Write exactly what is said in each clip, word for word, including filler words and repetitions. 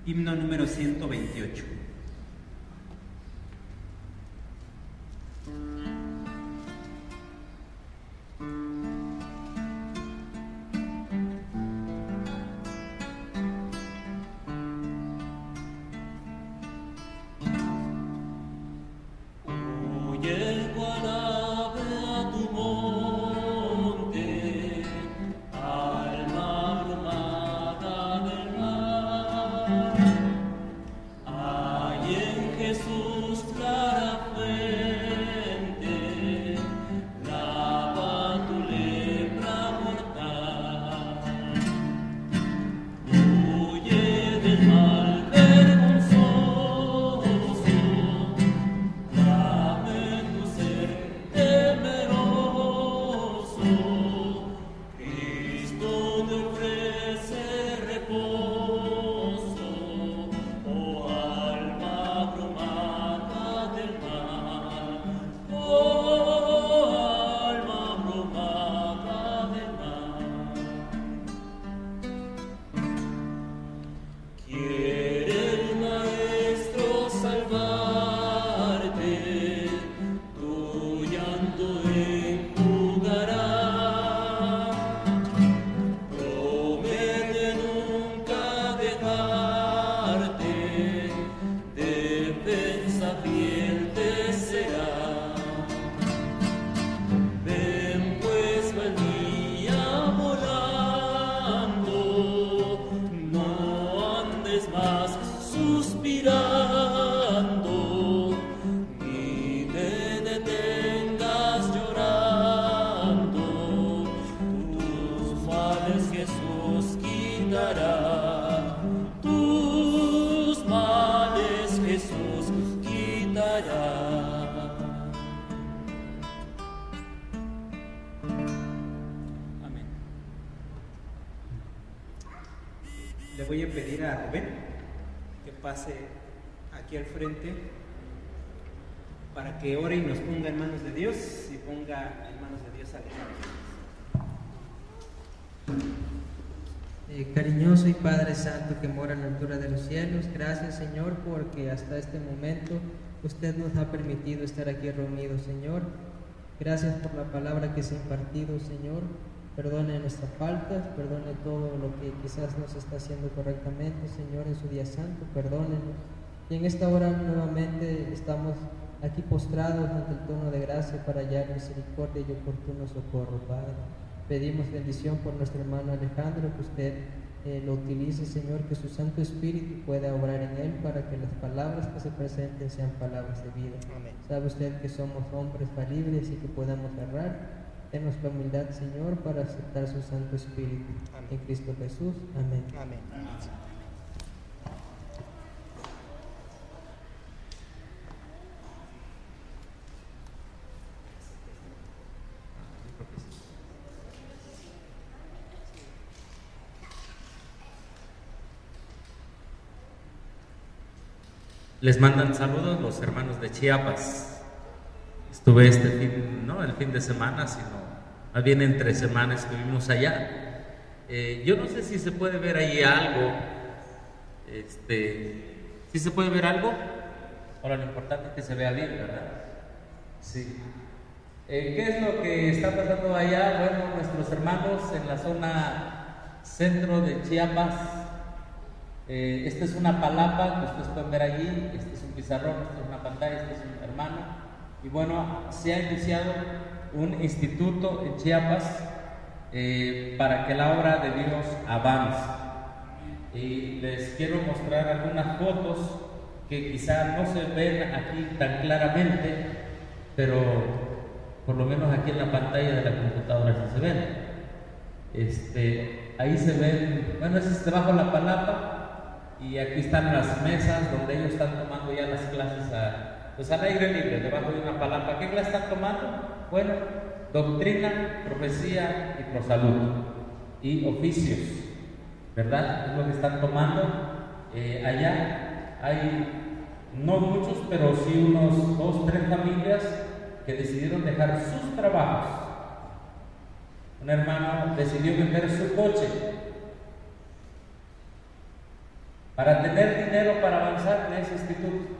Himno número ciento veintiocho. Le voy a pedir a Rubén que pase aquí al frente para que ore y nos ponga en manos de Dios y ponga en manos de Dios a Alejandro. Eh, cariñoso y Padre Santo que mora en la altura de los cielos, gracias Señor porque hasta este momento usted nos ha permitido estar aquí reunidos, Señor. Gracias por la palabra que se ha impartido, Señor. Perdone nuestras faltas, perdone todo lo que quizás no se está haciendo correctamente, Señor, en su día santo, perdónenos. Y en esta hora nuevamente estamos aquí postrados ante el trono de gracia para hallar misericordia y oportuno socorro, Padre. Pedimos bendición por nuestro hermano Alejandro, que usted eh, lo utilice, Señor, que su Santo Espíritu pueda obrar en él para que las palabras que se presenten sean palabras de vida. Amén. Sabe usted que somos hombres falibles y que podemos errar. Denos la humildad, Señor, para aceptar su Santo Espíritu. Amén. En Cristo Jesús. Amén. Amén. Amén. Les mandan saludos los hermanos de Chiapas. Estuve este fin, no el fin de semana, sino más bien entre semanas estuvimos allá. Eh, yo no sé si se puede ver ahí algo. Este, ¿sí se puede ver algo? Ahora lo importante es que se vea bien, ¿verdad? Sí. Eh, ¿Qué es lo que está pasando allá? Bueno, nuestros hermanos en la zona centro de Chiapas. Eh, esta es una palapa que ustedes pueden ver allí, este es un pizarrón, esta es una pantalla, este es un hermano. Y bueno, se ha iniciado un instituto en Chiapas eh, para que la obra de Dios avance. Y les quiero mostrar algunas fotos que quizá no se ven aquí tan claramente, pero por lo menos aquí en la pantalla de la computadora sí se ven. Este, ahí se ven, bueno, ese es debajo de la palapa. Y aquí están las mesas donde ellos están tomando ya las clases a, pues al aire libre, debajo de una palapa. ¿Qué clase están tomando? Bueno, doctrina, profecía y prosalud y oficios, ¿verdad? Es lo que están tomando. Eh, allá hay no muchos, pero sí unos dos, tres familias que decidieron dejar sus trabajos. Un hermano decidió vender su coche para tener dinero para avanzar en ese instituto.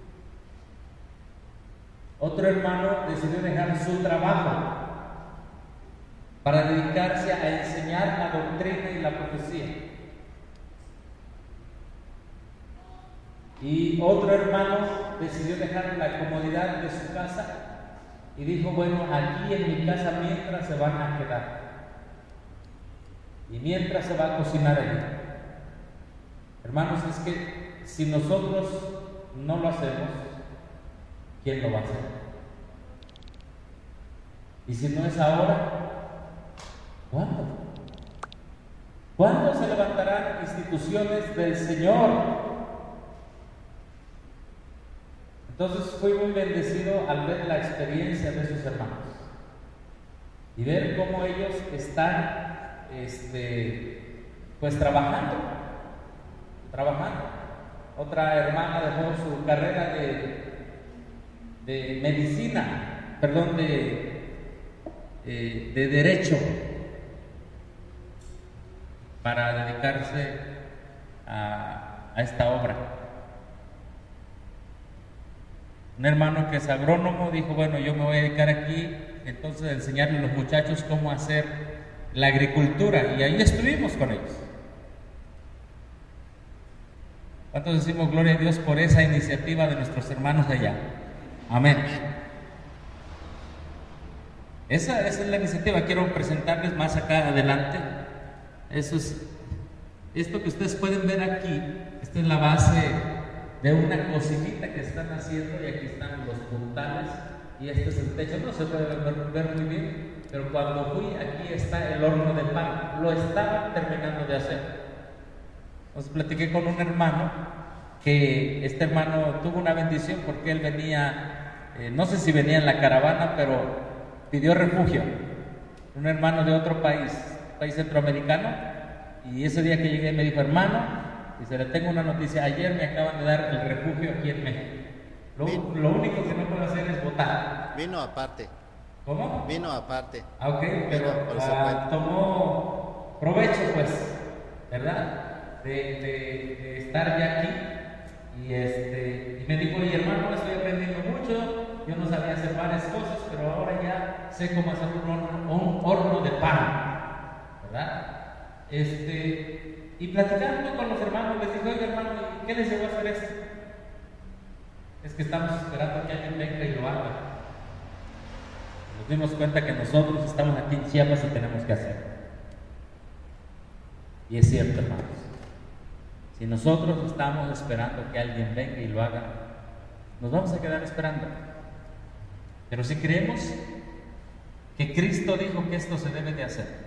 Otro hermano decidió dejar su trabajo para dedicarse a enseñar la doctrina y la profecía. Y otro hermano decidió dejar la comodidad de su casa y dijo, bueno, aquí en mi casa mientras se van a quedar. Y mientras se va a cocinar allí. Hermanos, es que si nosotros no lo hacemos, ¿quién lo va a hacer? Y si no es ahora, ¿cuándo? ¿Cuándo se levantarán instituciones del Señor? Entonces fui muy bendecido al ver la experiencia de sus hermanos y ver cómo ellos están este, pues trabajando, trabajando. Otra hermana dejó su carrera de, de medicina, perdón, de, eh, de derecho para dedicarse a, a esta obra. Un hermano que es agrónomo dijo, bueno, yo me voy a dedicar aquí, entonces a enseñarle a los muchachos cómo hacer la agricultura, y ahí estuvimos con ellos. ¿Cuántos decimos gloria a Dios por esa iniciativa de nuestros hermanos de allá? Amén. Esa, esa es la iniciativa, quiero presentarles más acá adelante. Eso es, esto que ustedes pueden ver aquí, esta es la base de una cocinita que están haciendo, y aquí están los puntales y este es el techo. No se puede ver, ver muy bien, pero cuando fui, aquí está el horno de pan, lo estaban terminando de hacer. Entonces platiqué con un hermano, que este hermano tuvo una bendición porque él venía, eh, no sé si venía en la caravana, pero pidió refugio, un hermano de otro país, país centroamericano, y ese día que llegué me dijo, hermano, dice, le tengo una noticia, ayer me acaban de dar el refugio aquí en México. Lo, lo único que no puedo hacer es votar. Vino aparte. ¿Cómo? Vino aparte. Ah, ok, pero ah, tomó provecho, pues, ¿verdad? De, de, de estar ya aquí. Y, este, y me dijo, oye hermano, estoy aprendiendo mucho, yo no sabía hacer varias cosas, pero ahora ya sé cómo hacer un horno, un horno de pan, ¿verdad? Este... Y platicando con los hermanos, les dije, oye hermano, ¿qué les llevó a hacer esto? Es que estamos esperando que alguien venga y lo haga. Nos dimos cuenta que nosotros estamos aquí en Chiapas y tenemos que hacer. Y es cierto, hermanos. Si nosotros estamos esperando que alguien venga y lo haga, nos vamos a quedar esperando. Pero si creemos que Cristo dijo que esto se debe de hacer,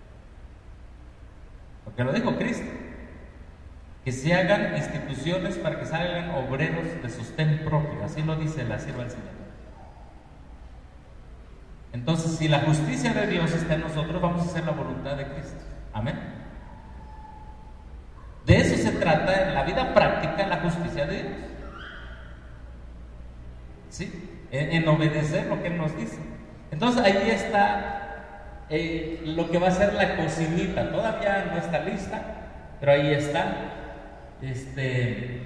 porque lo dijo Cristo, que se hagan instituciones para que salgan obreros de sostén propio, así lo dice la sierva del Señor. Entonces, si la justicia de Dios está en nosotros, vamos a hacer la voluntad de Cristo. Amén. De eso se trata en la vida práctica, la justicia de Dios. ¿Sí? En, en obedecer lo que Él nos dice. Entonces, ahí está Eh, lo que va a ser la cocinita. Todavía no está lista, pero ahí está. Este,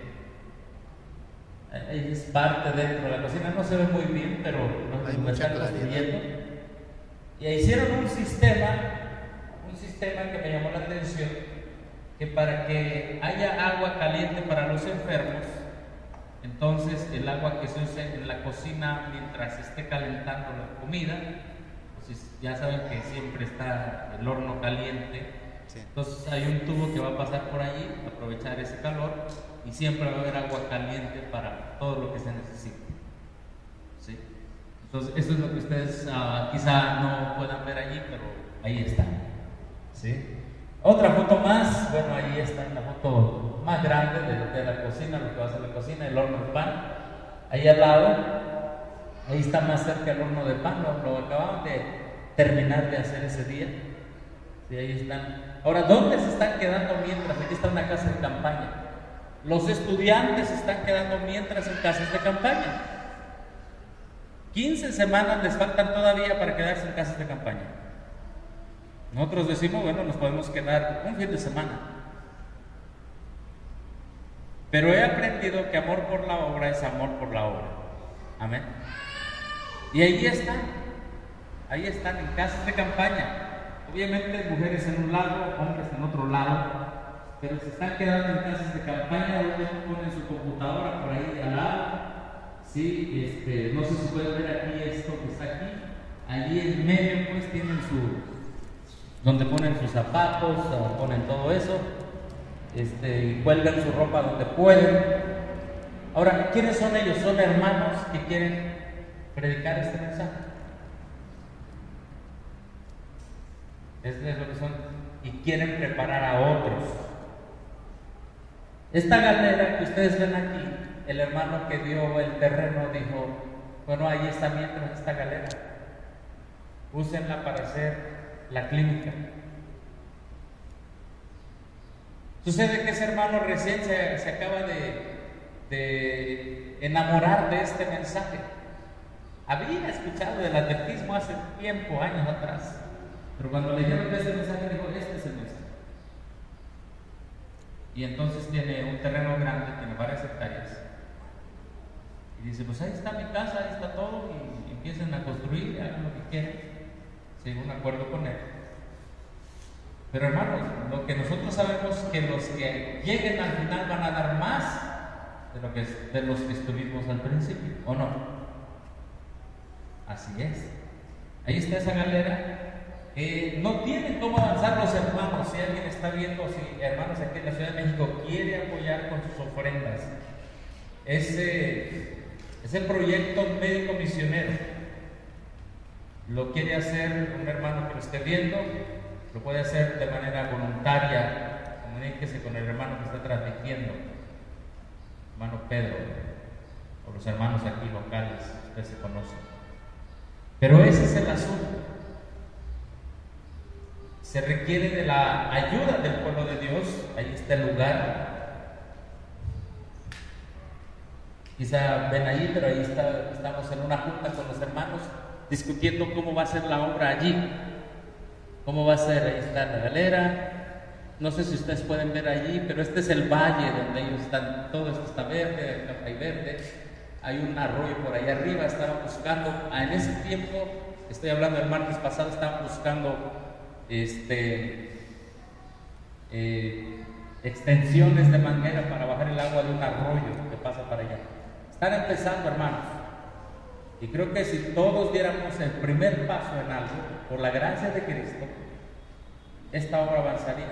ahí es parte dentro de la cocina. No se ve muy bien, pero lo, Hay lo mucha están claridad. construyendo. Y ahí hicieron un sistema, un sistema que me llamó la atención, que para que haya agua caliente para los enfermos, entonces el agua que se usa en la cocina mientras se esté calentando la comida, ya saben que siempre está el horno caliente, sí. Entonces hay un tubo que va a pasar por allí, aprovechar ese calor, y siempre va a haber agua caliente para todo lo que se necesite. ¿Sí? Entonces eso es lo que ustedes uh, quizá no puedan ver allí, pero ahí está. ¿Sí? Otra foto más, bueno, ahí está la foto más grande de lo que es la cocina, lo que va a ser la cocina, el horno de pan. Ahí al lado, ahí está más cerca el horno de pan, lo, lo acababan de terminar de hacer ese día. Sí, ahí están. Ahora, ¿dónde se están quedando mientras? Aquí está una casa de campaña. Los estudiantes se están quedando mientras en casas de campaña. quince semanas les faltan todavía para quedarse en casas de campaña. Nosotros decimos, bueno, nos podemos quedar un fin de semana. Pero he aprendido que amor por la obra es amor por la obra. Amén. Y ahí están, ahí están en casas de campaña. Obviamente mujeres en un lado, hombres en otro lado, pero se están quedando en casas de campaña donde ponen su computadora por ahí al lado. Sí, este, no sé si pueden ver aquí esto que está aquí. Allí en medio pues tienen su, donde ponen sus zapatos, ponen todo eso, este, y cuelgan su ropa donde pueden. Ahora, ¿quiénes son ellos? Son hermanos que quieren predicar este mensaje. Eso es lo que son, y quieren preparar a otros. Esta galera que ustedes ven aquí, el hermano que dio el terreno dijo, bueno, ahí está mientras esta galera, úsenla para hacer la clínica. Sucede que ese hermano recién se, se acaba de, de enamorar de este mensaje. Había escuchado del atletismo hace tiempo, años atrás, pero cuando le dieron este mensaje dijo, este es el mensaje. Y entonces tiene un terreno grande, tiene varias hectáreas. Y dice, pues ahí está mi casa, ahí está todo, y empiecen a construir, hagan lo que quieran, según acuerdo con él. Pero hermanos, lo que nosotros sabemos es que los que lleguen al final van a dar más de, lo que, de los que estuvimos al principio, ¿o no? Así es. Ahí está esa galera. Eh, no tienen cómo avanzar los hermanos. Si alguien está viendo, si hermanos aquí en la Ciudad de México quiere apoyar con sus ofrendas, ese es el proyecto médico misionero. Lo quiere hacer un hermano que lo esté viendo, lo puede hacer de manera voluntaria. Comuníquese con el hermano que está transmitiendo, hermano Pedro, o los hermanos aquí locales, ustedes se conocen. Pero ese es el asunto. Se requiere de la ayuda del pueblo de Dios. Ahí está el lugar. Quizá ven allí, pero ahí está, estamos en una junta con los hermanos discutiendo cómo va a ser la obra allí. ¿Cómo va a ser? Ahí está la galera. No sé si ustedes pueden ver allí, pero este es el valle donde ellos están. Todo esto está verde, acá hay verde. Hay un arroyo por ahí arriba. Estaban buscando, en ese tiempo, estoy hablando del martes pasado, estaban buscando este, eh, extensiones de manguera para bajar el agua de un arroyo que pasa para allá. Están empezando, hermanos. Y creo que si todos diéramos el primer paso en algo, por la gracia de Cristo, esta obra avanzaría.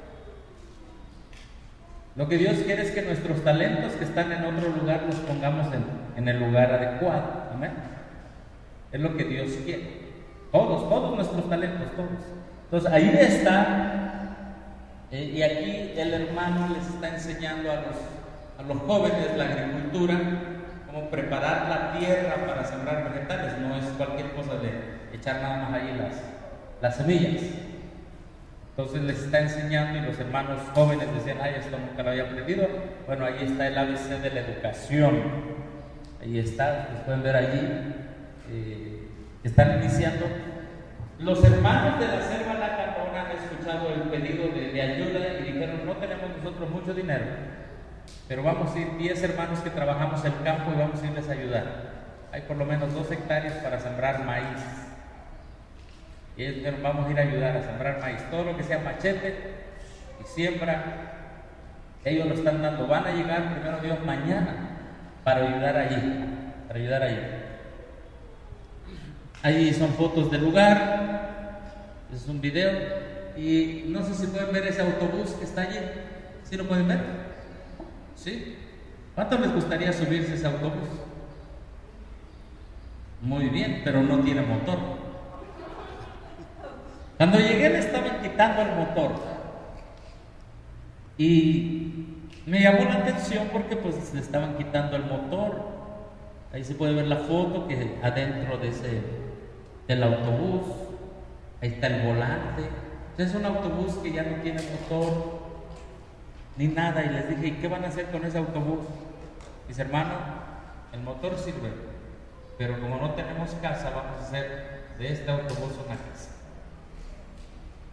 Lo que Dios quiere es que nuestros talentos que están en otro lugar los pongamos en, en el lugar adecuado. Amén. Es lo que Dios quiere. Todos, todos nuestros talentos, todos. Entonces ahí está, eh, y aquí el hermano les está enseñando a los, a los jóvenes la agricultura, cómo preparar la tierra para sembrar vegetales. No es cualquier cosa de echar nada más ahí las, las semillas. Entonces les está enseñando, y los hermanos jóvenes decían, ay, esto nunca lo había aprendido. Bueno, ahí está el A B C de la educación. Ahí está, ustedes pueden ver allí, eh, están iniciando. Los hermanos de la Selva La Candona han escuchado el pedido de, de ayuda y dijeron, no tenemos nosotros mucho dinero, pero vamos a ir diez hermanos que trabajamos el campo y vamos a irles a ayudar. Hay por lo menos dos hectáreas para sembrar maíz. Y ellos dijeron, vamos a ir a ayudar a sembrar maíz. Todo lo que sea machete y siembra, ellos lo están dando. Van a llegar, primero Dios, mañana para ayudar allí, para ayudar allí. Ahí son fotos del lugar, es un video, y no sé si pueden ver ese autobús que está allí. ¿Sí lo pueden ver? ¿Sí? ¿Cuánto les gustaría subirse a ese autobús? Muy bien, pero no tiene motor. Cuando llegué le estaban quitando el motor y me llamó la atención porque pues le estaban quitando el motor. Ahí se puede ver la foto que adentro de ese del autobús, ahí está el volante. Es un autobús que ya no tiene motor ni nada. Y les dije, ¿y qué van a hacer con ese autobús? Dice, hermano, el motor sirve, pero como no tenemos casa, vamos a hacer de este autobús una casa.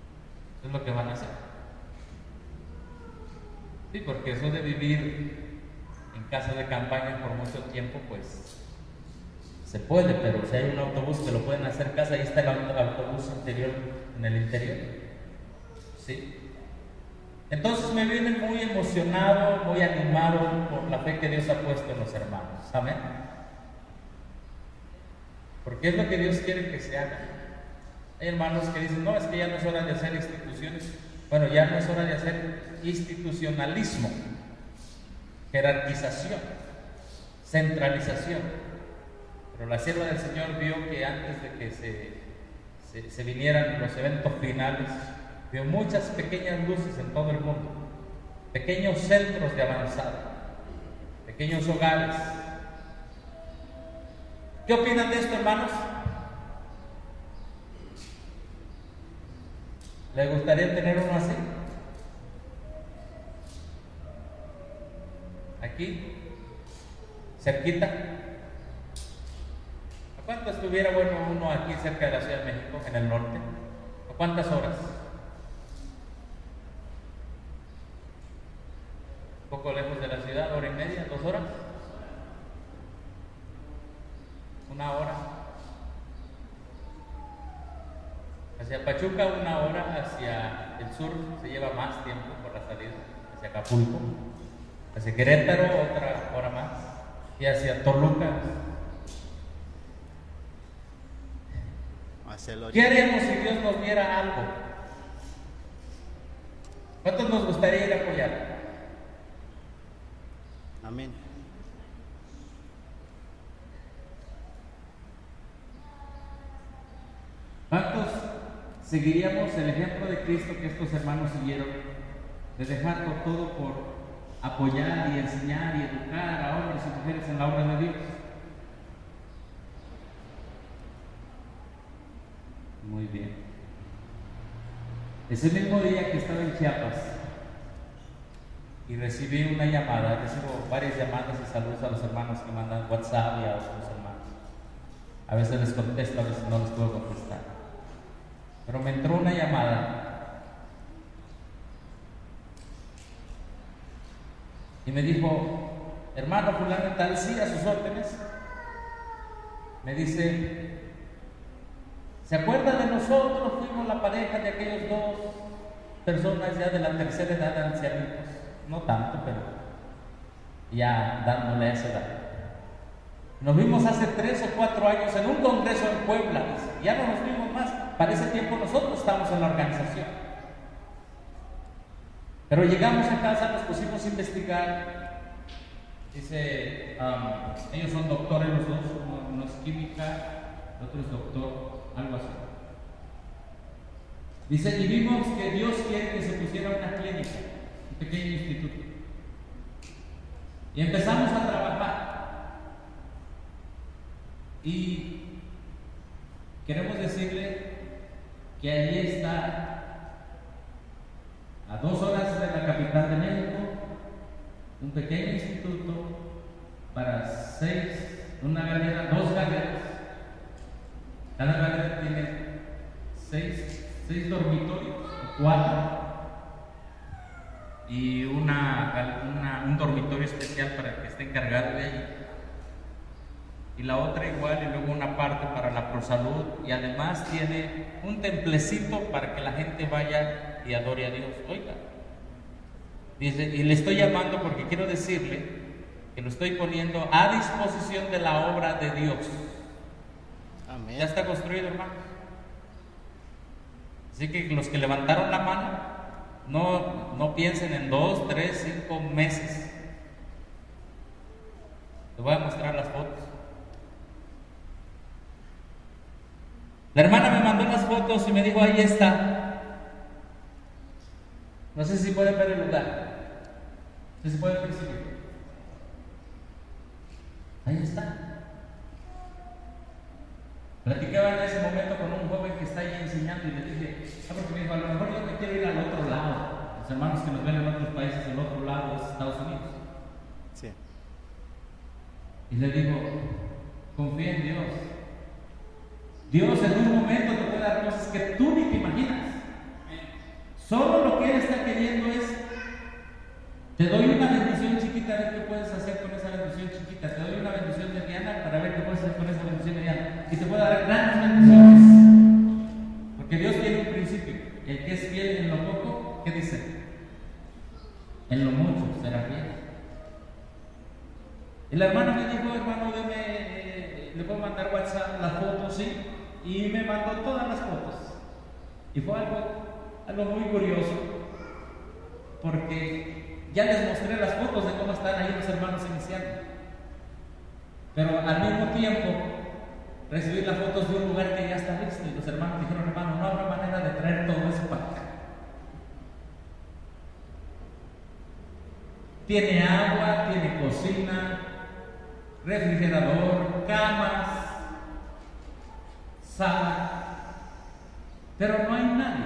Eso es lo que van a hacer. Sí, porque eso de vivir en casa de campaña por mucho tiempo, pues se puede, pero si hay un autobús que lo pueden hacer casa, ahí está el autobús interior en el interior. ¿Sí? Entonces me viene muy emocionado, muy animado por la fe que Dios ha puesto en los hermanos. Amén. Porque es lo que Dios quiere que se haga. Hay hermanos que dicen, no, es que ya no es hora de hacer instituciones. Bueno, ya no es hora de hacer institucionalismo, jerarquización, centralización. Pero la sierva del Señor vio que antes de que se, se, se vinieran los eventos finales, vio muchas pequeñas luces en todo el mundo, pequeños centros de avanzada, pequeños hogares. ¿Qué opinan de esto, hermanos? ¿Les gustaría tener uno así? Aquí, cerquita. ¿A cuánto estuviera bueno uno aquí cerca de la Ciudad de México, en el norte? ¿A cuántas horas? Un poco lejos de la ciudad, hora y media, dos horas. Una hora. Hacia Pachuca una hora, hacia el sur se lleva más tiempo por la salida, hacia Acapulco. Hacia Querétaro otra hora más. Y hacia Toluca. ¿Qué haremos si Dios nos diera algo? ¿Cuántos nos gustaría ir a apoyar? Amén. ¿Cuántos seguiríamos el ejemplo de Cristo que estos hermanos siguieron, de dejarlo todo por apoyar y enseñar y educar a hombres y mujeres en la obra de Dios? Muy bien. Ese mismo día que estaba en Chiapas y recibí una llamada, recibo varias llamadas y saludos a los hermanos que mandan WhatsApp y a otros hermanos. A veces les contesto, a veces no les puedo contestar. Pero me entró una llamada y me dijo, hermano fulano tal, sí, a sus órdenes. Me dice, ¿se acuerda de nosotros? Fuimos la pareja de aquellos dos personas ya de la tercera edad, ancianitos. No tanto, pero ya dándole a esa edad. Nos vimos hace tres o cuatro años en un congreso en Puebla. Ya no nos vimos más. Para ese tiempo nosotros estábamos en la organización. Pero llegamos a casa, nos pusimos a investigar. Dice, um, ellos son doctores los dos, uno, uno es química, el otro es doctor, algo así. Dice, y vimos que Dios quiere que se pusiera una clínica, un pequeño instituto. Y empezamos a trabajar. Y queremos decirle que allí está, a dos horas de la capital de México, un pequeño instituto para seis, una galera, dos galeras. Cada galera tiene seis, seis dormitorios, cuatro, y una, una, un dormitorio especial para el que esté encargado de allí. Y la otra igual, y luego una parte para la prosalud, y además tiene un templecito para que la gente vaya y adore a Dios. Oiga, dice, y le estoy llamando porque quiero decirle que lo estoy poniendo a disposición de la obra de Dios. Amén. Ya está construido, hermano. Así que los que levantaron la mano, no, no piensen en dos, tres, cinco meses. Les voy a mostrar las fotos. La hermana me mandó unas fotos y me dijo, ahí está. No sé si pueden ver el lugar. No sé si pueden percibir. Ahí está. Platicaba en ese momento con un joven que está ahí enseñando y le dije, ah, porque me dijo, a lo mejor yo me quiero ir al otro lado. Los hermanos que nos ven en otros países, el otro lado es Estados Unidos. Sí. Y le digo, confía en Dios. Dios en un momento te puede dar cosas que tú ni te imaginas. Solo lo que Él está queriendo es Te doy una bendición chiquita, a ver qué puedes hacer con esa bendición chiquita. Te doy una bendición mediana para ver qué puedes hacer con esa bendición mediana. Y te puedo dar grandes bendiciones. Porque Dios tiene un principio. El que es fiel en lo poco, ¿qué dice? En lo mucho será fiel. El hermano me dijo, hermano, deme, eh, le puedo mandar WhatsApp las fotos, sí. Y me mandó todas las fotos. Y fue algo, algo muy curioso. Porque ya les mostré las fotos de cómo están ahí los hermanos iniciando. Pero al mismo tiempo recibí las fotos de un lugar que ya está listo. Y los hermanos dijeron, hermano, no habrá manera de traer todo eso para acá. Tiene agua, tiene cocina, refrigerador, camas, sala, pero no hay nadie.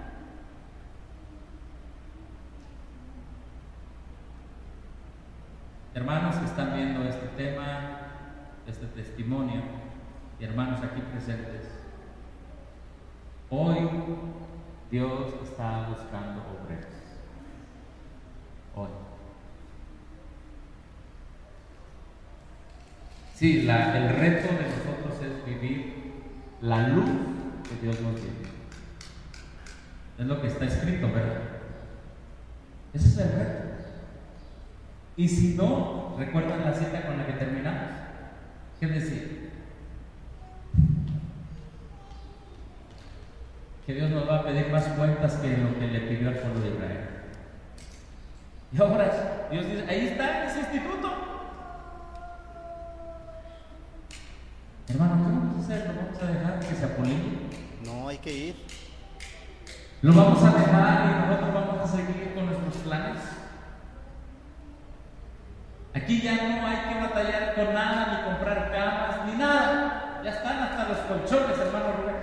Hermanos que están viendo este tema, este testimonio, y hermanos aquí presentes, hoy Dios está buscando obreros. Hoy. Sí, la, el reto de nosotros es vivir la luz que Dios nos dio. Es lo que está escrito, ¿verdad? Ese es el reto. Y si no, ¿recuerdan la cita con la que terminamos? ¿Qué decía? Que Dios nos va a pedir más cuentas que lo que le pidió al pueblo de Israel. Y ahora Dios dice, ahí está ese instituto. Hermano, ¿qué vamos a hacer? ¿Lo vamos a dejar que se apoline? No, hay que ir. ¿Lo vamos a dejar y nosotros vamos a seguir con nuestros planes? Aquí ya no hay que batallar con nada, ni comprar camas, ni nada. Ya están hasta los colchones, hermano Rubén.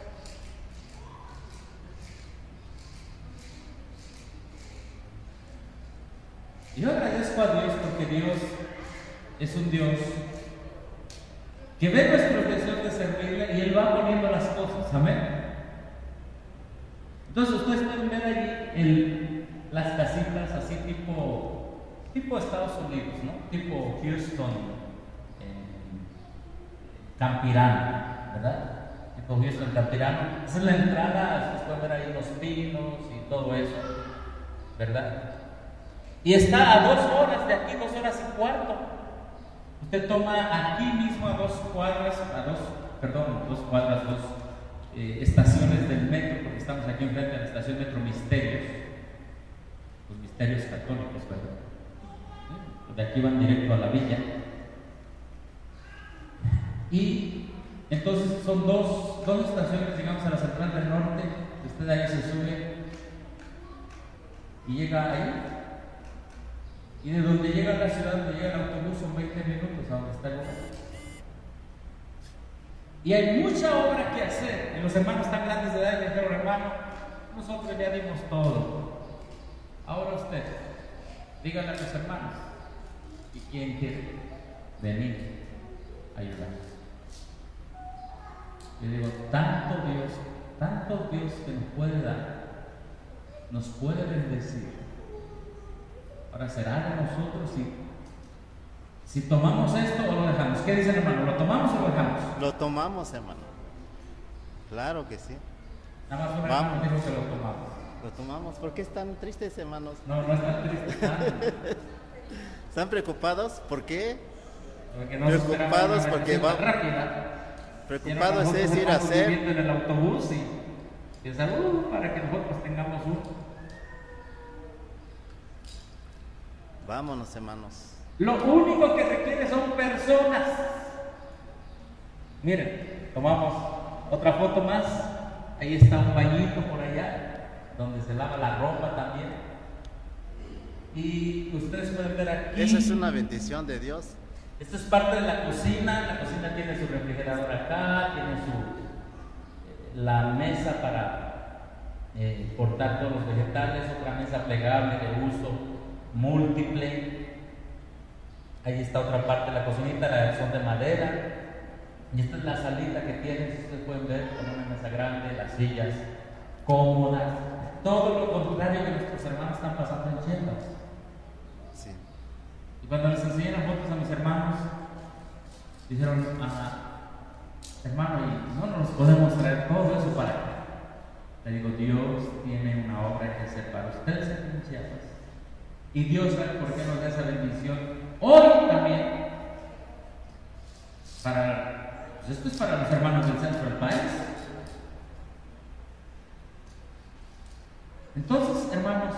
Y yo agradezco a Dios porque Dios es un Dios que ve nuestra intención de servirle y Él va poniendo las cosas, amén. Entonces ustedes pueden ver allí el, las casitas así tipo, tipo Estados Unidos, ¿no? Tipo Houston, eh, Campirano, ¿verdad? Tipo Houston, Campirano. Esa es la entrada, ustedes pueden ver ahí los pinos y todo eso, ¿verdad? Y está a dos horas de aquí, dos horas y cuarto. Usted toma aquí mismo a dos cuadras, a dos, perdón, dos cuadras, dos eh, estaciones del metro, porque estamos aquí enfrente de la estación Metro Misterios, los Misterios Católicos, ¿verdad? ¿Sí? De aquí van directo a la villa. Y entonces son dos, dos estaciones, llegamos a la Central del Norte, usted ahí se sube y llega ahí. Y de donde llega a la ciudad, donde llega el autobús, son veinte minutos a donde está el lugar. Y hay mucha obra que hacer. Y los hermanos tan grandes de edad le dijeron, hermano, nosotros ya dimos todo. Ahora usted, díganle a los hermanos, ¿y quién quiere venir a ayudarnos? Yo digo, tanto Dios, tanto Dios que nos puede dar, nos puede bendecir. Ahora será de nosotros si, si tomamos esto o lo dejamos. ¿Qué dicen, hermano? ¿Lo tomamos o lo dejamos? Lo tomamos, hermano. Claro que sí. Nada más un Vamos. hermano dijo que lo tomamos. Lo tomamos. ¿Por qué están tristes, hermanos? No, no están tristes. Están, ¿Están preocupados? ¿Por qué? porque no Preocupados porque va- rápida. Preocupados Nosotros es ir a estamos hacer. viviendo en el autobús y piensan, uh, para que nosotros tengamos uno. Vámonos, hermanos. Lo único que requiere son personas. Miren, tomamos otra foto más. Ahí está un bañito por allá, donde se lava la ropa también. Y ustedes pueden ver aquí. Esa es una bendición de Dios. Esto es parte de la cocina. La cocina tiene su refrigerador acá, tiene su eh, la mesa para eh, cortar todos los vegetales, otra mesa plegable de uso múltiple. Ahí está otra parte de la cocinita, la son de madera. Y esta es la salita que tienen, si ustedes pueden ver, con una mesa grande, las sillas cómodas. Todo lo contrario que nuestros hermanos están pasando en Chiapas. cuando les enseñé las fotos a mis hermanos, dijeron, ah, hermano, ¿y no nos podemos traer todo eso para acá? Le digo, Dios tiene una obra que hacer para ustedes aquí en Chiapas. Y Dios sabe por qué nos da esa bendición hoy también. Para, pues esto es para los hermanos del centro del país. Entonces, hermanos,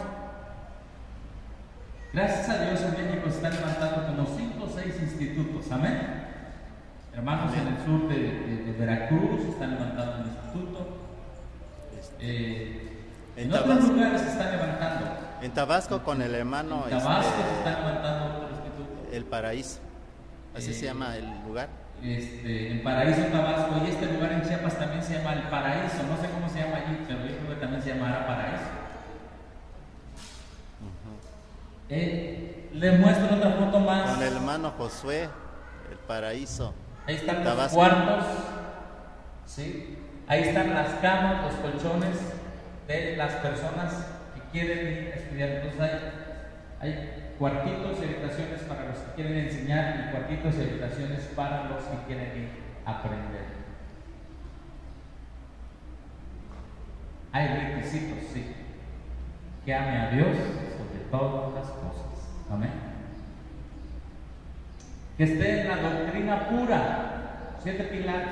gracias a Dios en México se están levantando como cinco o seis institutos, amén. Hermanos amén. En el sur de, de, de Veracruz se están levantando un instituto. Eh, en, en otros lugares se están levantando. En Tabasco con el hermano. En Tabasco este, se está levantando otro instituto. El Paraíso, así eh, se llama el lugar. Este, en Paraíso, Tabasco, y este lugar en Chiapas también se llama El Paraíso. No sé cómo se llama allí, pero yo creo que también se llamará Paraíso. Uh-huh. eh, les muestro otra foto más. Con el hermano Josué, El Paraíso. Ahí están Tabasco. Los cuartos, ¿sí? Ahí están las camas, los colchones de las personas que quieren ir a estudiar. Entonces hay, hay cuartitos y habitaciones para los que quieren enseñar y cuartitos y habitaciones para los que quieren ir a aprender. Hay requisitos, sí. Que ame a Dios sobre todas las cosas. Amén. Que esté en la doctrina pura, siete pilares.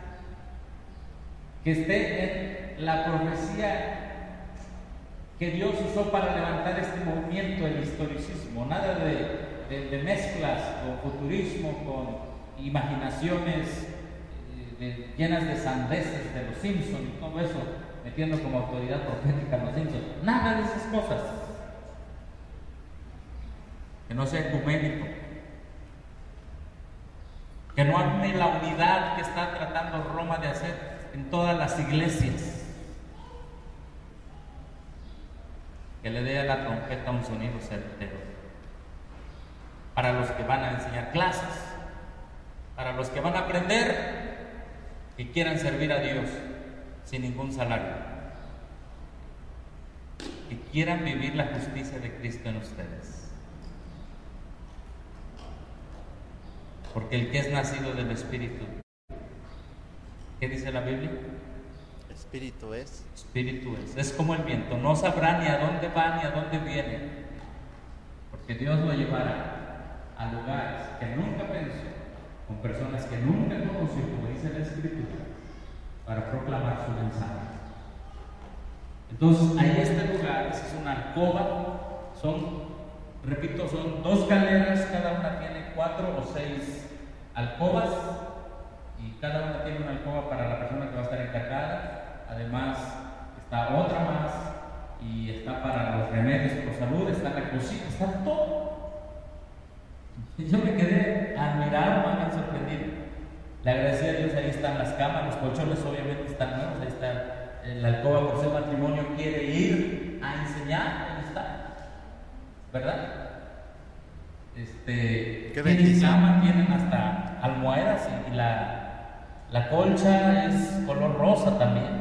Que esté en la profecía que Dios usó para levantar este movimiento, el historicismo. Nada de, de, de mezclas con futurismo, con imaginaciones eh, de, llenas de sandeces de los Simpson y todo eso, metiendo como autoridad profética a los Simpson. Nada de esas cosas. Que no sea ecuménico. Que no ame la unidad que está tratando Roma de hacer en todas las iglesias. Que le dé a la trompeta un sonido certero. Para los que van a enseñar clases, para los que van a aprender y quieran servir a Dios sin ningún salario. Que quieran vivir la justicia de Cristo en ustedes. Porque el que es nacido del Espíritu, ¿qué dice la Biblia? Espíritu es. Espíritu es. Es como el viento, no sabrá ni a dónde va ni a dónde viene. Porque Dios lo llevará a lugares que nunca pensó, con personas que nunca conoció, como dice la Escritura, para proclamar su mensaje. Entonces, ahí este lugar es una alcoba, son, repito, son dos galeras, cada una tiene cuatro o seis alcobas. Y cada una tiene una alcoba para la persona que va a estar encargada. Además, está otra más y está para los remedios por salud, está la cocina, está todo. Y yo me quedé admirado, me han sorprendido. Le agradecí a Dios, ahí están las camas, los colchones obviamente están nuevos, ahí está la alcoba por ser matrimonio, quiere ir a enseñar, ahí está. ¿Verdad? Este, tienen cama, tienen hasta almohadas y, y la La colcha es color rosa también.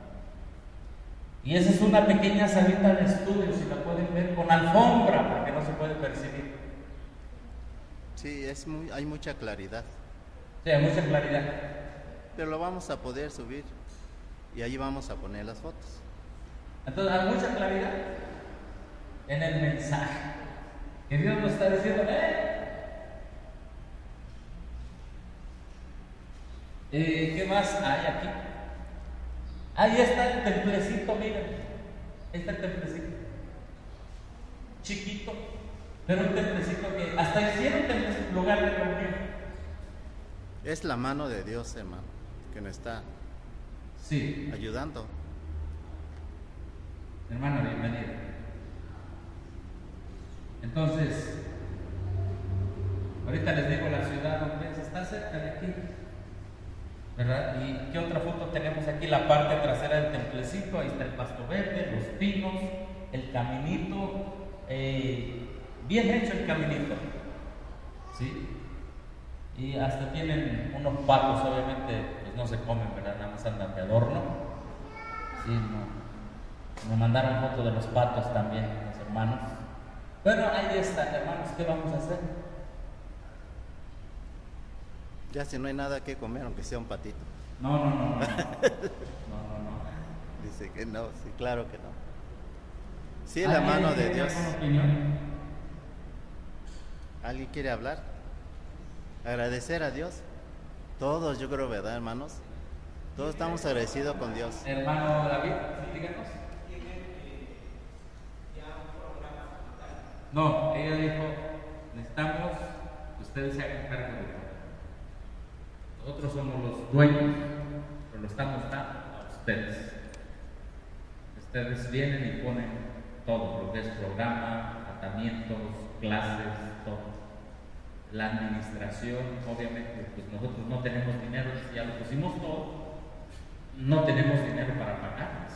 Y esa es una pequeña salita de estudio, si la pueden ver, con alfombra, porque no se puede percibir. Sí, es muy, hay mucha claridad. Sí, hay mucha claridad. Pero lo vamos a poder subir y ahí vamos a poner las fotos. Entonces, hay mucha claridad en el mensaje. Que Dios nos está diciendo, ¡eh! Eh, ¿Qué más hay aquí? Ahí está el templecito, miren. Ahí está el templecito. Chiquito, pero un templecito que hasta hicieron un lugar de reunión. Es la mano de Dios, hermano, que nos está sí. ayudando. Hermano, bienvenido. Entonces, ahorita les digo la ciudad donde es, está cerca de aquí. ¿Verdad? ¿Y qué otra foto tenemos aquí? La parte trasera del templecito, ahí está el pasto verde, los pinos, el caminito, eh, bien hecho el caminito, ¿sí? Y hasta tienen unos patos, obviamente, pues no se comen, ¿verdad? Nada más andan de adorno, ¿sí? No. Me mandaron fotos de los patos también, los hermanos, Bueno, ahí está, hermanos, ¿qué vamos a hacer? Ya si no hay nada que comer, aunque sea un patito. No, no, no, no, no, no, no, no. Dice que no, sí, claro que no. Sí, la mano de Dios. ¿Alguna opinión? ¿Alguien quiere hablar? Agradecer a Dios. Todos, yo creo, ¿verdad, hermanos? Todos estamos agradecidos con Dios. Hermano David, díganos. No, ella dijo, necesitamos que ustedes se hagan cargo de todo. Nosotros somos los dueños, pero lo estamos dando a ustedes. Ustedes vienen y ponen todo, lo que es programa, tratamientos, clases, todo. La administración, obviamente, pues nosotros no tenemos dinero, ya lo pusimos todo, no tenemos dinero para pagarles.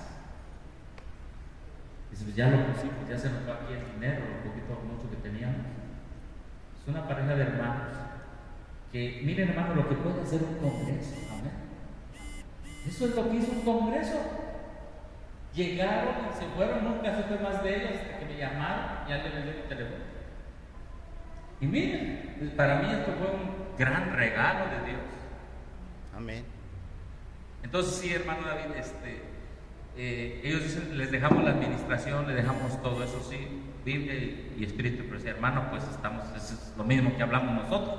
Dice, pues ya lo pusimos, ya se nos va aquí el dinero, lo poquito o mucho que teníamos. Es una pareja de hermanos que, miren hermano, lo que puede hacer un congreso, amén. Eso es lo que hizo un congreso. Llegaron y se fueron, nunca supe más de ellos hasta que me llamaron y alguien les dio el teléfono. Y miren, para mí esto fue un gran regalo de Dios. Amén. Entonces sí, hermano David, este, eh, ellos dicen, les dejamos la administración, les dejamos todo eso, sí, Biblia y, y Espíritu, pero sí, hermano, pues estamos, es lo mismo que hablamos nosotros.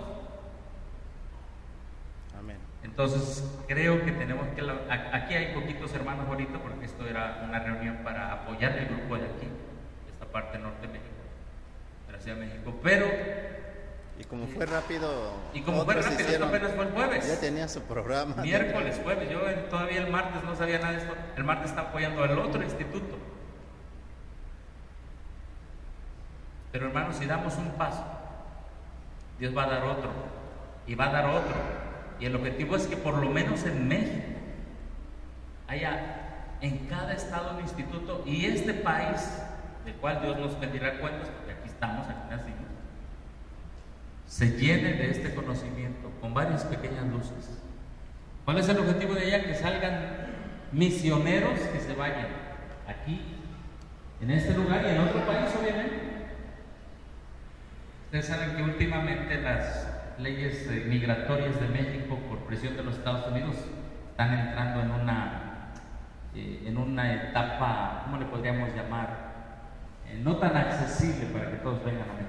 Amén. Entonces creo que tenemos que, aquí hay poquitos hermanos ahorita, porque esto era una reunión para apoyar el grupo de aquí, esta parte norte de México, de la Ciudad de México, pero y como fue rápido, y como fue rápido, esto apenas fue el jueves. Ya tenía su programa. Miércoles, jueves, yo todavía el martes no sabía nada de esto. El martes está apoyando al otro instituto. Pero hermanos, si damos un paso, Dios va a dar otro, y va a dar otro. Y el objetivo es que por lo menos en México haya en cada estado un instituto, y este país, del cual Dios nos pedirá cuentas, porque aquí estamos, aquí nacimos, se llene de este conocimiento con varias pequeñas luces. ¿Cuál es el objetivo de ella? Que salgan misioneros que se vayan aquí, en este lugar y en otro país, obviamente. Ustedes saben que últimamente las leyes eh, migratorias de México, por presión de los Estados Unidos, están entrando en una, eh, en una etapa, ¿cómo le podríamos llamar? Eh, no tan accesible para que todos vengan a México.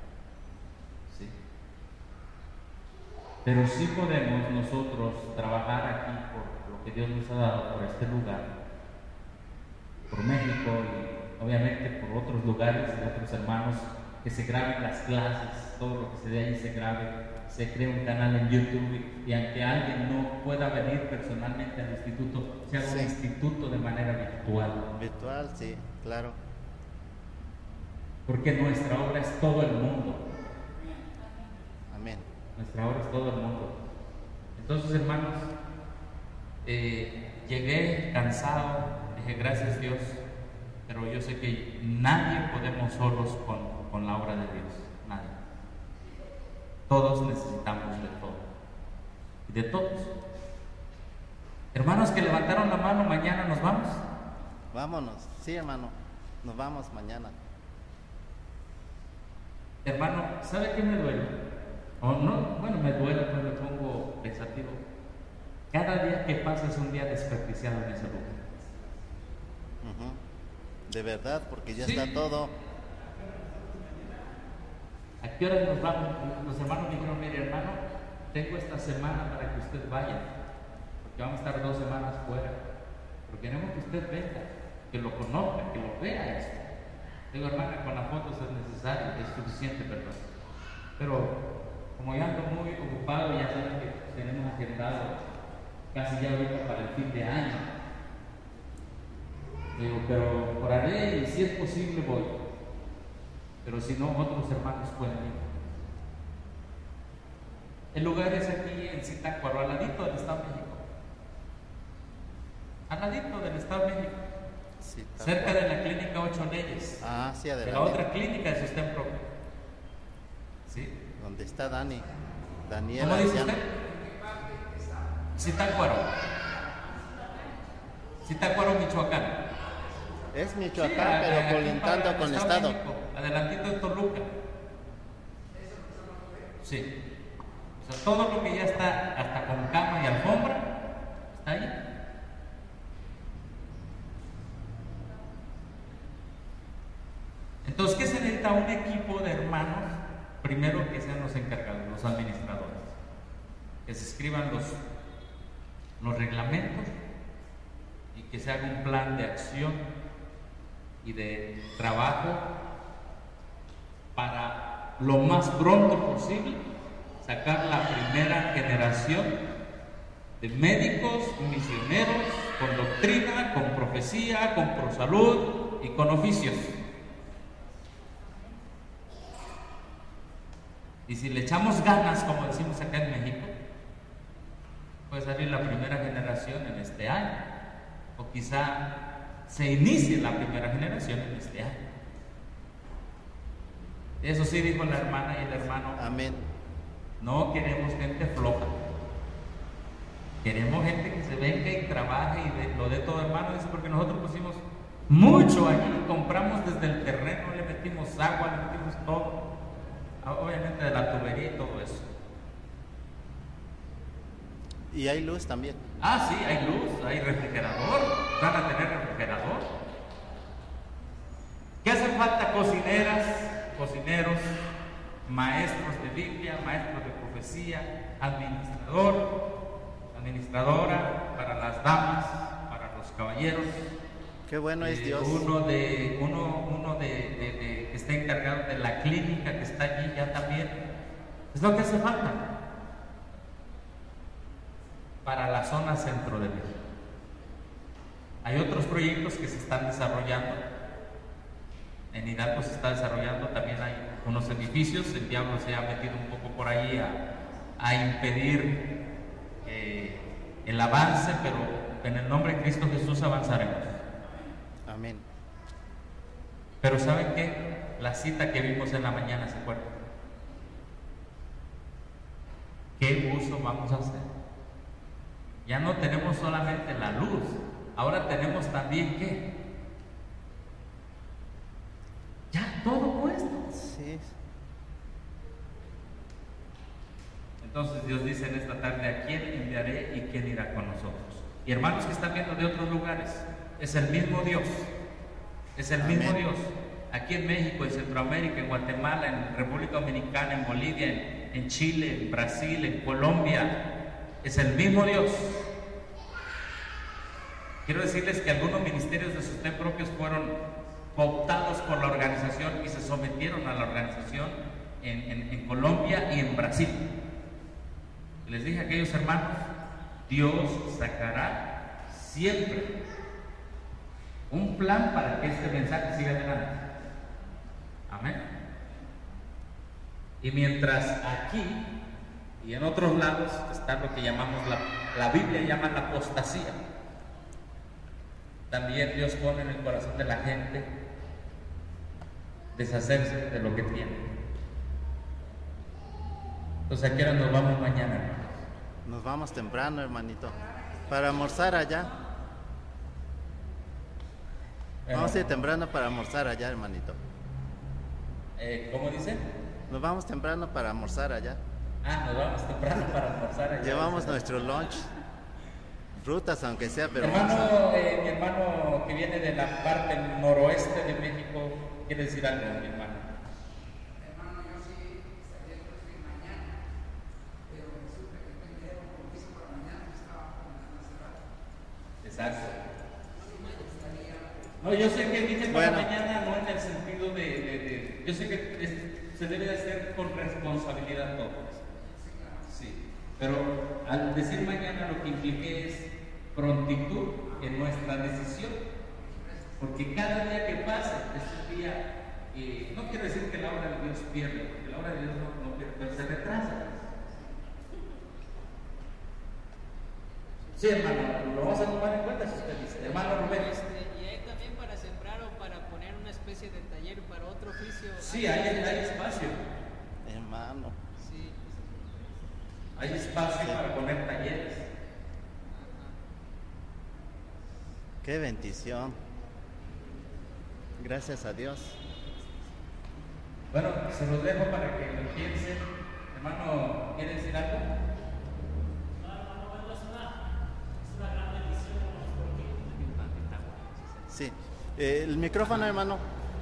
Pero sí podemos nosotros trabajar aquí por lo que Dios nos ha dado, por este lugar, por México y obviamente por otros lugares y otros hermanos, que se graben las clases, todo lo que se dé ahí se grabe, se cree un canal en YouTube y aunque alguien no pueda venir personalmente al instituto, se haga sí. un instituto de manera virtual. Virtual, sí, claro. Porque nuestra obra es todo el mundo. Amén. Nuestra obra es todo el mundo. Entonces, hermanos, eh, llegué cansado, dije gracias Dios, pero yo sé que nadie podemos solos con, con la obra de Dios, nadie. Todos necesitamos de todo, y de todos. Hermanos que levantaron la mano, mañana nos vamos. Vámonos, sí hermano, nos vamos mañana. Hermano, ¿sabe qué me duele? O no, bueno, me duele, pues me pongo pensativo. Cada día que pasa es un día desperdiciado en ese lugar. Uh-huh. De verdad, porque ya sí. está todo. ¿A qué hora nos vamos? Los hermanos me dijeron, mire hermano, tengo esta semana para que usted vaya, porque vamos a estar dos semanas fuera. Pero queremos que usted venga, que lo conozca, que lo vea esto. Digo, hermana, con las fotos es necesario, es suficiente, perdón. Pero como yo ando muy ocupado, ya saben que tenemos agendado casi ya ahorita para el fin de año. Digo, pero oraré y si es posible voy. Pero si no, otros hermanos pueden ir. El lugar es aquí en Zitácuaro, al ladito del Estado de México. Al ladito del Estado de México. Zitácuaro. Cerca de la clínica Ocho Leyes. Ah, sí, adelante. De la otra clínica de sostén propio. ¿Sí? Donde está Dani. Daniela. ¿Cómo dice usted? Zitácuaro. Zitácuaro, Michoacán. Es Michoacán, Sí, a- pero aquí colindando para el con Estado de estado. México, adelantito de Toluca. Sí. O sea, todo lo que ya está hasta con cama y alfombra está ahí. Entonces, ¿qué se necesita? Un equipo de hermanos, primero que sean los encargados, los administradores, que se escriban los, los reglamentos y que se haga un plan de acción y de trabajo para lo más pronto posible sacar la primera generación de médicos, misioneros, con doctrina, con profecía, con prosalud y con oficios. Y si le echamos ganas, como decimos acá en México, puede salir la primera generación en este año, o quizá se inicie la primera generación en este año. Eso sí dijo la hermana y el hermano. Amén. No queremos gente floja. Queremos gente que se venga y trabaje y de, lo de todo, hermano. Dice, porque nosotros pusimos mucho allí, compramos desde el terreno, le metimos agua, le metimos todo. Obviamente de la tubería y todo eso. Y hay luz también. Ah, sí, hay luz, hay refrigerador. Van a tener refrigerador. ¿Qué hacen falta? Cocineras, cocineros, maestros de Biblia, maestros de profecía, administrador, administradora para las damas, para los caballeros. Qué bueno es Eh, Dios. Uno de, uno, uno de, de, de- que está encargado de la clínica que está allí ya también. Es lo que hace falta para la zona centro de México. Hay otros proyectos que se están desarrollando. En Hidalgo se está desarrollando, también hay unos edificios. El diablo se ha metido un poco por ahí a, a impedir eh, el avance, pero en el nombre de Cristo Jesús avanzaremos. Amén. Pero ¿saben qué? La cita que vimos en la mañana, ¿se acuerdan? ¿Qué uso vamos a hacer? Ya no tenemos solamente la luz, ahora tenemos también ¿qué? Ya todo puesto. Sí. Entonces Dios dice en esta tarde, ¿a quién enviaré y quién irá con nosotros? Y hermanos que están viendo de otros lugares, es el mismo Dios, es el Amén. mismo Dios. Aquí en México, en Centroamérica, en Guatemala, en República Dominicana, en Bolivia, en, en Chile, en Brasil, en Colombia, es el mismo Dios. Quiero decirles que algunos ministerios de sostén propios fueron cooptados por la organización y se sometieron a la organización en, en, en Colombia y en Brasil. Les dije a aquellos hermanos, Dios sacará siempre un plan para que este mensaje siga adelante. Amén. Y mientras aquí y en otros lados está lo que llamamos la, la Biblia llama la apostasía, también Dios pone en el corazón de la gente deshacerse de lo que tiene. Entonces, ¿a qué hora nos vamos mañana, hermanos? Nos vamos temprano, hermanito. Para almorzar allá. Vamos a ir temprano para almorzar allá, hermanito. Eh, ¿Cómo dice? Nos vamos temprano para almorzar allá. Ah, nos vamos temprano para almorzar allá. Llevamos nuestro lunch. Frutas, aunque sea, pero Mi vamos a- hermano, eh, mi hermano que viene de la parte noroeste de México, quiere decir algo, mi hermano. Hermano, yo sí estaría dispuesto a ir mañana, pero resulta que tenía un compromiso para mañana que estaba comentando hace rato. Exacto. Sí me gustaría. No, yo sé que dije para Bueno. mañana no en el sentido de, de- de- yo sé que es- se debe de hacer con responsabilidad todo. Sí. Pero al decir mañana lo que impliqué es prontitud en nuestra decisión. Porque cada día que pasa es un día, eh, no quiero decir que la obra de Dios pierde, porque la obra de Dios no, no pierde, pero se retrasa. Sí, hermano, lo vamos a tomar en cuenta si usted dice. Hermano Rubén. Este, y hay también para sembrar o para poner una especie de taller para otro oficio. Sí, hay, hay espacio. hermano. Sí. Hay espacio para poner talleres. Qué bendición. Gracias a Dios. Bueno, se los dejo para que lo piensen. Hermano, ¿quiere decir algo? Sí. Eh, el micrófono, hermano.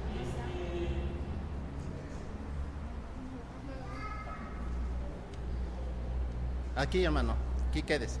Aquí, hermano. Aquí quedes.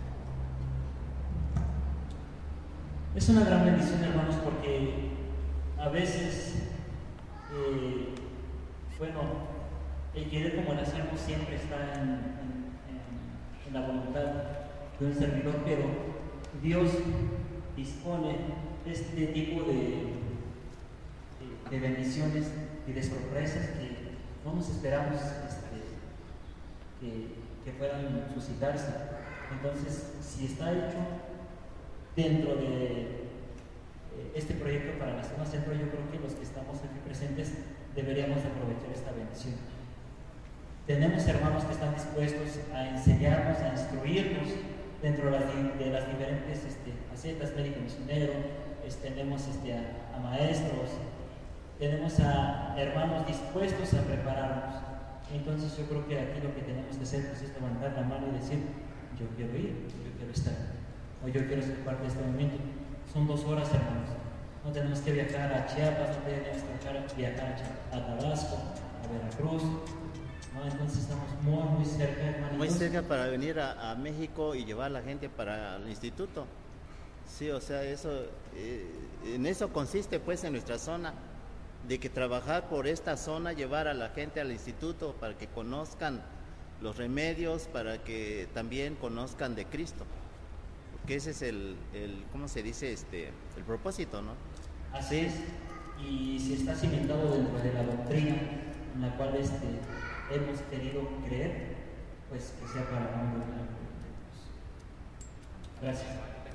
Es una gran bendición, hermanos, porque a veces, eh, bueno, el querer como el hacer no siempre está en, en, en, en la voluntad de un servidor, pero Dios dispone este tipo de, de, de bendiciones y de sorpresas que no nos esperamos este, que, que puedan suscitarse. Entonces, si está hecho dentro de este proyecto para la zona centro, yo creo que los que estamos aquí presentes deberíamos aprovechar esta bendición. Tenemos hermanos que están dispuestos a enseñarnos, a instruirnos dentro de las, de las diferentes este, facetas, médico misionero, este, tenemos este, a, a maestros, tenemos a hermanos dispuestos a prepararnos. Entonces yo creo que aquí lo que tenemos que hacer pues, es levantar la mano y decir, yo quiero ir, yo quiero estar, o yo quiero ser parte de este movimiento. Son dos horas, hermanos. No tenemos que viajar a Chiapas, no tenemos que viajar a Tabasco, a Veracruz. ¿No? Entonces estamos muy, muy cerca, hermanos. Muy cerca para venir a, a México y llevar a la gente para el instituto. Sí, o sea, eso, eh, en eso consiste pues en nuestra zona, de que trabajar por esta zona, llevar a la gente al instituto para que conozcan los remedios, para que también conozcan de Cristo. Que ese es el, el, ¿cómo se dice? Este, el propósito, ¿no? Así es, y si está cimentado dentro de la doctrina en la cual este, hemos querido creer, pues que sea para la honra de Dios. Gracias.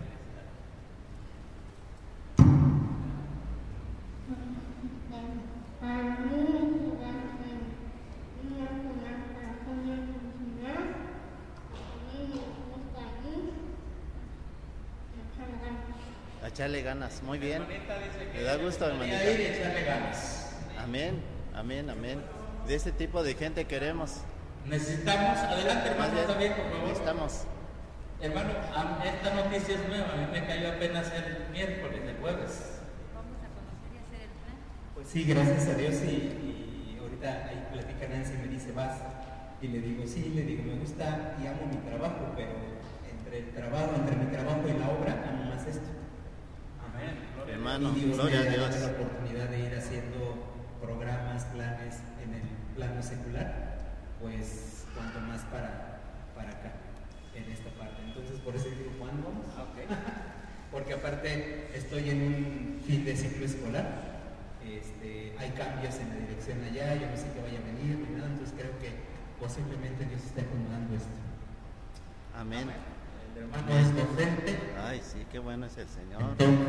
A echarle ganas, muy bien. Dice que Me da gusto, hermanita. ir y echarle ganas. Amén, amén, amén. De este tipo de gente queremos. Necesitamos, adelante hermano, Más bien, también por favor. Necesitamos. Hermano, a- esta noticia es nueva, a mí me cayó apenas el miércoles, el jueves. Vamos a conocer y hacer el plan. Pues sí, gracias a Dios y, y ahorita ahí platica Nancy y me dice, vas. Y le digo, sí, le digo, me gusta y amo mi trabajo, pero entre el trabajo, entre mi trabajo y la obra, amo más esto. Amén. Hermano, Y Dios gloria me a ha dado Dios. la oportunidad de ir haciendo programas, planes en el plano secular, pues cuanto más para, para acá, en esta parte. Entonces, por eso digo, ¿cuándo vamos? Ok. Porque aparte estoy en un fin de ciclo escolar, este, hay cambios en la dirección allá, yo no sé qué vaya a venir ni nada, entonces creo que posiblemente Dios está acomodando esto. Amén. El hermano es docente. Ay, sí, qué bueno es el Señor.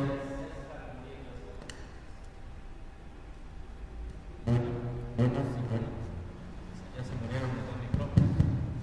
Ya se murieron los dos micrófonos.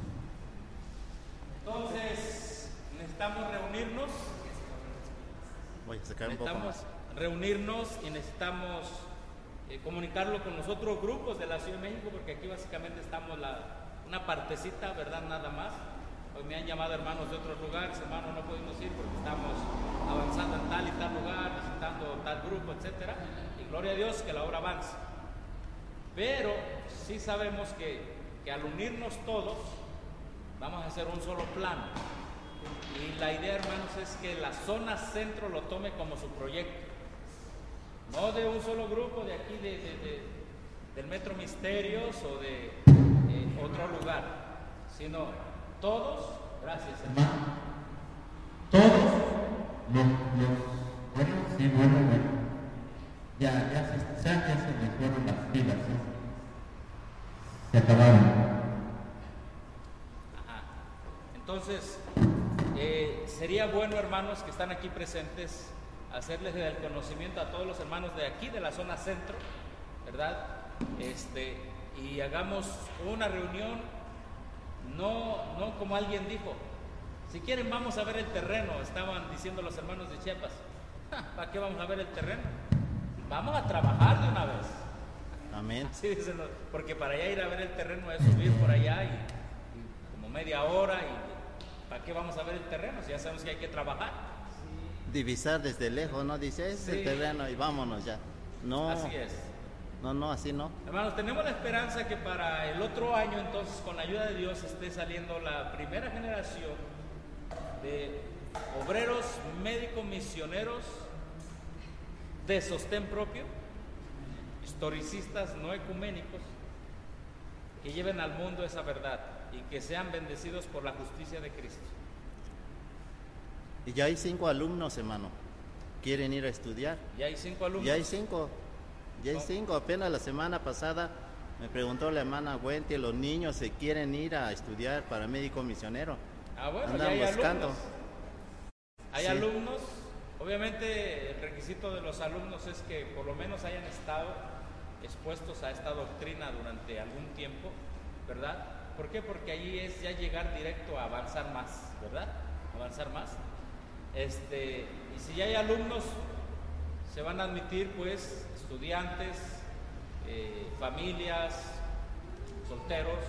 Entonces, necesitamos reunirnos. Voy a sacar un poco Necesitamos más. reunirnos y necesitamos eh, comunicarlo con los otros grupos de la Ciudad de México, porque aquí básicamente estamos la, una partecita, ¿verdad? Nada más. Hoy me han llamado hermanos de otros lugares, hermanos, no podemos ir porque estamos avanzando en tal y tal lugar, visitando tal grupo, etcétera. Y gloria a Dios que la obra avance. Pero sí sabemos que, que al unirnos todos, vamos a hacer un solo plan. Y la idea, hermanos, es que la zona centro lo tome como su proyecto. No de un solo grupo de aquí, de, de, de, del Metro Misterios o de eh, otro lugar, sino todos, gracias hermano. Todos los, los bueno, sí, bueno, bueno. Ya, ya se, ya, ya se me fueron las pilas, ¿sí? Se acabaron. Ajá. Entonces, eh, sería bueno, hermanos, que están aquí presentes, hacerles el conocimiento a todos los hermanos de aquí, de la zona centro, ¿verdad? Este, y hagamos una reunión, no, no como alguien dijo, si quieren vamos a ver el terreno, estaban diciendo los hermanos de Chiapas. ¿Para qué vamos a ver el terreno? vamos a trabajar de una vez. Amén. Así dicen los- porque para allá ir a ver el terreno es subir por allá y, y como media hora y ¿para qué vamos a ver el terreno si ya sabemos que hay que trabajar? Divisar desde lejos, ¿no? Dice, es Sí. el terreno y vámonos ya. No, Así es. no, no, así no. Hermanos, tenemos la esperanza que para el otro año, entonces, con la ayuda de Dios, esté saliendo la primera generación de obreros médicos misioneros de sostén propio, historicistas no ecuménicos, que lleven al mundo esa verdad y que sean bendecidos por la justicia de Cristo. Y ya hay cinco alumnos, hermano. Quieren ir a estudiar. Y hay cinco alumnos. Ya hay cinco. Ya hay No. cinco. Apenas la semana pasada me preguntó la hermana Wenty, los niños se quieren ir a estudiar para médico misionero. Ah, bueno, Andan ya hay buscando. alumnos. Hay Sí. alumnos. Obviamente el requisito de los alumnos es que por lo menos hayan estado expuestos a esta doctrina durante algún tiempo, ¿verdad? ¿Por qué? Porque allí es ya llegar directo a avanzar más, ¿verdad? Avanzar más. Este, y si ya hay alumnos, se van a admitir pues estudiantes, eh, familias, solteros,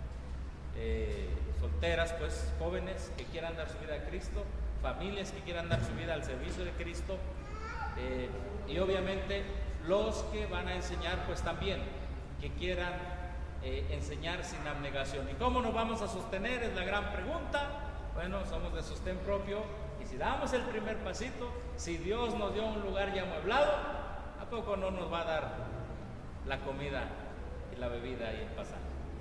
eh, solteras, pues jóvenes que quieran dar su vida a Cristo, familias que quieran dar su vida al servicio de Cristo, eh, y obviamente los que van a enseñar pues también, que quieran eh, enseñar sin abnegación. ¿Y cómo nos vamos a sostener? Es la gran pregunta. Bueno, somos de sostén propio, y si damos el primer pasito, si Dios nos dio un lugar ya amueblado, ¿a poco no nos va a dar la comida y la bebida y el pasaje?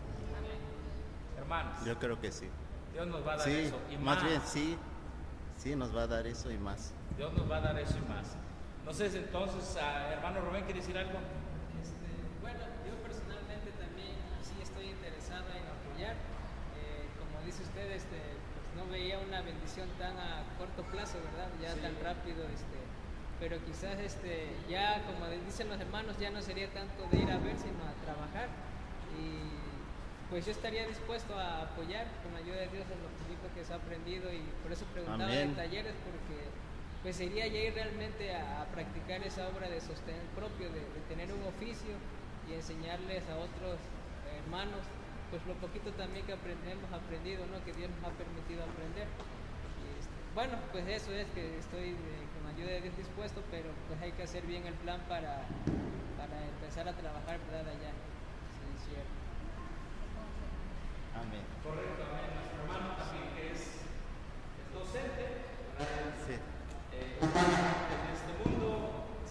Hermanos, Yo creo que sí. Dios nos va a dar Sí, eso y más más. bien sí. Sí, nos va a dar eso y más. Dios nos va a dar eso y más. No sé si entonces, ah, hermano Rubén, ¿quiere decir algo? Este, bueno, yo personalmente también sí estoy interesado en apoyar. Eh, como dice usted, este, pues no veía una bendición tan a corto plazo, ¿verdad? Ya Sí. tan rápido, este, pero quizás este, ya como dicen los hermanos, ya no sería tanto de ir a ver, sino a trabajar. Y pues yo estaría dispuesto a apoyar con la ayuda de Dios en lo poquito que se ha aprendido, y por eso preguntaba Amén. de talleres, porque pues sería ya ir realmente a, a practicar esa obra de sostén propio, de, de tener un oficio y enseñarles a otros hermanos pues lo poquito también que aprendemos aprendido, ¿no? Que Dios nos ha permitido aprender. Y, este, bueno, pues eso es que estoy eh, con la ayuda de Dios dispuesto, pero pues hay que hacer bien el plan para, para empezar a trabajar, ¿verdad? Allá. Sí, cierto. Amén. Correcto, amén. Nuestro hermano también, que es, es docente, ¿verdad? Sí. Eh, en este mundo.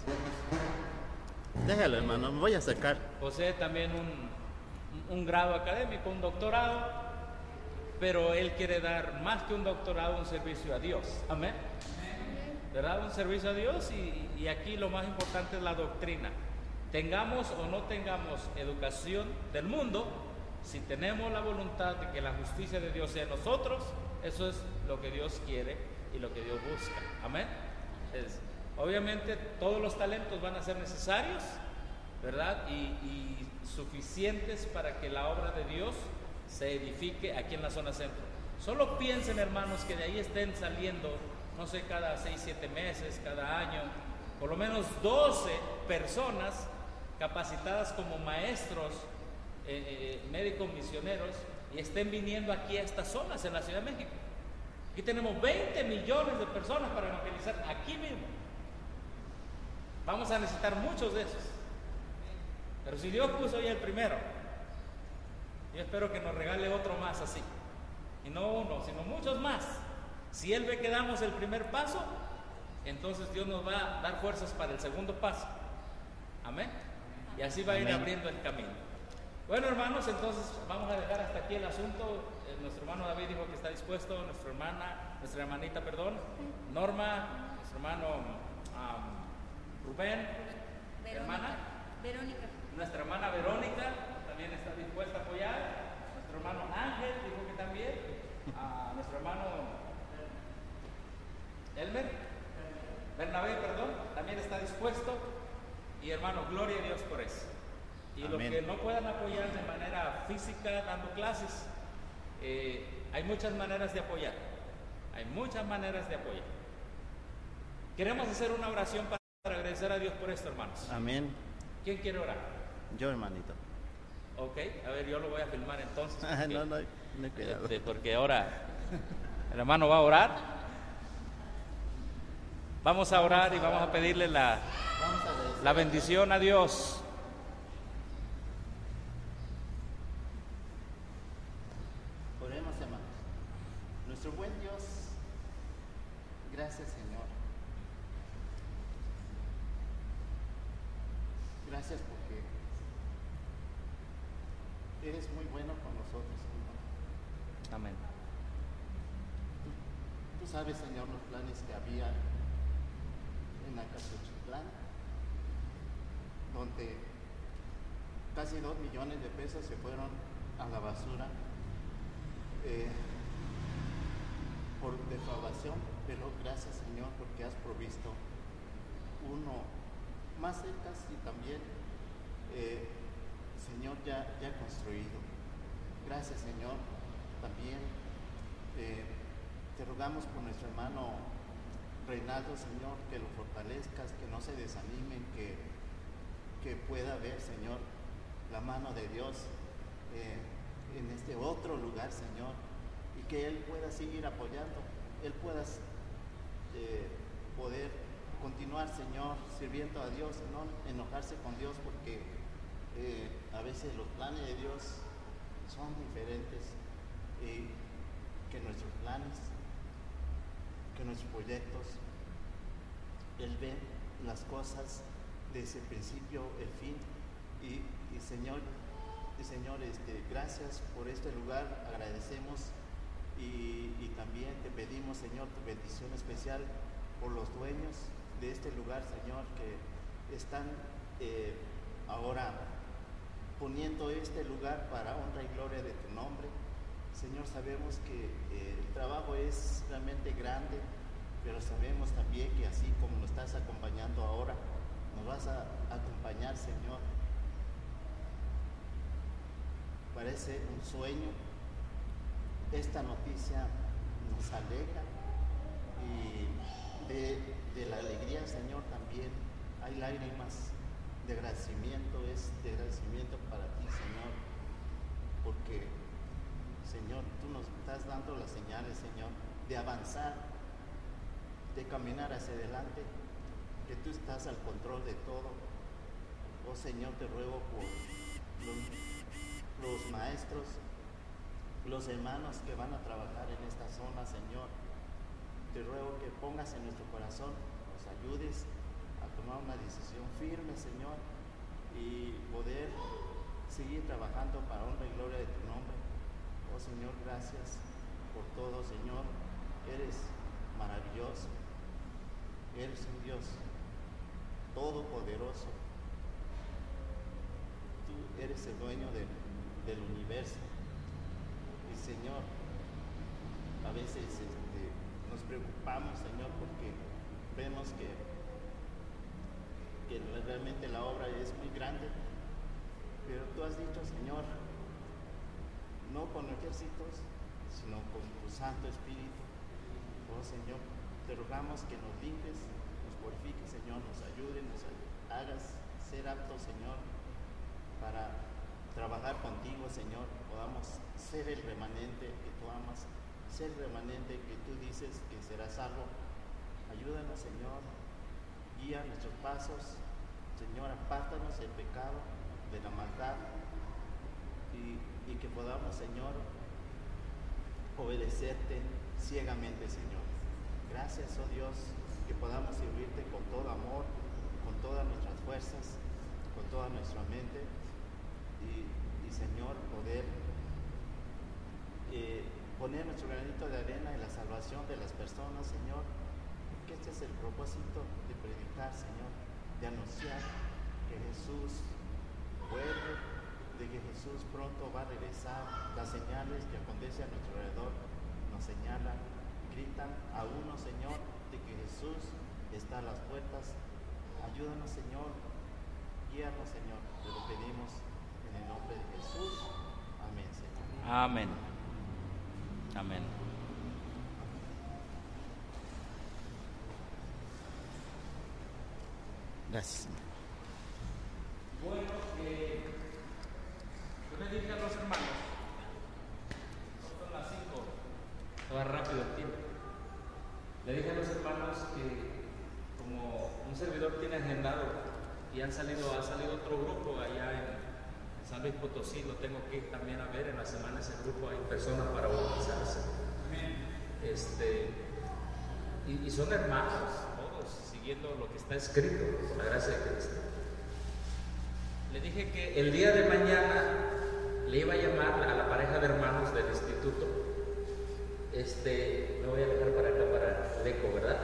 Déjalo, hermano, me voy a sacar. Posee también un, un grado académico, un doctorado, pero él quiere dar más que un doctorado, un servicio a Dios. Amén. ¿Verdad? Un servicio a Dios, y, y aquí lo más importante es la doctrina. Tengamos o no tengamos educación del mundo, si tenemos la voluntad de que la justicia de Dios sea en nosotros, eso es lo que Dios quiere y lo que Dios busca. Amén. Es, obviamente todos los talentos van a ser necesarios, ¿verdad? Y, y suficientes para que la obra de Dios se edifique aquí en la zona centro. Solo piensen, hermanos, que de ahí estén saliendo, no sé, cada seis, siete meses, cada año, por lo menos doce personas capacitadas como maestros, eh, eh, médicos misioneros, y estén viniendo aquí a estas zonas en la Ciudad de México. Aquí tenemos veinte millones de personas para evangelizar aquí mismo. Vamos a necesitar muchos de esos. Pero si Dios puso ya el primero, yo espero que nos regale otro más así. Y no uno, sino muchos más. Si Él ve que damos el primer paso, entonces Dios nos va a dar fuerzas para el segundo paso. Amén. Y así va a ir Amén. abriendo el camino. Bueno, hermanos, entonces vamos a dejar hasta aquí el asunto. Eh, nuestro hermano David dijo que está dispuesto, nuestra hermana, nuestra hermanita, perdón, Norma, nuestro hermano um, Rubén, Verónica. hermana, Verónica. nuestra hermana Verónica también está dispuesta a apoyar, nuestro hermano Ángel dijo que también, a nuestro hermano Elmer, Bernabé, perdón, también está dispuesto, y hermano, gloria a Dios por eso. Y los Amén. que no puedan apoyar de manera física dando clases, eh, hay muchas maneras de apoyar, hay muchas maneras de apoyar. Queremos hacer una oración para Para agradecer a Dios por esto, hermanos. Amén. ¿Quién quiere orar? Yo, hermanito. Ok, a ver, yo lo voy a filmar entonces. Ah, no, no, no, cuidado. Este, porque ahora el hermano va a orar. Vamos a orar y vamos a pedirle la, la bendición a Dios. Oremos, hermanos. Nuestro buen Dios, gracias, Señor. Gracias porque eres muy bueno con nosotros, Señor. Amén. Tú, tú sabes, Señor, los planes que había en Acaxuchitlán, donde casi dos millones de pesos se fueron a la basura eh, por defraudación, pero gracias, Señor, porque has provisto uno más cerca y también, eh, Señor, ya, ya construido. Gracias, Señor. También eh, te rogamos por nuestro hermano Reinaldo, Señor, que lo fortalezcas, que no se desanimen, que, que pueda ver, Señor, la mano de Dios eh, en este otro lugar, Señor, y que Él pueda seguir apoyando, Él pueda eh, poder continuar, Señor, sirviendo a Dios, no enojarse con Dios, porque eh, a veces los planes de Dios son diferentes, y que nuestros planes, que nuestros proyectos, Él ve las cosas desde el principio, el fin, y, y Señor, y Señor, este, gracias por este lugar, agradecemos, y, y también te pedimos, Señor, tu bendición especial por los dueños de este lugar, Señor, que están eh, ahora poniendo este lugar para honra y gloria de tu nombre. Señor, sabemos que eh, el trabajo es realmente grande, pero sabemos también que así como nos estás acompañando ahora, nos vas a acompañar, Señor. Parece un sueño. Esta noticia nos alegra y de, de la alegría, Señor, también hay lágrimas de agradecimiento, es de agradecimiento para ti, Señor, porque, Señor, tú nos estás dando las señales, Señor, de avanzar, de caminar hacia adelante, que tú estás al control de todo. Oh, Señor, te ruego por los, los maestros, los hermanos que van a trabajar en esta zona, Señor. Te ruego que pongas en nuestro corazón, nos ayudes a tomar una decisión firme, Señor, y poder seguir trabajando para honra y gloria de tu nombre. Oh, Señor, gracias por todo, Señor. Eres maravilloso. Eres un Dios todopoderoso. Tú eres el dueño de, del universo. Y, Señor, a veces este, nos preocupamos, Señor, porque vemos que, que realmente la obra es muy grande, pero tú has dicho, Señor, no con ejércitos, sino con tu Santo Espíritu. Oh, Señor, te rogamos que nos limpies, nos purifiques, Señor, nos ayudes, nos hagas ser aptos, Señor, para trabajar contigo, Señor, podamos ser el remanente que tú amas, ser el remanente que tú dices que será salvo. Ayúdanos, Señor, guía nuestros pasos, Señor, apártanos del pecado, de la maldad, y, y que podamos, Señor, obedecerte ciegamente, Señor. Gracias, oh Dios, que podamos servirte con todo amor, con todas nuestras fuerzas, con toda nuestra mente, y, y Señor, poder eh, poner nuestro granito de arena en la salvación de las personas, Señor, que este es el propósito de predicar, Señor, de anunciar que Jesús vuelve, de que Jesús pronto va a regresar. Las señales que acontecen a nuestro alrededor nos señalan, gritan a uno, Señor, de que Jesús está a las puertas. Ayúdanos, Señor, guíanos, Señor, te lo pedimos en el nombre de Jesús. Amén, Señor. Amén. Amén. Gracias. Bueno, eh, yo le dije a los hermanos, son las cinco, va rápido el tiempo. Le dije a los hermanos que como un servidor tiene agendado y han salido, ha salido otro grupo allá en San Luis Potosí, lo tengo que ir también a ver en las semanas. El grupo hay personas para bautizarse. Este, y, y son hermanos, todos siguiendo lo que está escrito, por la gracia de Cristo. Le dije que el día de mañana le iba a llamar a la pareja de hermanos del instituto. Este, me voy a dejar para acá para el eco, ¿verdad?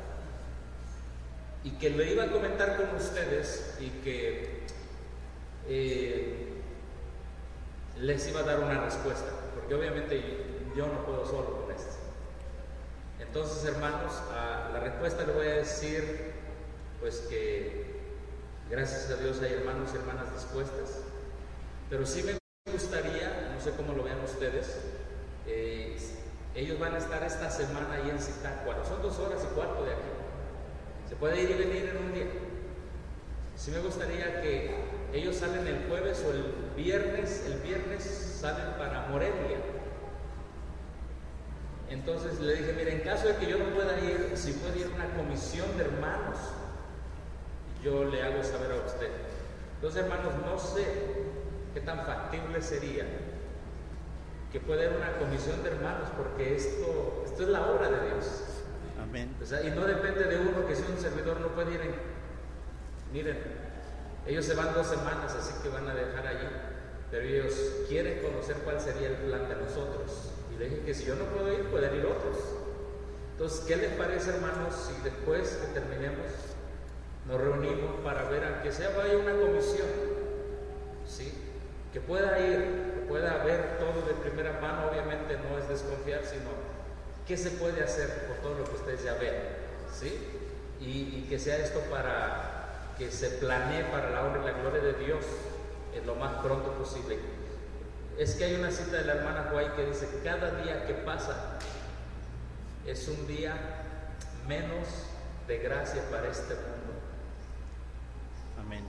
Y que lo iba a comentar con ustedes y que eh, les iba a dar una respuesta, porque obviamente yo no puedo solo con esto. Entonces, hermanos, a la respuesta le voy a decir, pues que gracias a Dios hay hermanos y hermanas dispuestas, pero sí me gustaría, no sé cómo lo vean ustedes, eh, ellos van a estar esta semana ahí en Zitácuaro, son dos horas y cuarto de aquí, se puede ir y venir en un día. Sí me gustaría que ellos salen el jueves o el viernes, el viernes salen para Morelia. Entonces le dije, mire, en caso de que yo no pueda ir, si puede ir una comisión de hermanos, yo le hago saber a usted. Entonces, hermanos, no sé qué tan factible sería que pueda ir una comisión de hermanos, porque esto, esto es la obra de Dios. Amén. O sea, y no depende de uno, que si un servidor no puede ir en... Miren, ellos se van dos semanas, así que van a dejar allí, pero ellos quieren conocer cuál sería el plan de nosotros. Y le dije que si yo no puedo ir, pueden ir otros. Entonces, ¿qué les parece, hermanos, si después que terminemos nos reunimos para ver, aunque sea vaya una comisión, ¿sí? Que pueda ir, que pueda ver todo de primera mano? Obviamente no es desconfiar, sino qué se puede hacer por todo lo que ustedes ya ven, ¿sí? Y, y que sea esto para que se planee para la honra y la gloria de Dios en lo más pronto posible. Es que hay una cita de la hermana Guay que dice, cada día que pasa es un día menos de gracia para este mundo. Amén.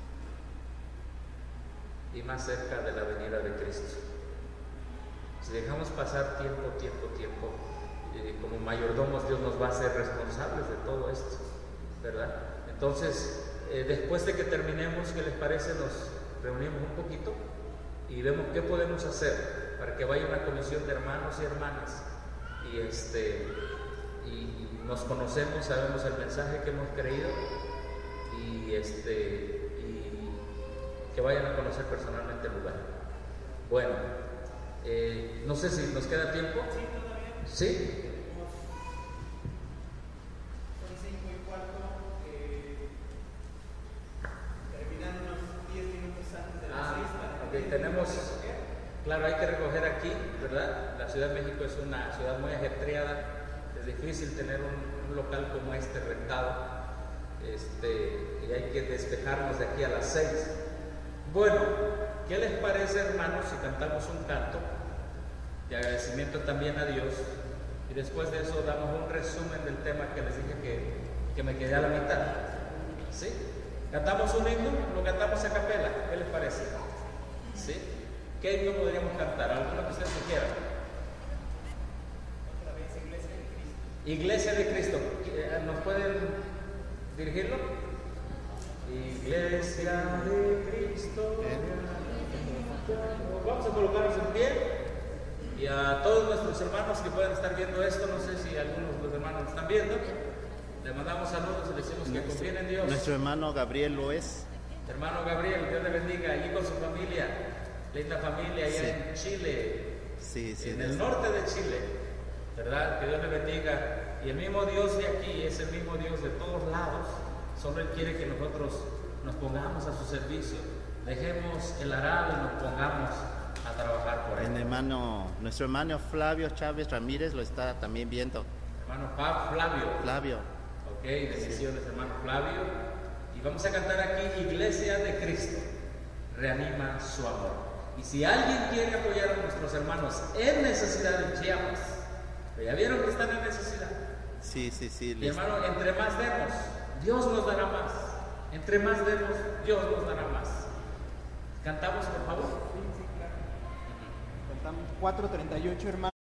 Y más cerca de la venida de Cristo. Si dejamos pasar tiempo, tiempo, tiempo, eh, como mayordomos, Dios nos va a hacer responsables de todo esto, ¿verdad? Entonces, eh, después de que terminemos, ¿qué les parece? Nos reunimos un poquito y vemos qué podemos hacer para que vaya una comisión de hermanos y hermanas y este y nos conocemos, sabemos el mensaje que hemos creído y este y que vayan a conocer personalmente el lugar. Bueno, eh, no sé si nos queda tiempo. Sí, todavía. ¿Sí? Son cinco y cuarto, eh, terminando unos diez minutos antes de las Ah, seis. Para ok, tenemos, claro, hay que recoger aquí, ¿verdad? La Ciudad de México es una ciudad muy ajetreada, es difícil tener un, un local como este rentado, este, y hay que despejarnos de aquí a las seis. Bueno, ¿qué les parece, hermanos, si cantamos un canto de agradecimiento también a Dios? Y después de eso damos un resumen del tema que les dije que, que me quedé a la mitad. ¿Sí? ¿Cantamos un himno? Lo cantamos a capela. ¿Qué les parece? ¿Sí? ¿Qué himno podríamos cantar? ¿Alguno que ustedes quieran? Otra vez, Iglesia de Cristo. Iglesia de Cristo. ¿Nos pueden dirigirlo? Iglesia de Cristo. Vamos a colocarnos en pie. Y a todos nuestros hermanos que puedan estar viendo esto, no sé si algunos de los hermanos lo están viendo, le mandamos saludos y le decimos que confíen en Dios. Nuestro hermano Gabriel lo es. Hermano Gabriel, Dios le bendiga, allí con su familia, linda familia allá Sí. en Chile, Sí, sí. en el norte de Chile, ¿verdad? Que Dios le bendiga. Y el mismo Dios de aquí es el mismo Dios de todos lados, solo Él quiere que nosotros nos pongamos a su servicio, dejemos el arado y nos pongamos a trabajar por Él. El hermano, nuestro hermano Flavio Chávez Ramírez lo está también viendo. Hermano Fa- Flavio. Flavio. Ok, bendiciones, hermano Flavio. Y vamos a cantar aquí Iglesia de Cristo, reanima su amor. Y si alguien quiere apoyar a nuestros hermanos en necesidad en Chiapas, ¿ya vieron que están en necesidad? Sí, sí, sí. Y les- hermano, entre más demos, Dios nos dará más. Entre más demos, Dios nos dará más. ¿Cantamos, por favor? Sí, sí, claro. Cantamos cuatro treinta y ocho, hermanos.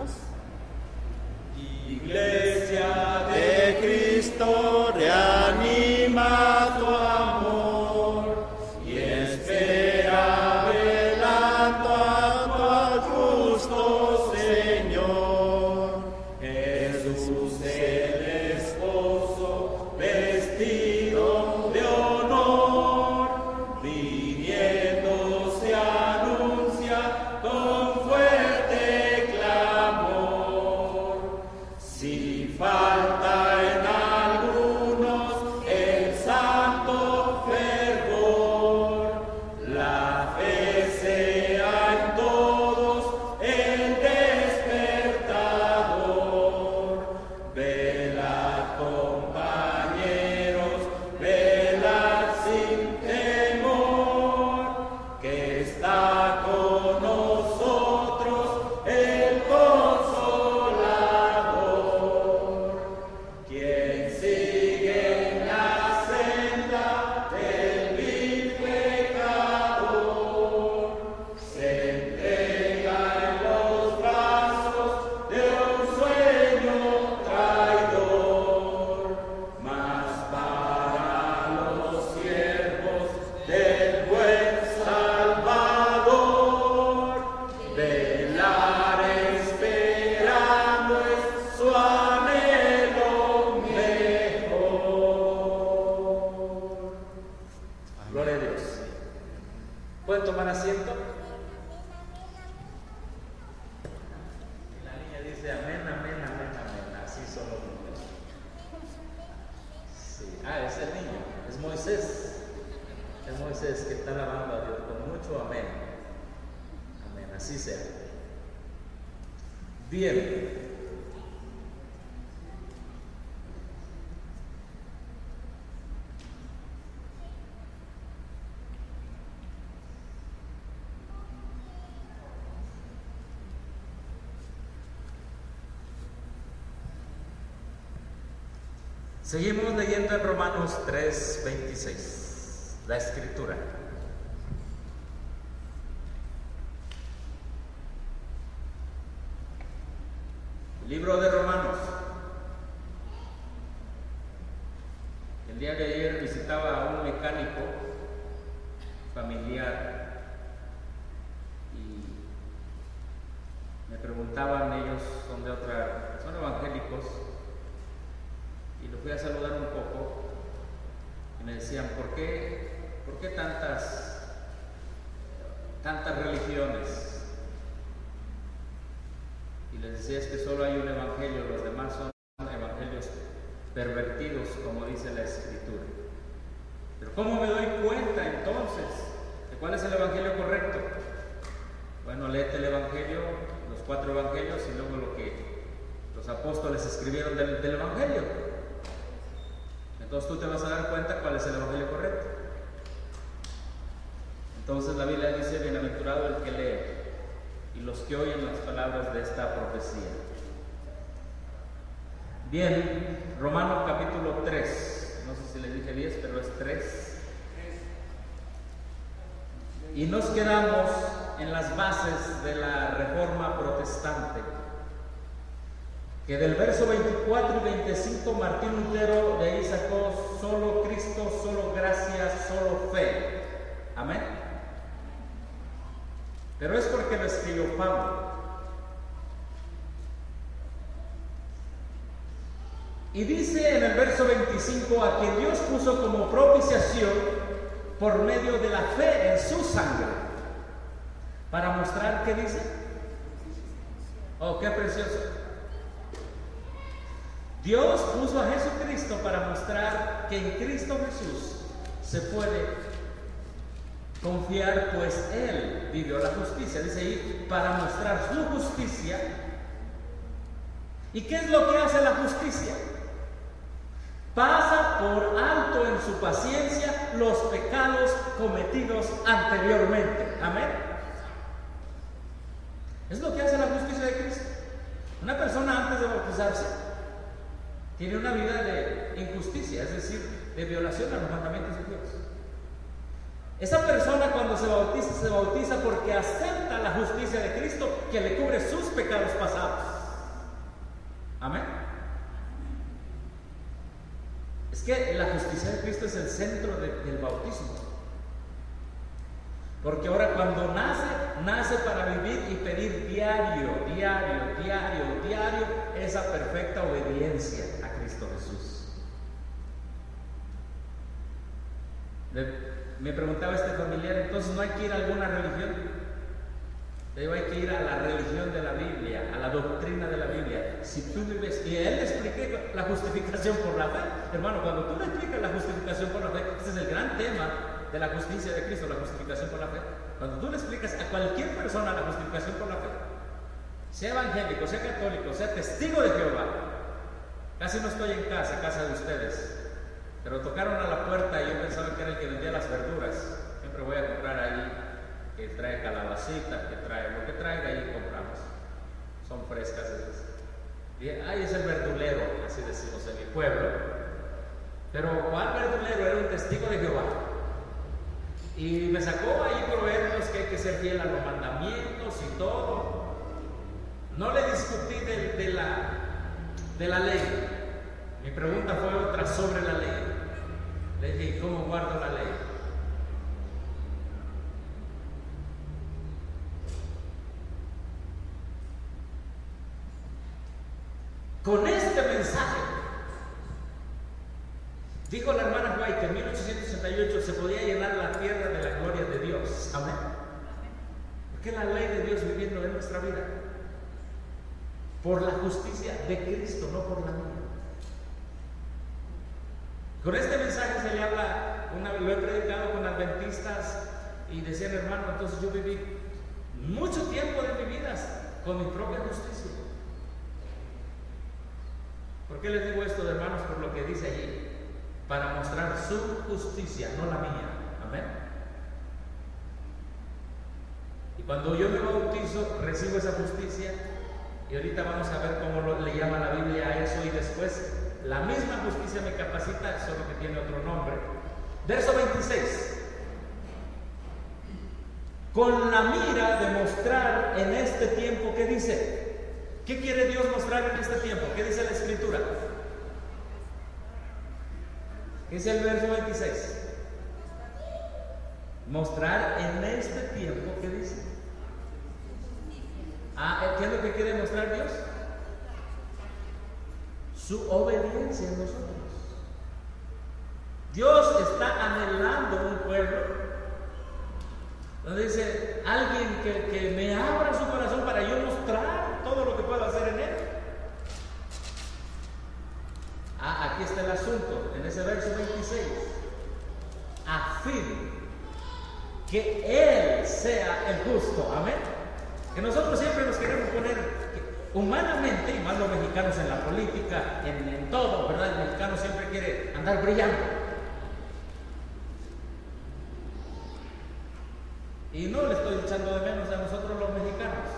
Iglesia de Cristo, reanima tu amor y espera velando a tu justo Señor. Jesús el esposo, vestido de honor, viniendo se anuncia con fuerte clamor. Si falta en algunos el santo fervor, la fe sea en todos el despertador. Velad, compañeros, velad sin temor, que está con nosotros el Consolador, quien sigue en la senda del vil pecador, se entrega en los brazos de un sueño traidor, mas para los siervos del buen Salvador, velar esperando es su anhelo mejor. Gloria a Dios. ¿Pueden tomar asiento? Y la niña dice amén, amén, amén, amén. Así son los niños. Sí. Ah, es el niño, es Moisés. Es Moisés que está alabando a Dios con mucho amén. Amén, así sea. Bien. Seguimos leyendo en Romanos tres veintiséis, la escritura. Libro de Romanos. El día de ayer visitaba a un mecánico familiar y me preguntaban ellos, son de otra, son evangélicos, y lo fui a saludar un poco y me decían, ¿por qué, por qué tantas, tantas religiones? Y les decía, es que solo hay un evangelio, los demás son evangelios pervertidos, como dice la Escritura. Pero ¿cómo me doy cuenta entonces de cuál es el evangelio correcto? Bueno, léete el evangelio, los cuatro evangelios y luego lo que los apóstoles escribieron del, del evangelio. Entonces tú te vas a dar cuenta cuál es el evangelio correcto. Entonces la Biblia dice, bienaventurado el que lee y los que oyen las palabras de esta profecía. Bien, Romanos capítulo tres, no sé si les dije diez, pero es tres. Y nos quedamos en las bases de la Reforma Protestante, que del verso veinticuatro y veinticinco Martín Lutero de ahí sacó solo Cristo, solo gracia, solo fe. Amén. Pero es porque lo escribió Pablo. Y dice en el verso veinticinco, a quien Dios puso como propiciación por medio de la fe en su sangre, para mostrar, ¿qué dice? Oh, qué precioso. Dios puso a Jesucristo para mostrar que en Cristo Jesús se puede confiar, pues Él vivió la justicia. Dice ahí, para mostrar su justicia. ¿Y qué es lo que hace la justicia? Pasa por alto en su paciencia los pecados cometidos anteriormente. Amén. Es lo que hace la justicia de Cristo. Una persona antes de bautizarse tiene una vida de injusticia, es decir, de violación a los mandamientos de Dios. Esa persona cuando se bautiza, se bautiza porque acepta la justicia de Cristo que le cubre sus pecados pasados. Amén. Es que la justicia de Cristo es el centro de, del bautismo. Porque ahora cuando nace, nace para vivir y pedir diario, diario, diario, diario esa perfecta obediencia a Cristo Jesús. Le, me preguntaba este familiar, entonces no hay que ir a alguna religión. Le digo, hay que ir a la religión de la Biblia, a la doctrina de la Biblia. Si tú vives, y a él le expliqué la justificación por la fe. Hermano, cuando tú le explicas la justificación por la fe, este es el gran tema de la justicia de Cristo, la justificación por la fe. Cuando tú le explicas a cualquier persona la justificación por la fe, sea evangélico, sea católico, sea testigo de Jehová, casi no estoy en casa, casa de ustedes, pero tocaron a la puerta y yo pensaba que era el que vendía las verduras. Siempre voy a comprar ahí, que trae calabacita, que trae lo que traiga, ahí compramos. Son frescas esas. Dije, ay, es el verdulero, así decimos en mi pueblo. Pero ¿cuál verdulero? Era un testigo de Jehová. Y me sacó ahí proverbios que hay que ser fiel a los mandamientos y todo. No le discutí de, de, la, de la ley. Mi pregunta fue otra sobre la ley. Le dije, ¿cómo guardo la ley? Con este mensaje, dijo la hermana White que en mil ochocientos sesenta y ocho se podía llenar la tierra de la gloria de Dios. Amén. Porque la ley de Dios viviendo en nuestra vida, por la justicia de Cristo, no por la mía. Con este mensaje se le habla, una, lo he predicado con adventistas y decían, hermano, entonces yo viví mucho tiempo de mi vida con mi propia justicia. ¿Por qué les digo esto, de hermanos? Por lo que dice allí, para mostrar su justicia, no la mía. Amén. Y cuando yo me bautizo, recibo esa justicia, y ahorita vamos a ver cómo lo, le llama la Biblia a eso, y después la misma justicia me capacita, solo que tiene otro nombre. Verso veintiséis. Con la mira de mostrar en este tiempo, ¿qué dice? ¿Qué quiere Dios mostrar en este tiempo? ¿Qué dice la Escritura? ¿Qué es el verso veintiséis? Mostrar en este tiempo, ¿qué dice? Ah, ¿qué es lo que quiere mostrar Dios? Su obediencia en nosotros. Dios está anhelando un pueblo donde dice, alguien que, que me abra su corazón para yo mostrar todo lo que puedo hacer en él. Ah, aquí está el asunto, en ese verso veintiséis. A fin que Él sea el justo. Amén. Que nosotros siempre nos queremos poner humanamente, y más los mexicanos en la política, en, en todo, ¿verdad? El mexicano siempre quiere andar brillando. Y no le estoy echando de menos a nosotros los mexicanos.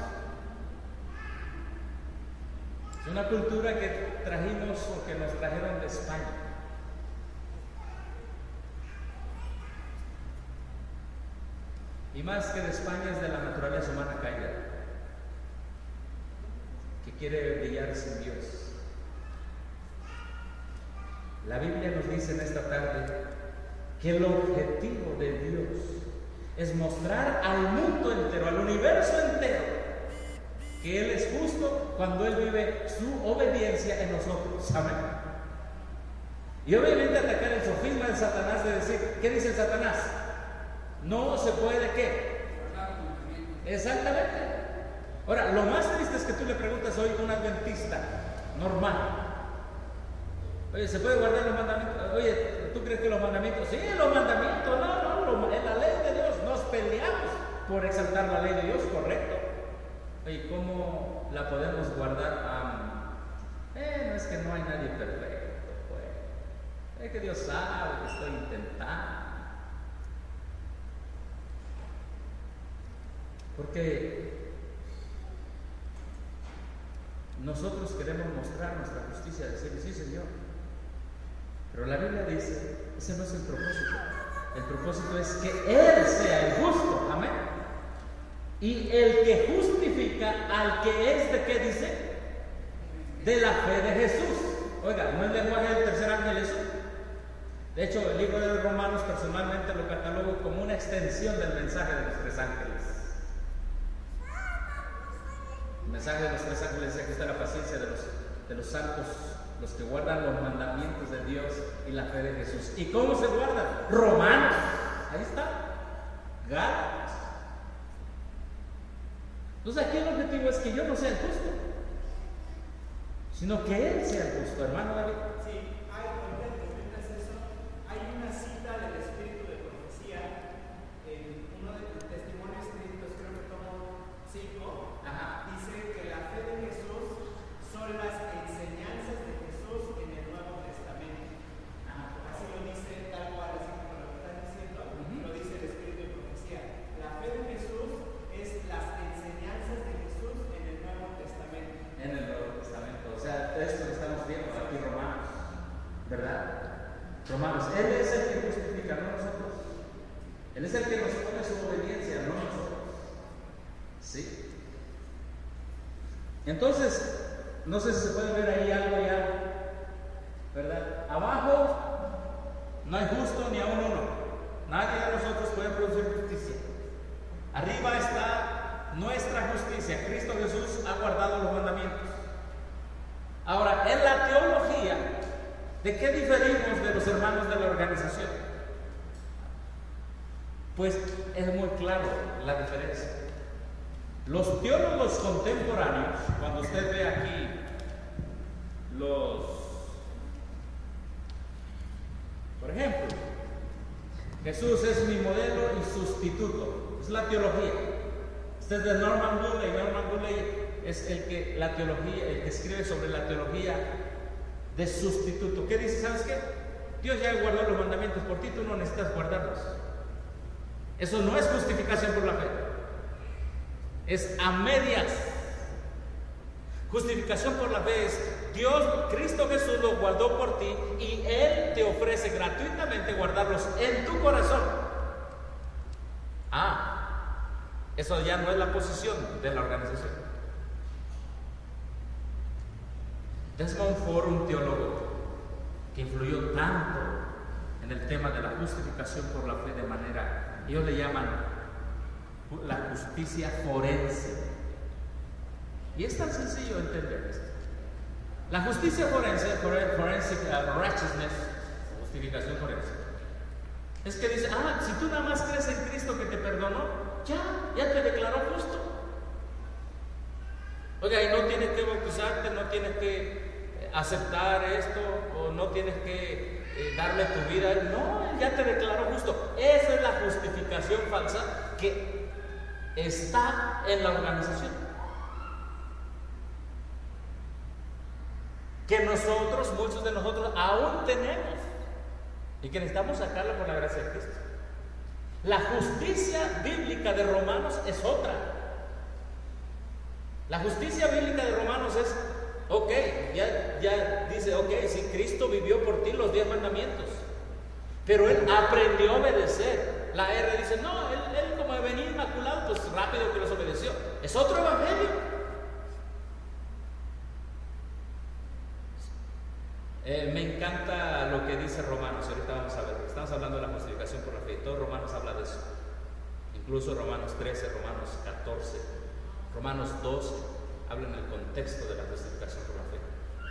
Es una cultura que trajimos o que nos trajeron de España. Y más que de España, es de la naturaleza humana caída, que quiere brillar sin Dios. La Biblia nos dice en esta tarde que el objetivo de Dios es mostrar al mundo entero, al universo entero, que Él es justo cuando Él vive su obediencia en nosotros. Amén. Y obviamente atacar el sofisma de Satanás de decir, ¿qué dice el Satanás? No se puede, ¿qué? Exactamente. Ahora, lo más triste es que tú le preguntas hoy a un adventista normal, oye, ¿se puede guardar los mandamientos? Oye, ¿tú crees que los mandamientos? Sí, los mandamientos, no, no, lo, en la ley de Dios. Nos peleamos por exaltar la ley de Dios, correcto. Oye, ¿cómo la podemos guardar? Ah, eh, no es que no hay nadie perfecto, pues. Es que Dios sabe que estoy intentando. Porque nosotros queremos mostrar nuestra justicia, decir, sí, Señor. Pero la Biblia dice, ese no es el propósito. El propósito es que Él sea el justo, amén. Y el que justifica al que es de qué dice, de la fe de Jesús. Oiga, ¿no es el lenguaje del tercer ángel eso? De hecho, el libro de Romanos personalmente lo catalogo como una extensión del mensaje de los tres ángeles. El mensaje de los tres ángeles dice que está la paciencia de los, de los santos, los que guardan los mandamientos de Dios y la fe de Jesús. ¿Y cómo se guardan? Romanos. Ahí está. Gálatas. Entonces aquí el objetivo es que yo no sea el justo, sino que Él sea el justo, hermano David. Sí, hay, ahorita que comentas eso, hay una cita del Espíritu de Profecía en uno de los testimonios escritos, creo que tomo cinco, Ajá. dice que la fe de Jesús son las enseñanzas de Jesús en el Nuevo Testamento. Ajá. Así lo dice tal cual, así como lo que están diciendo, uh-huh. Lo dice el Espíritu de Profecía. La fe de Jesús es las enseñanzas de Jesús en el Nuevo Testamento. En el Nuevo Testamento, o sea, esto lo estamos viendo aquí Romanos, ¿verdad? Romanos, Él es el que justifica, no nosotros. Él es el que nos pone su obediencia, no nosotros. ¿Sí? Entonces, no sé si se puede ver ahí algo ya, ¿verdad? Abajo no hay justo ni a un uno. Nadie de nosotros puede producir justicia. Arriba está nuestra justicia. Cristo Jesús ha guardado los mandamientos. Ahora, en la teología, ¿de qué diferimos de los hermanos de la organización? Pues es muy claro la diferencia. Los teólogos contemporáneos, cuando usted ve aquí los, por ejemplo, Jesús es mi modelo y sustituto, es la teología. Este es de Norman Bulley. Norman Bulley es el que la teología, el que escribe sobre la teología de sustituto. ¿Qué dice? ¿Sabes qué? Dios ya guardó los mandamientos por ti, tú no necesitas guardarlos. Eso no es justificación por la fe. Es a medias. Justificación por la fe es Dios, Cristo Jesús lo guardó por ti y Él te ofrece gratuitamente guardarlos en tu corazón. Ah, eso ya no es la posición de la organización. Desmond Ford, un teólogo que influyó tanto en el tema de la justificación por la fe de manera, ellos le llaman la justicia forense. Y es tan sencillo entender esto. La justicia forense, forensic uh, righteousness, justificación forense, es que dice, ah, si tú nada más crees en Cristo que te perdonó, ya, ya te declaró justo. Oiga, y no tienes que bautizarte, no tienes que aceptar esto, o no tienes que eh, darle tu vida, no, ya te declaró justo. Esa es la justificación falsa que está en la organización, que nosotros, muchos de nosotros aún tenemos y que necesitamos sacarla por la gracia de Cristo. La justicia bíblica de Romanos es otra. La justicia bíblica de Romanos es, ok, ya, ya dice, ok, si Cristo vivió por ti los diez mandamientos, pero Él aprendió a obedecer. La R dice, no, Él, él como venía inmaculado, pues rápido que los obedeció. Es otro evangelio. Eh, me encanta lo que dice Romanos, ahorita vamos a ver, estamos hablando de la justificación por la fe, y todo Romanos habla de eso, incluso Romanos trece, Romanos catorce, Romanos doce, hablan en el contexto de la justificación por la fe.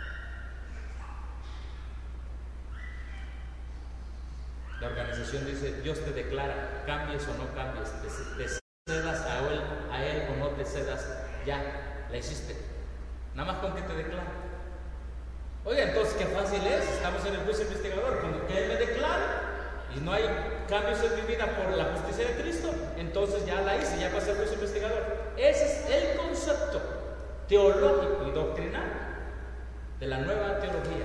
La organización dice, Dios te declara, cambies o no cambies, te, te cedas a él, a él o no te cedas, ya, la hiciste, nada más con que te declara. Oye, entonces qué fácil es, estamos en el juicio investigador, cuando que Él me declara y no hay cambios en mi vida por la justicia de Cristo, entonces ya la hice, ya pasé el juicio investigador. Ese es el concepto teológico y doctrinal de la nueva teología.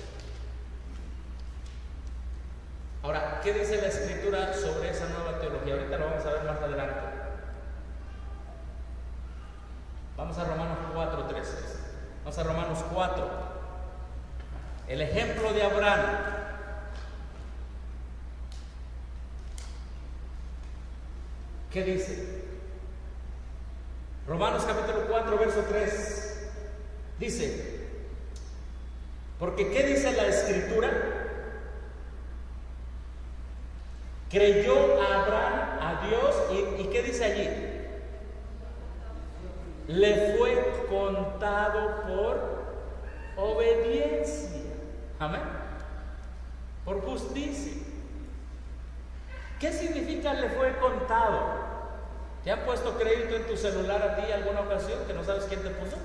Ahora, ¿qué dice la Escritura sobre esa nueva teología? Ahorita lo vamos a ver más adelante. Vamos a Romanos cuatro, trece. Vamos a Romanos cuatro. El ejemplo de Abraham. ¿Qué dice? Romanos capítulo cuatro, verso tres. Dice, porque ¿qué dice la Escritura? Creyó Abraham a Dios y, ¿y qué dice allí? Le fue contado por obediencia. Amén. Por justicia. ¿Qué significa le fue contado? ¿Te han puesto crédito en tu celular a ti alguna ocasión que no sabes quién te puso?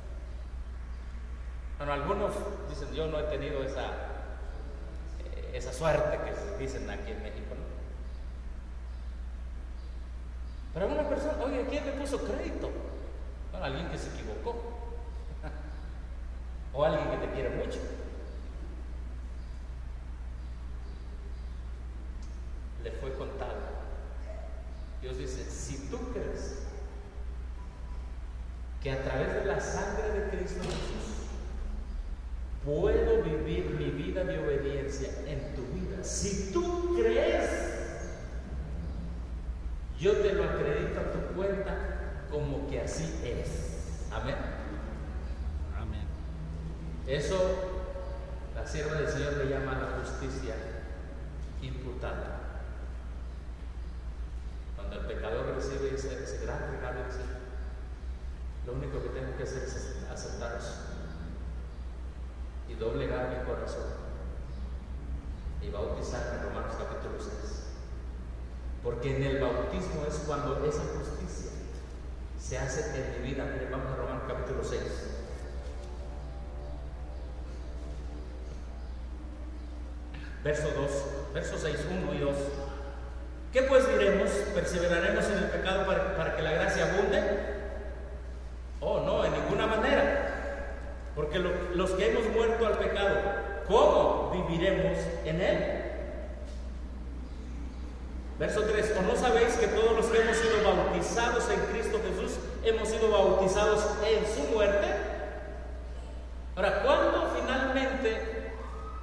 Bueno, algunos dicen, yo no he tenido esa, eh, esa suerte que dicen aquí en México, ¿no? Pero alguna persona, oye, ¿quién te puso crédito? Bueno, alguien que se equivocó. O alguien que te quiere mucho. Le fue contado. Dios dice, si tú crees que a través de la sangre de Cristo Jesús puedo vivir mi vida de obediencia en tu vida, si tú crees, yo te lo acredito a tu cuenta como que así es. Amén. Amén. Eso la sierva del Señor le llama la justicia imputada. Cuando el pecador recibe ese, ese gran regalo, dice, lo único que tengo que hacer es aceptaros y doblegar mi corazón y bautizarme en Romanos capítulo seis. Porque en el bautismo es cuando esa justicia se hace en mi vida. Miren, vamos a Romanos capítulo seis. Verso dos, verso seis, uno y dos. ¿Qué pues diremos? ¿Perseveraremos en el pecado para, para que la gracia abunde? Oh, no, en ninguna manera. Porque lo, los que hemos muerto al pecado, ¿cómo viviremos en él? Verso tres. ¿O no sabéis que todos los que hemos sido bautizados en Cristo Jesús hemos sido bautizados en su muerte? Ahora, ¿cuándo finalmente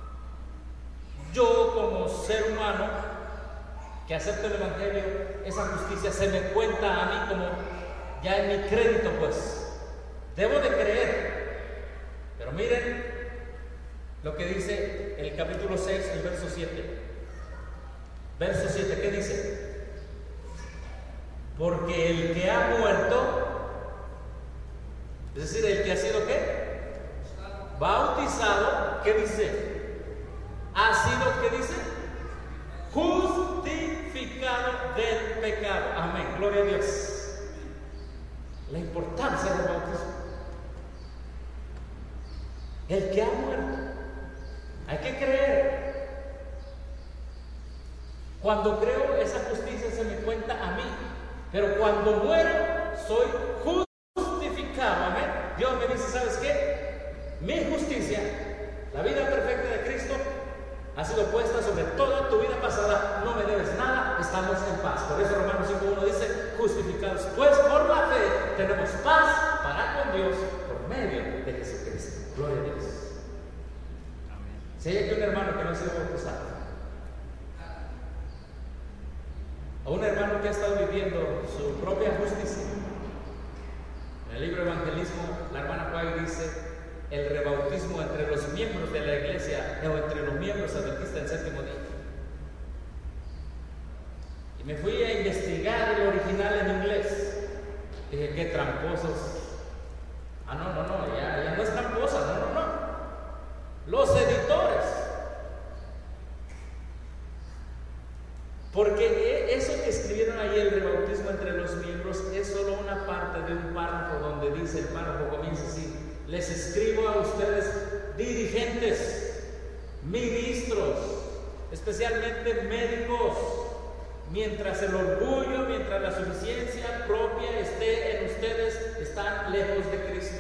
yo como ser humano que acepto el Evangelio, esa justicia se me cuenta a mí como ya en mi crédito? Pues debo de creer. Pero miren lo que dice el capítulo seis, el verso siete. Verso siete, ¿qué dice? Porque el que ha muerto, es decir, el que ha sido ¿qué? Bautizado, ¿qué dice? Ha sido, ¿qué dice? Justificado del pecado. Amén, gloria a Dios. La importancia del bautismo. El que ha muerto, hay que creer. Cuando creo, esa justicia se me cuenta a mí. Pero cuando muero, soy justificado. Amén. Dios me dice, ¿sabes qué? Mi justicia, la vida perfecta de Cristo, ha sido puesta sobre toda tu vida pasada. No me debes nada, estamos en paz. Por eso Romanos cinco uno dice, justificados pues por la fe, tenemos paz para con Dios por medio de Jesucristo. Gloria a Dios. Amén. Si hay aquí un hermano que no ha sido bautizado, o un hermano que ha estado viviendo su propia justicia, en el libro Evangelismo, la hermana White dice, el rebautismo entre los miembros de la iglesia o entre los miembros adventistas del séptimo día. Y me fui a investigar el original en inglés. Dije, qué tramposos. Ah, no, no, no, ya, ya no es tramposa, no, no, no. Los editores. Porque eso que escribieron ahí, el rebautismo entre los miembros, es solo una parte de un párrafo donde dice, el párrafo comienza así: les escribo a ustedes, dirigentes, ministros, especialmente médicos, mientras el orgullo, mientras la suficiencia propia esté en ustedes, están lejos de Cristo.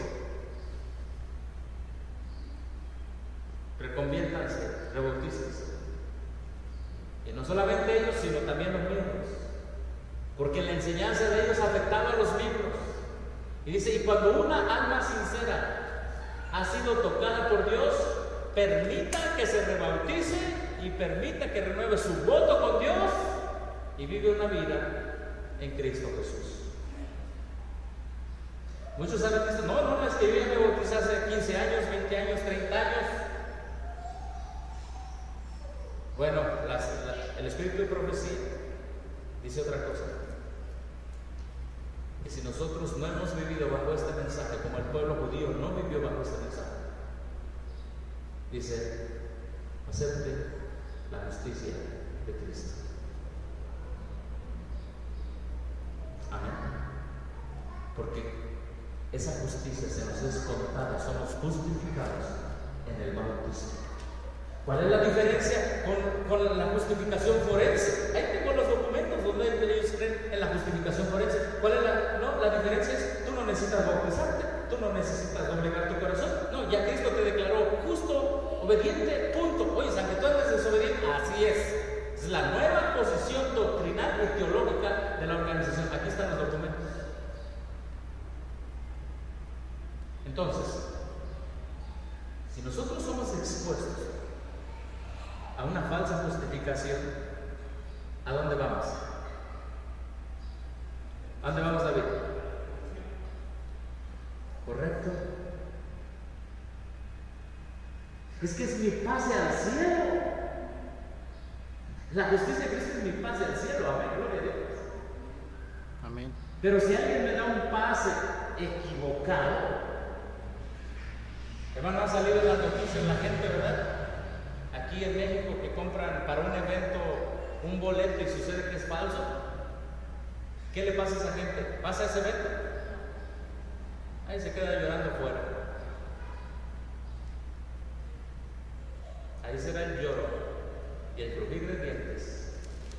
Reconviértanse, rebautícense. Y no solamente ellos, sino también los miembros, porque la enseñanza de ellos afectaba a los miembros. Y dice, y cuando una alma sincera ha sido tocada por Dios, permita que se rebautice y permita que renueve su voto con Dios y vive una vida en Cristo Jesús. Muchos han dicho, no, no, es que yo ya me bauticé hace quince años, veinte años, treinta años. Bueno, las, la, el Espíritu de Profecía dice otra cosa. Que si nosotros no hemos vivido bajo este mensaje, como el pueblo judío no vivió bajo este mensaje, dice, acepte la justicia de Cristo. Amén. Porque esa justicia se nos es contada, somos justificados en el bautismo. ¿Cuál es la diferencia con, con la justificación forense? Ahí tengo los documentos donde ellos creen en la justificación forense. ¿Cuál es la, no, la diferencia? Es, tú no necesitas bautizarte, tú no necesitas doblegar tu corazón. No, ya Cristo te declaró justo, obediente, punto. Oye, aunque tú eres desobediente, así es. Es la nueva posición doctrinal y teológica de la organización. Aquí están los documentos. Entonces, si nosotros somos expuestos a una falsa justificación, ¿a dónde vamos? ¿A dónde vamos, David? ¿Correcto? Es que es mi pase al cielo. La justicia de Cristo es mi pase al cielo. Amén, gloria a Dios. Amén. Pero si alguien me da un pase equivocado, hermano, ha salido en las noticias la gente, ¿verdad? Aquí en México, que compran para un evento un boleto y sucede que es falso. ¿Qué le pasa a esa gente? ¿Pasa ese evento? Ahí se queda llorando fuera. Ahí será el lloro y el crujir de dientes.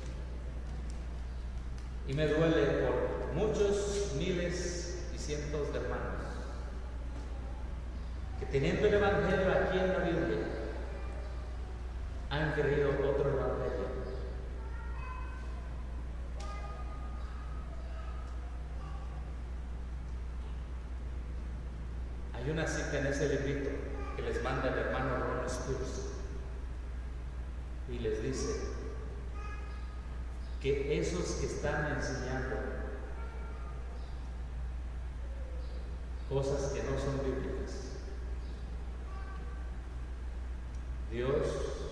Y me duele por muchos miles y cientos de hermanos que, teniendo el Evangelio aquí en la Biblia, han creído otro evangelio. Hay una cita en ese librito que les manda el hermano Ron Spears y les dice que esos que están enseñando cosas que no son bíblicas, Dios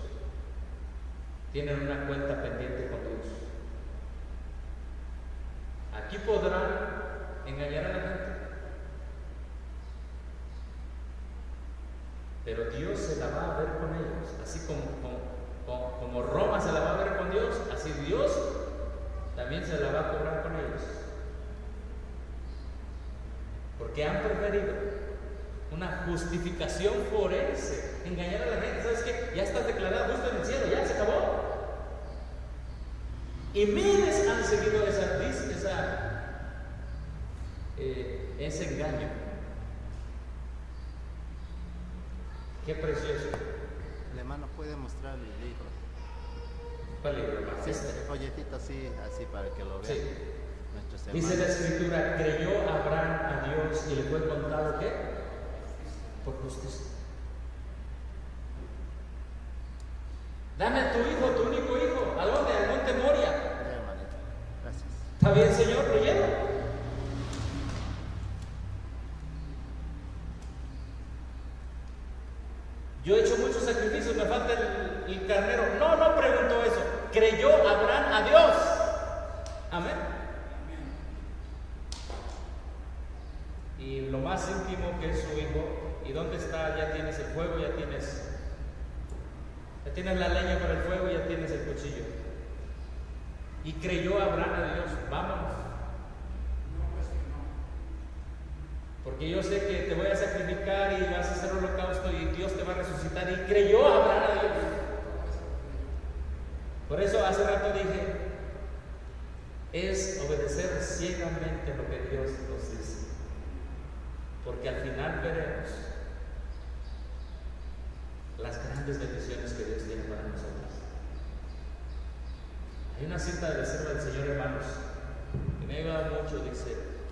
tienen una cuenta pendiente con Dios. Aquí podrán engañar a la gente, pero Dios se la va a ver con ellos, así como, como, como Roma se la va a ver con Dios, así Dios también se la va a cobrar con ellos, porque han preferido una justificación forense, engañar a la gente. ¿Sabes qué? Ya estás declarado justo en el cielo, ya se acabó. Y miles han seguido esa, esa, eh, ese engaño. Qué precioso. El hermano puede mostrar el libro. ¿Cuál libro, hermano? Sí, este folletito así, así para que lo vean. Sí. Nuestros Dice la hermanos. Escritura, creyó Abraham a Dios y le fue contado ¿qué? Por justicia. Dame a tu hijo, tu único hijo. ¿A dónde? Al monte Moria. Ya, hermanito. Gracias. ¿Está bien, Señor? ¿Lo llevo? Yo he hecho muchos sacrificios, me falta el, el carnero. No, no preguntó eso. Creyó Abraham a Dios. Amén. Y lo más íntimo que es su hijo. ¿Y dónde está? Ya tienes el fuego, ya tienes... Ya tienes la leña para el fuego, ya tienes el cuchillo. Y creyó Abraham a Dios. Vámonos. Porque yo sé que te voy a sacrificar y vas a hacer holocausto y Dios te va a resucitar. Y creyó Abraham a Dios. Por eso hace rato dije, es obedecer ciegamente lo que Dios nos dice. Porque al final veremos las grandes bendiciones que Dios tiene para nosotros. Hay una cita de la sierva del Señor, hermanos, que me ayuda mucho. Dice: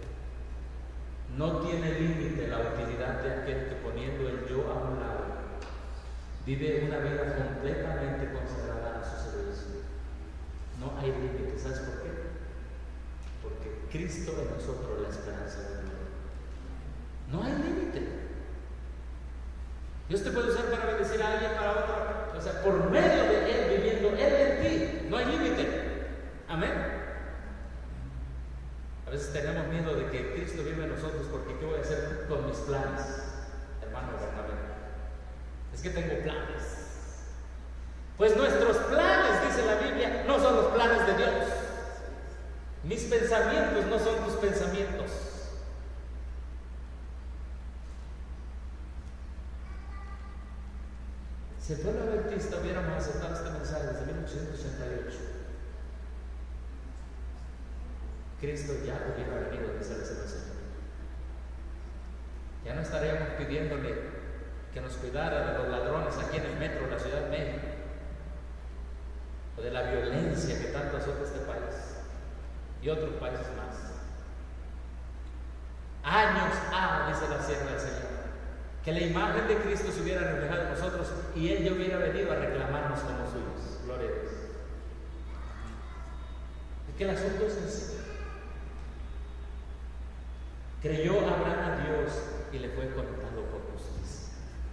no tiene límite la utilidad de aquel que, poniendo el yo a un lado, vive una vida completamente consagrada a su servicio. No hay límite. ¿Sabes por qué? porque Cristo en nosotros la esperanza de Dios. No hay límite. Dios te puede usar para bendecir a alguien, para otro, o sea, por medio de Él, viviendo Él en ti, no hay límite. Amén. A veces tenemos miedo de que Cristo vive en nosotros, porque ¿qué voy a hacer con mis planes, hermano Bernabé? Es que tengo planes. Pues nuestros planes, dice la Biblia, no son los planes de Dios. Mis pensamientos no son tus pensamientos. Si el pueblo adventista hubiéramos aceptado este mensaje desde mil ochocientos ochenta y ocho, Cristo ya hubiera venido, dice el Señor. Ya no estaríamos pidiéndole que nos cuidara de los ladrones aquí en el metro de la Ciudad de México, o de la violencia que tanto azota este país y otros países más. Años ha, dice la sierva del Señor, que la imagen de Cristo se hubiera reflejado en nosotros y Él ya hubiera venido a reclamarnos como suyos. Gloria a Dios. Es que el asunto es sencillo. Creyó Abraham a Dios y le fue contado por justicia.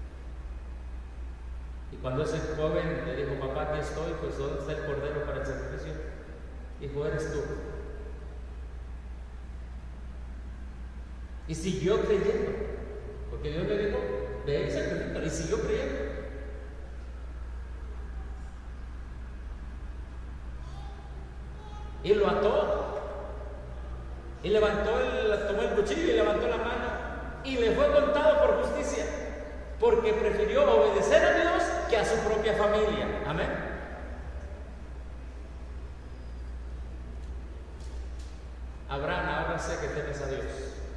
Y cuando ese joven le dijo, papá, aquí estoy, pues ¿dónde está el cordero para el sacrificio? Dijo, eres tú. Y siguió creyendo, porque Dios le dijo, ve y sacrifícalo, y siguió creyendo. Y lo ató, y levantó el, tomó el cuchillo y levantó la mano, y le fue contado por justicia, porque prefirió obedecer a Dios que a su propia familia. Amén. Abraham, ahora sé que temes a Dios.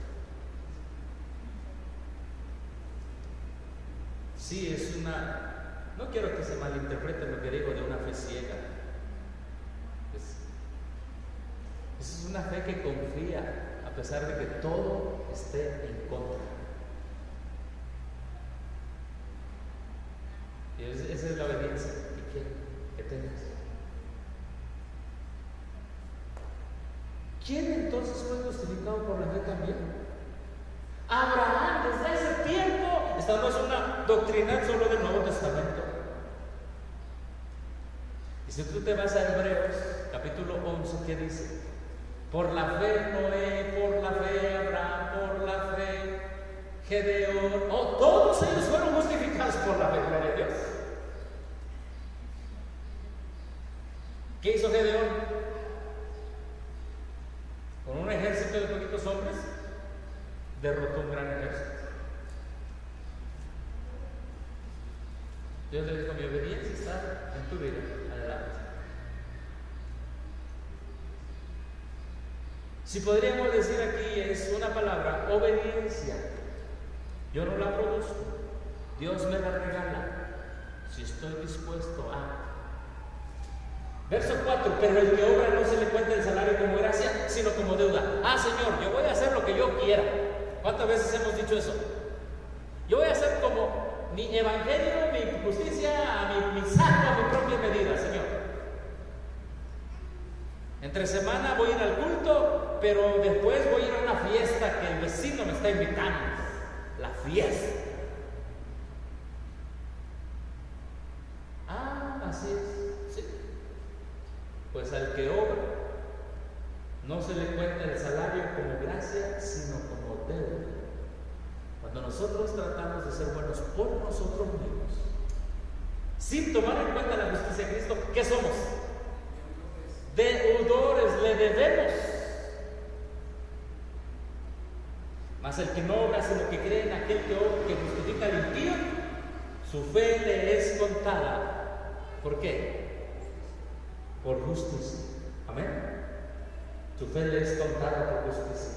Sí, es una, no quiero que se malinterprete lo que digo de una fe ciega. Es, es una fe que confía a pesar de que todo esté en contra. Y es, esa es la obediencia que quiero que tengas. ¿Quién entonces fue justificado por la fe también? Abraham, desde ese tiempo. Esta no es una doctrina solo del Nuevo Testamento. Y si tú te vas a Hebreos, capítulo once, ¿qué dice? Por la fe Noé, por la fe Abraham, por la fe Gedeón. Oh, todos ellos fueron justificados por la fe, gloria a Dios. ¿Qué hizo Gedeón? Con un ejército de poquitos hombres, derrotó un gran ejército. Dios le dijo, mi obediencia está en tu vida, adelante. Si podríamos decir aquí, es una palabra, obediencia. Yo no la produzco, Dios me la regala, si estoy dispuesto a. Verso cuatro, pero el que obra no se le cuenta el salario como gracia, sino como deuda. Ah, Señor, yo voy a hacer lo que yo quiera. ¿Cuántas veces hemos dicho eso? Yo voy a hacer como mi evangelio, mi justicia, a mi, mi saco, a mi propia medida, Señor. Entre semana voy a ir al culto, pero después voy a ir a una fiesta que el vecino me está invitando. La fiesta. Ah, así es. Sí. Pues al que obra, no se le cuenta el salario como gracia, sino como deuda. Cuando nosotros tratamos de ser buenos por nosotros mismos, sin tomar en cuenta la justicia de Cristo, ¿qué somos? Deudores, le debemos. Mas el que no obra, sino que cree en aquel que, obra, que justifica al impío, su fe le es contada. ¿Por qué? Por justicia. Amén. Su fe le es contada por justicia.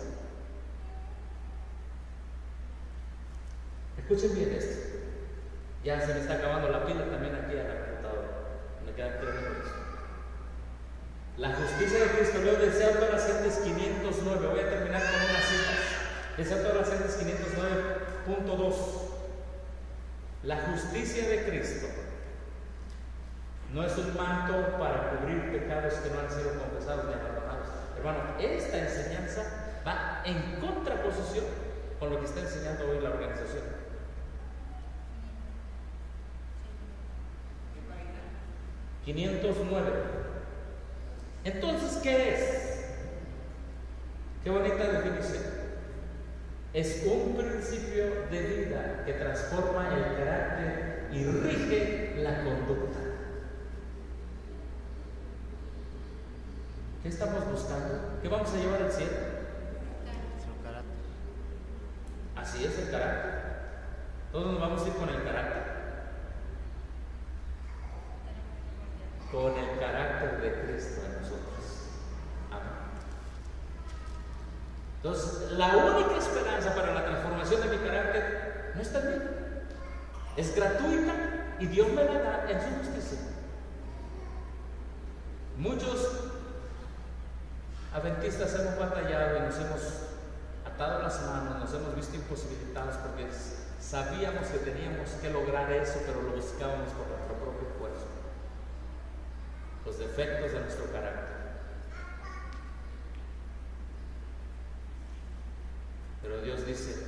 Escuchen bien esto. Ya se me está acabando la pila también aquí a la computadora. Me quedan tres minutos. La justicia de Cristo, luego del Salmo de las Gentes quinientos nueve. Voy a terminar con unas citas. El Salmo de las Gentes quinientos nueve punto dos. La justicia de Cristo no es un manto para cubrir pecados que no han sido confesados ni abandonados. Hermano, esta enseñanza va en contraposición con lo que está enseñando hoy la organización. quinientos nueve. Entonces, ¿qué es? Qué bonita definición. Es un principio de vida que transforma el carácter y rige la conducta. ¿Qué estamos buscando? ¿Qué vamos a llevar al cielo? Nuestro carácter. Así es el carácter. Todos nos vamos a ir con el carácter. Con el carácter de Cristo en nosotros. Amén. Entonces, la única esperanza para la transformación de mi carácter no está en mí. Es gratuita y Dios me la da en su justicia. Muchos adventistas hemos batallado y nos hemos atado las manos, nos hemos visto imposibilitados porque sabíamos que teníamos que lograr eso, pero lo buscábamos por nuestro propio esfuerzo. Los defectos de nuestro carácter. Pero Dios dice,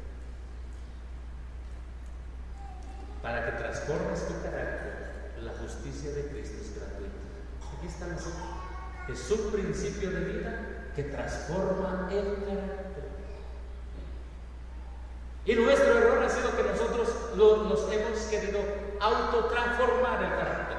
para que transformes tu carácter, la justicia de Cristo es gratuita. Aquí está la cita. Es un principio de vida que transforma el carácter. Y nuestro error ha sido que nosotros lo, nos hemos querido autotransformar el carácter.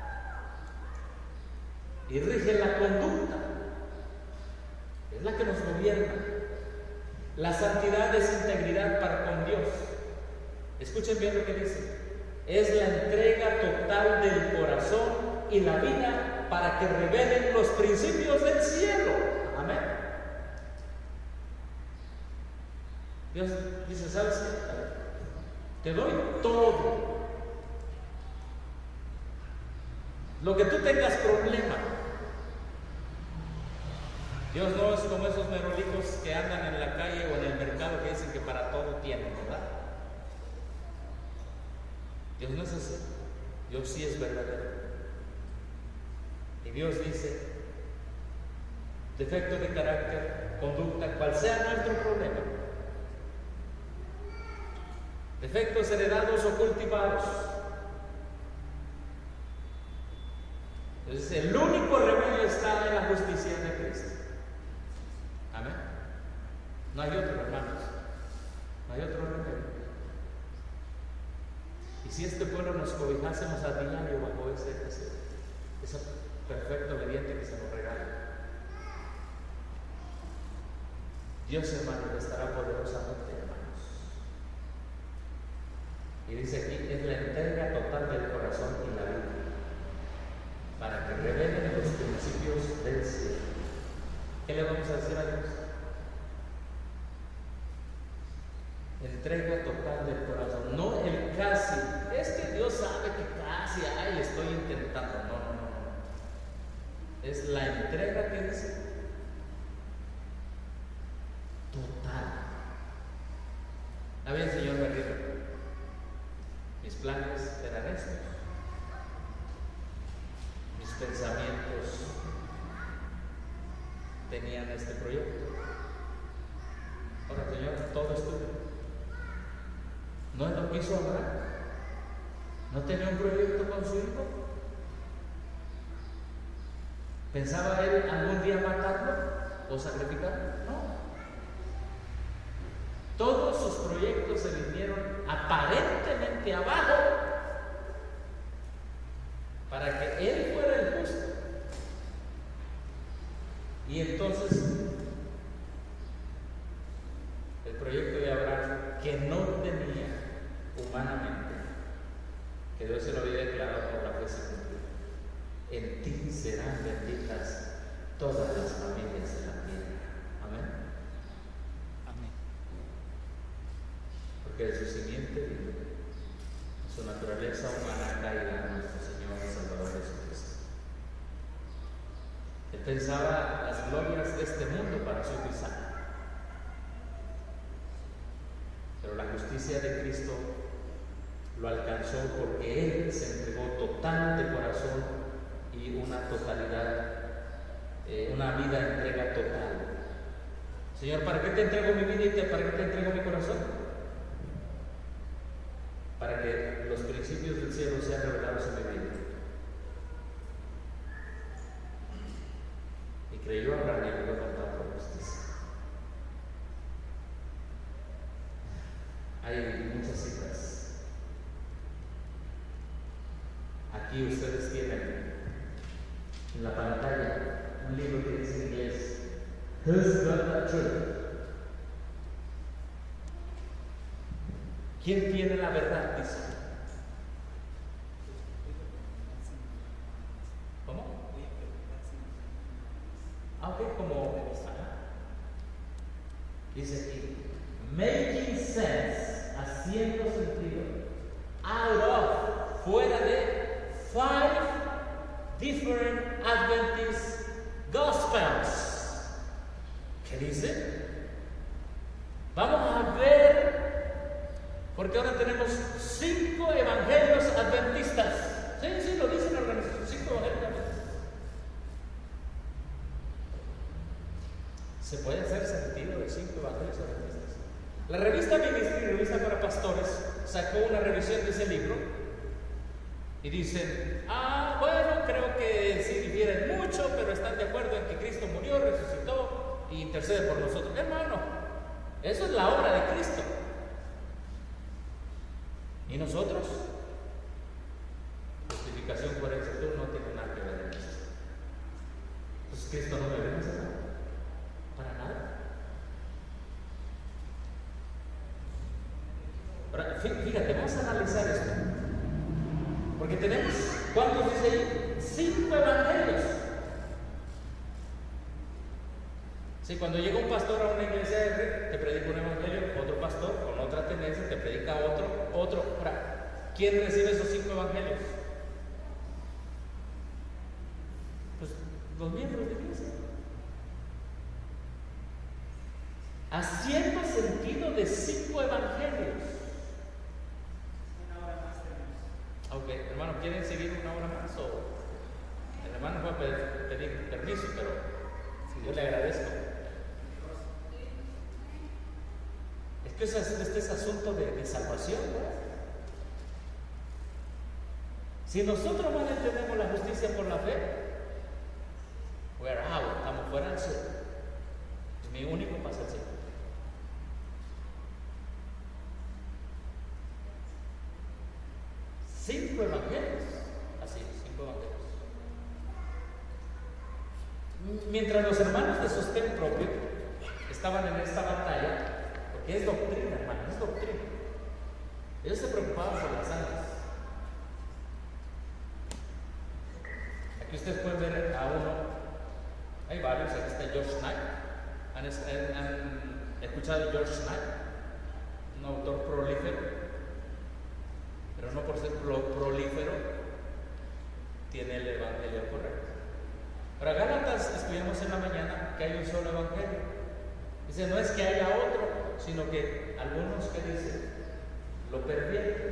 Y rige la conducta. Es la que nos gobierna. La santidad es integridad para con Dios. Escuchen bien lo que dice. Es la entrega total del corazón y la vida para que revelen los principios del cielo. Amén. Dios dice, ¿sabes qué? Te doy todo. Lo que tú tengas problema. Dios no es como esos merolicos que andan en la calle o en el mercado que dicen que para todo tienen, ¿verdad? Dios no es así. Dios sí es verdadero. Y Dios dice, defecto de carácter, conducta, cual sea nuestro problema, defectos heredados o cultivados. Entonces, el único remedio está en la justicia de Cristo. Amén. No hay otro, hermanos. No hay otro remedio. Y si este pueblo nos cobijásemos a diario bajo ese, ese, ese perfecto obediente que se nos regala, Dios, hermanos, estará poderosamente, hermanos. Y dice aquí, es la entrega total del corazón y la vida, para que revelen los principios del cielo. ¿Qué le vamos a decir a Dios? Entrega total del corazón, no el casi. Es que Dios sabe que casi, ay, estoy intentando. No, no, no, no. Es la entrega que dice total. Está bien, señor Berrito. Mis planes eran estos. Mis pensamientos tenían este proyecto. Ahora, Señor, todo es tuyo. ¿No lo quiso Abraham? ¿No tenía un proyecto con su hijo? ¿Pensaba él algún día matarlo o sacrificarlo? No. Todos sus proyectos se vinieron aparentemente abajo para que él fuera el justo. Y entonces el proyecto de Abraham, que no tenía humanamente, que Dios se lo había declarado por la fe, se cumplió. En ti serán benditas todas las familias de la tierra. Amén. Amén. Porque de su simiente, de su naturaleza humana, caerá nuestro Señor y Salvador Jesucristo. Él pensaba las glorias de este mundo para su utilizar. Pero la justicia de Cristo lo alcanzó porque Él se entregó total de corazón y una totalidad eh, una vida de entrega total. Señor, ¿para qué te entrego mi vida y te, para qué te entrego mi corazón? Para que los principios del cielo sean revelados en mi vida. Y creyó Abraham y fue contado por justicia. Hay muchas citas. Aquí ustedes tienen en la pantalla un libro que dice en inglés Who's Got the Truth? ¿Quién tiene la verdad? Dice. ¿Cómo? Ah, ok, como dice aquí, making sense, haciendo sentido, out of, fuera de five different Adventist Gospels. ¿Qué dice? Vamos a ver, porque ahora tenemos cinco evangelios adventistas. Sí, sí, lo dice la organización, cinco evangelios adventistas. Se puede hacer sentido de cinco evangelios adventistas. La revista Ministry, revista para pastores, sacó una revisión de ese libro y dicen, ah, bueno, creo que sí difieren mucho, pero están de acuerdo en que Cristo murió, resucitó y intercede por nosotros. Hermano, eso es la obra de Cristo. ¿Y nosotros? Justificación por exactitud no tiene nada que ver en eso. Pues Cristo no me vence nada. Para nada. Ahora, fíjate, vamos a analizar esto. Porque tenemos, ¿cuántos dice ahí? Cinco evangelios. Si sí, cuando llega un pastor a una iglesia, te predica un evangelio, otro pastor con otra tendencia te predica otro, otro. Ahora, ¿quién recibe esos cinco evangelios? Pues los miembros de la iglesia. Haciendo sentido de cinco evangelios. Una hora más tenemos. Ok, hermano, ¿quieren seguir una hora más? O el hermano fue a pedir, pedir permiso, pero si yo le agradezco. Es que este es asunto de, de salvación, ¿no? Si nosotros no entendemos la justicia por la fe, we're out, estamos fuera del cielo. Es mi único paso al cielo. Cinco evangelios, así, cinco evangelios. Mientras los hermanos de sostén propio estaban en esta batalla, porque es doctrina, hermano, es doctrina. Ellos se preocupaban por las almas. Aquí ustedes pueden ver a uno, hay varios, aquí está George Knight. ¿Han, han, han escuchado de George Knight? Un autor prolífero, pero no por ser pro, prolífero tiene el evangelio correcto. Para Gálatas estudiamos en la mañana que hay un solo evangelio. Dice, no es que haya otro, sino que algunos que dicen, lo pervierten.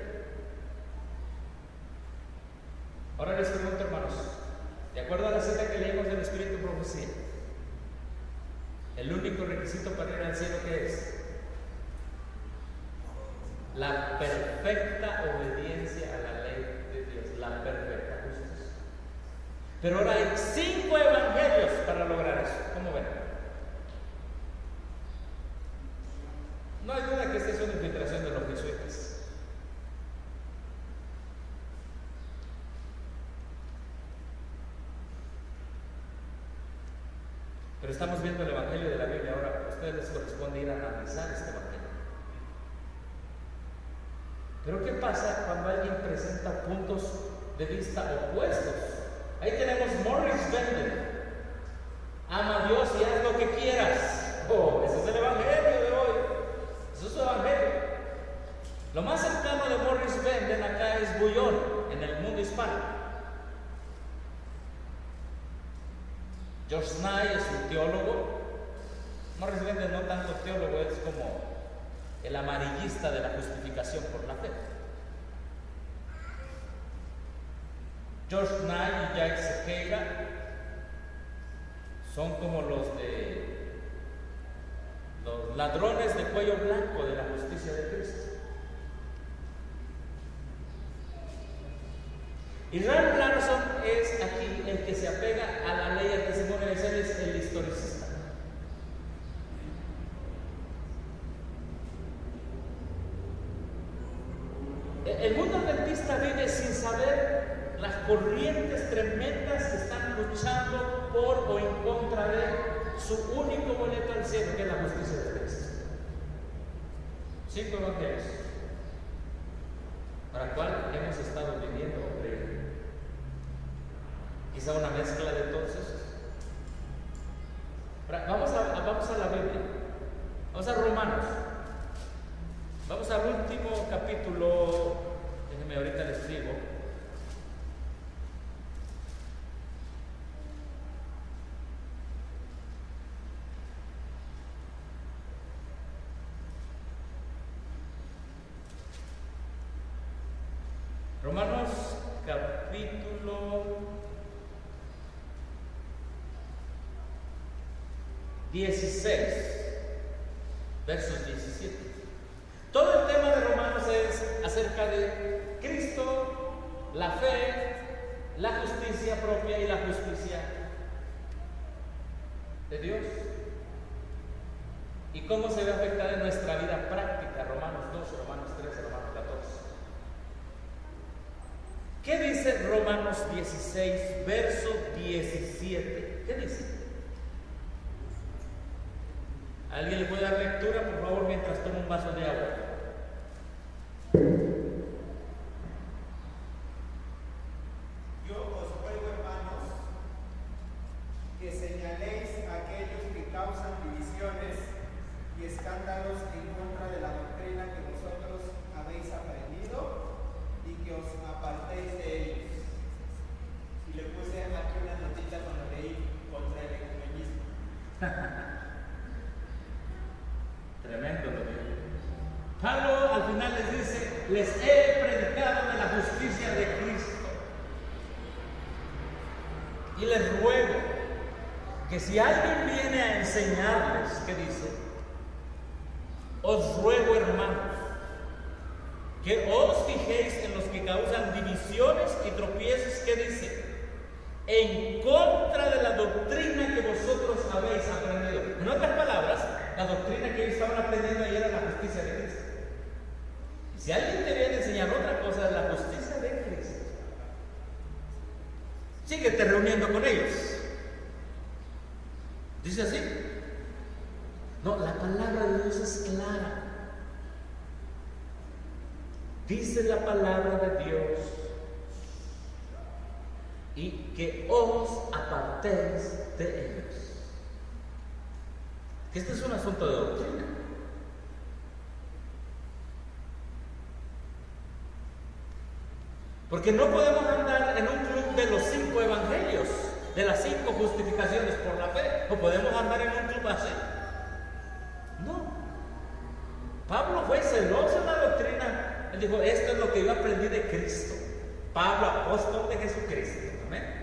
Ahora les pregunto, hermanos, de acuerdo a la cita que leímos del Espíritu y Profecía, el único requisito para ir al cielo, ¿qué es? La perfecta obediencia a la ley de Dios, la perfecta justicia. Pero ahora hay cinco evangelios para lograr eso. ¿Cómo ven? No hay duda que esta es una infiltración de los jesuitas. Pero estamos viendo el evangelio de la Biblia. Ahora, a ustedes les corresponde ir a analizar este evangelio. Pero ¿qué pasa cuando alguien presenta puntos de vista opuestos? Ahí tenemos Morris Bender. Ama a Dios y haz lo que quieras. Oh, ese es el evangelio de hoy. Eso es su evangelio. Lo más cercano de Morris Bender acá es Bullón, en el mundo hispano. George Knight es un teólogo. Morris Bender no tanto teólogo, es como el amarillista de la justificación por la fe. George Knight y Jack Sequeira son como los de los ladrones de cuello blanco de la justicia de Cristo. Y Ralph Larson es aquí el que se apega a la ley del testimonio, él es el historicista. El mundo adventista vive sin saber las corrientes tremendas que están luchando por o en contra de su único boleto al cielo, que es la justicia de Cristo. Cinco evangelios, para cuál hemos estado viviendo o creyendo. Quizá una mezcla de todos esos. Vamos a, vamos a la Biblia, vamos a Romanos, vamos al último capítulo, déjenme ahorita les escribo. Romanos capítulo dieciséis, versos diecisiete. Todo el tema de Romanos es acerca de Cristo, la fe, la justicia propia y la justicia de Dios. Y cómo se ve afectada en nuestra vida práctica, Romanos dos, Romanos tres, Romanos catorce. ¿Qué dice Romanos dieciséis, verso diecisiete? ¿Qué dice? ¿Alguien le puede dar lectura, por favor, mientras toma un vaso de agua? Yo os ruego, hermanos, que señaléis a aquellos que causan divisiones y escándalos en contra de la doctrina que vosotros habéis aprendido y que os apartéis de ellos. Y le puse aquí una notita cuando leí contra el ecumenismo. Tremendo lo que Pablo al final les dice: les he predicado de la justicia de Cristo y les ruego que si alguien viene a enseñarles, ¿qué dice? Os ruego, hermanos, que os fijéis en los que causan divisiones y tropiezos, ¿qué dice? En contra de la doctrina que vosotros habéis aprendido. En otras palabras, la doctrina que ellos estaban aprendiendo ayer era la justicia de Cristo. Y si alguien te viene a enseñar otra cosa, es la justicia de Cristo, síguete reuniendo con ellos. ¿Dice así? No, la palabra de Dios es clara. Dice la palabra de Dios: y que os apartéis de ellos. Que este es un asunto de doctrina. Porque no podemos andar en un club de los cinco evangelios, de las cinco justificaciones por la fe, o podemos andar en un club así. No. Pablo fue celoso en la doctrina. Él dijo: esto es lo que yo aprendí de Cristo. Pablo, apóstol de Jesucristo. Amén.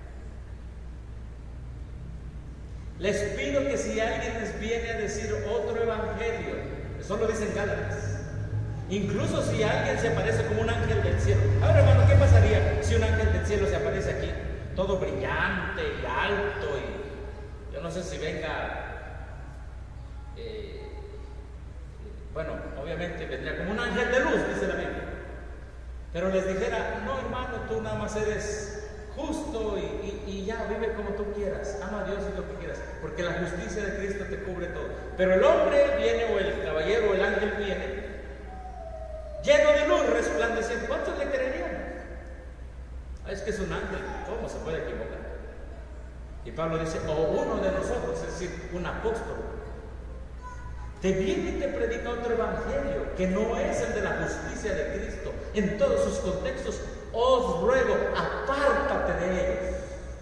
Les pido que si alguien les viene a decir otro evangelio, eso lo dicen Gálatas, incluso si alguien se aparece como un ángel del cielo. Ahora, hermano, ¿qué pasaría si un ángel del cielo se aparece aquí, todo brillante y alto? Y yo no sé si venga, eh, bueno, obviamente vendría como un ángel de luz, dice la Biblia, pero les dijera: no, hermano, tú nada más eres justo y, y, y ya vive como tú quieras, ama a Dios y lo que quieras, porque la justicia de Cristo te cubre todo. Pero el hombre viene, o el caballero o el ángel viene lleno de luz, resplandeciente. ¿Cuántos le creerían? Es que es un ángel, ¿cómo se puede equivocar? Y Pablo dice: o uno de nosotros, es decir, un apóstol, te viene y te predica otro evangelio que no es el de la justicia de Cristo en todos sus contextos. Os ruego, apártate de ellos.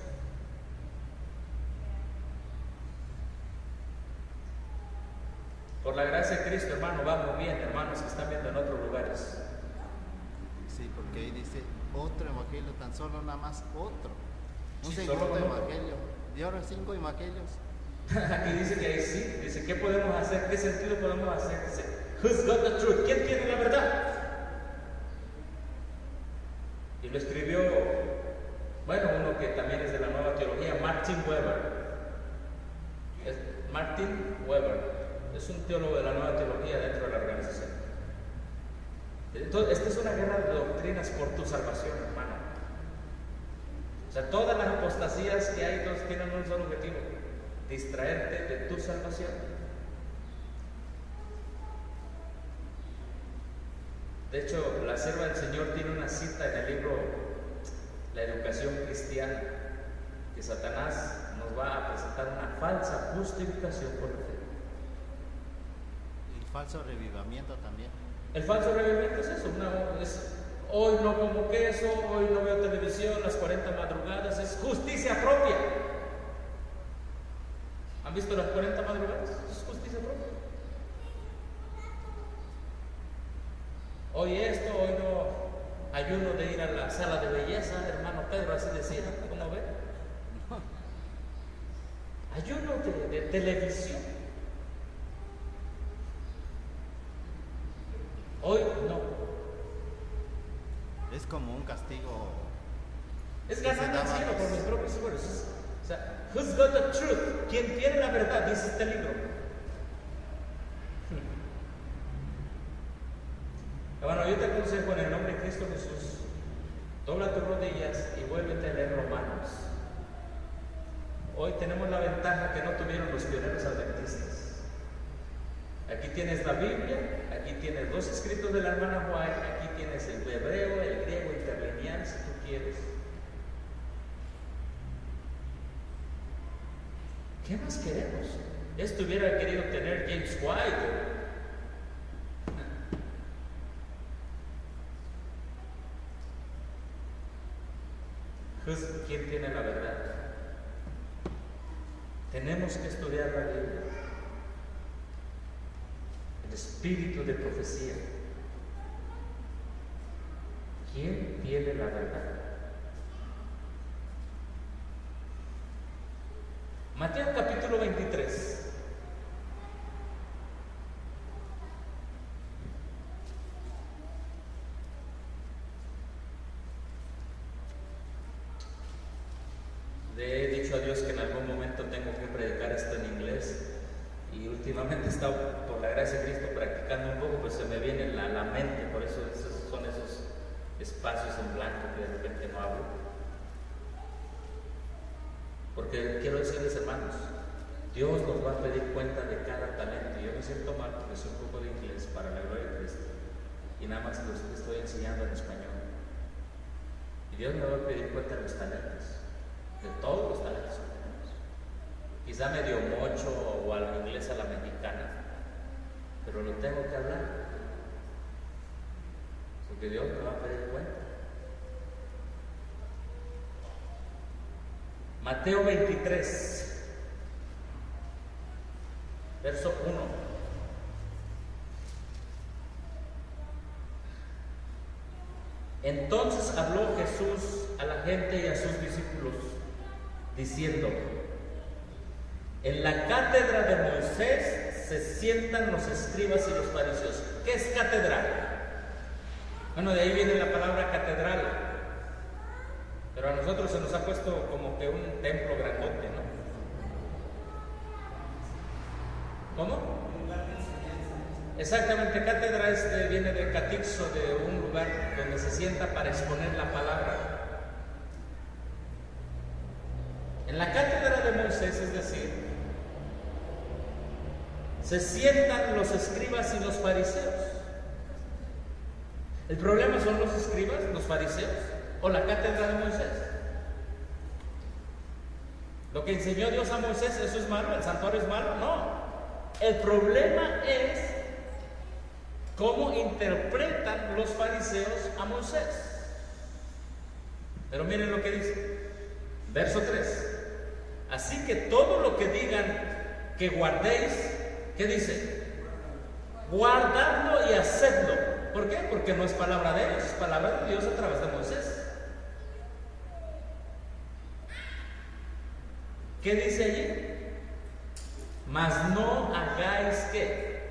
Por la gracia de Cristo, hermano, vamos bien, hermanos que están viendo en otros lugares. Sí, porque ahí dice otro evangelio, tan solo nada más otro. Un Sí, segundo solo uno. evangelio. de ahora cinco evangelios. Aquí dice que hay sí, dice, ¿qué podemos hacer? ¿Qué sentido podemos hacer? Dice, who's got the truth? ¿Quién tiene la verdad? Y lo escribió, bueno, uno que también es de la Nueva Teología, Martin Weber. Es Martin Weber, es un teólogo de la Nueva Teología dentro de la organización. Entonces, esta es una guerra de doctrinas por tu salvación, hermano. O sea, todas las apostasías que hay, todos tienen un solo objetivo: distraerte de tu salvación. De hecho, la sierva del Señor tiene una cita en el libro La Educación Cristiana, que Satanás nos va a presentar una falsa justificación por la fe. Y falso revivamiento también. El falso revivimiento es eso, una, es, hoy no como queso, hoy no veo televisión, las cuarenta madrugadas, es justicia propia. ¿Han visto las cuarenta madrugadas? Es justicia propia. Hoy esto, hoy no ayuno de ir a la sala de belleza, hermano Pedro, así decía, ¿cómo ve? Ayuno de, de televisión. Hoy no. Es como un castigo. Es ganar el cielo por mis propios esfuerzos. O sea, who's got the truth? ¿Quién tiene la verdad? Dice este libro. Bueno, yo te aconsejo en el nombre de Cristo Jesús, dobla tus rodillas y vuélvete a leer Romanos. Hoy tenemos la ventaja que no tuvieron los pioneros adventistas. Aquí tienes la Biblia, aquí tienes dos escritos de la hermana White, aquí tienes el hebreo, el griego interlineal, si tú quieres. ¿Qué más queremos? Esto hubiera querido tener James White. ¿Quién tiene la verdad? Tenemos que estudiar la Biblia. El espíritu de profecía. ¿Quién tiene la verdad? Mateo capítulo veintitrés. Le he dicho a Dios que en algún momento tengo que predicar esto en inglés, y últimamente he estado, por la gracia de Cristo, practicando un poco, pues se me viene a la, la mente, por eso esos son esos espacios en blanco que de repente no hablo. Porque quiero decirles, hermanos, Dios nos va a pedir cuenta de cada talento. Yo me siento mal porque sé un poco de inglés para la gloria de Cristo, y nada más los estoy enseñando en español. Y Dios me va a pedir cuenta de los talentos. De todos los talentos que tenemos. Quizá medio mocho o al inglés a la mexicana, pero lo tengo que hablar, porque Dios me va a pedir cuenta. Mateo veintitrés, verso uno. Entonces habló Jesús a la gente y a sus discípulos, diciendo: en la cátedra de Moisés se sientan los escribas y los fariseos. ¿Qué es catedral? Bueno, de ahí viene la palabra catedral, pero a nosotros se nos ha puesto como que un templo grandote, ¿no? ¿Cómo? Exactamente, cátedra es de, viene del catixo, de un lugar donde se sienta para exponer la palabra. En la cátedra de Moisés, es decir, se sientan los escribas y los fariseos. ¿El problema son los escribas, los fariseos, o la cátedra de Moisés? Lo que enseñó Dios a Moisés, ¿eso es malo? ¿El santuario es malo? No. El problema es cómo interpretan los fariseos a Moisés. Pero miren lo que dice, verso tres. Así que todo lo que digan que guardéis, ¿qué dice? Guardadlo y hacedlo. ¿Por qué? Porque no es palabra de ellos, es palabra de Dios a través de Moisés. ¿Qué dice allí? Mas no hagáis qué.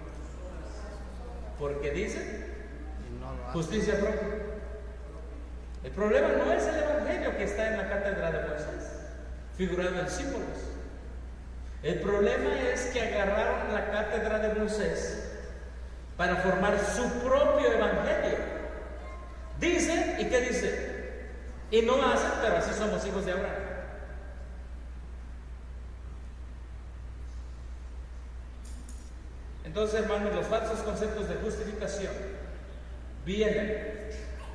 Porque dice justicia propia. El problema no es el evangelio que está en la cátedra de Moisés, figurado en símbolos. El problema es que agarraron la cátedra de Moisés para formar su propio evangelio. Dice, ¿y qué dice? Y no hacen, pero así somos hijos de Abraham. Entonces, hermanos, los falsos conceptos de justificación vienen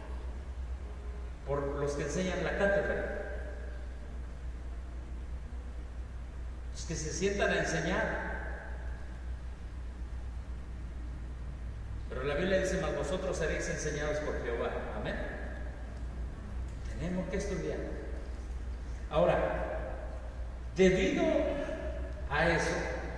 por los que enseñan la cátedra. Los que se sientan a enseñar. Pero la Biblia dice, mas vosotros seréis enseñados por Jehová. Amén. Tenemos que estudiar. Ahora, debido a eso,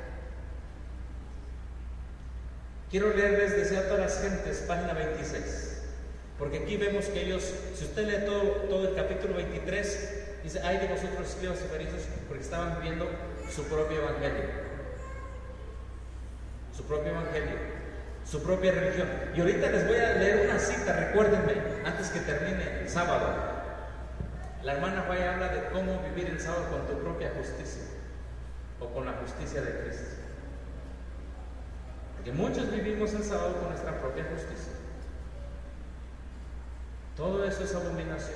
quiero leerles Desear a todas las gentes, página veintiséis. Porque aquí vemos que ellos, si usted lee todo, todo el capítulo veintitrés, dice, ay de vosotros escribas y fariseos, porque estaban viviendo su propio evangelio. Su propio evangelio. Su propia religión. Y ahorita les voy a leer una cita, recuérdenme, antes que termine el sábado. La hermana Guaya habla de cómo vivir el sábado con tu propia justicia, o con la justicia de Cristo. Porque muchos vivimos el sábado con nuestra propia justicia. Todo eso es abominación.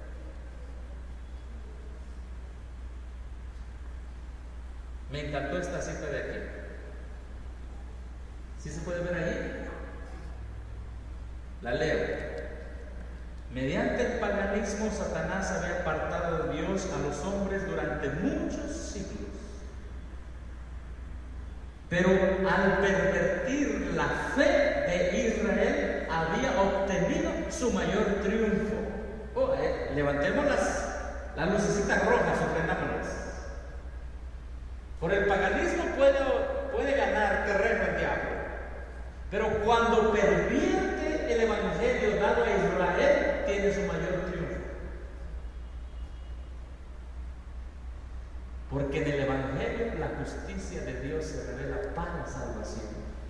Me encantó esta cita de aquí. ¿Sí se puede ver ahí? La leo. Mediante el paganismo, Satanás había apartado de Dios a los hombres durante muchos siglos. Pero al pervertir la fe de Israel, había obtenido su mayor triunfo. Oh, eh, levantemos las, las lucecitas rojas, ordenámonos. Por el paganismo puede, puede ganar terreno el diablo. Pero cuando pervierte el evangelio dado a Israel, tiene su mayor triunfo. Porque en el evangelio la justicia de Dios se revela para salvación.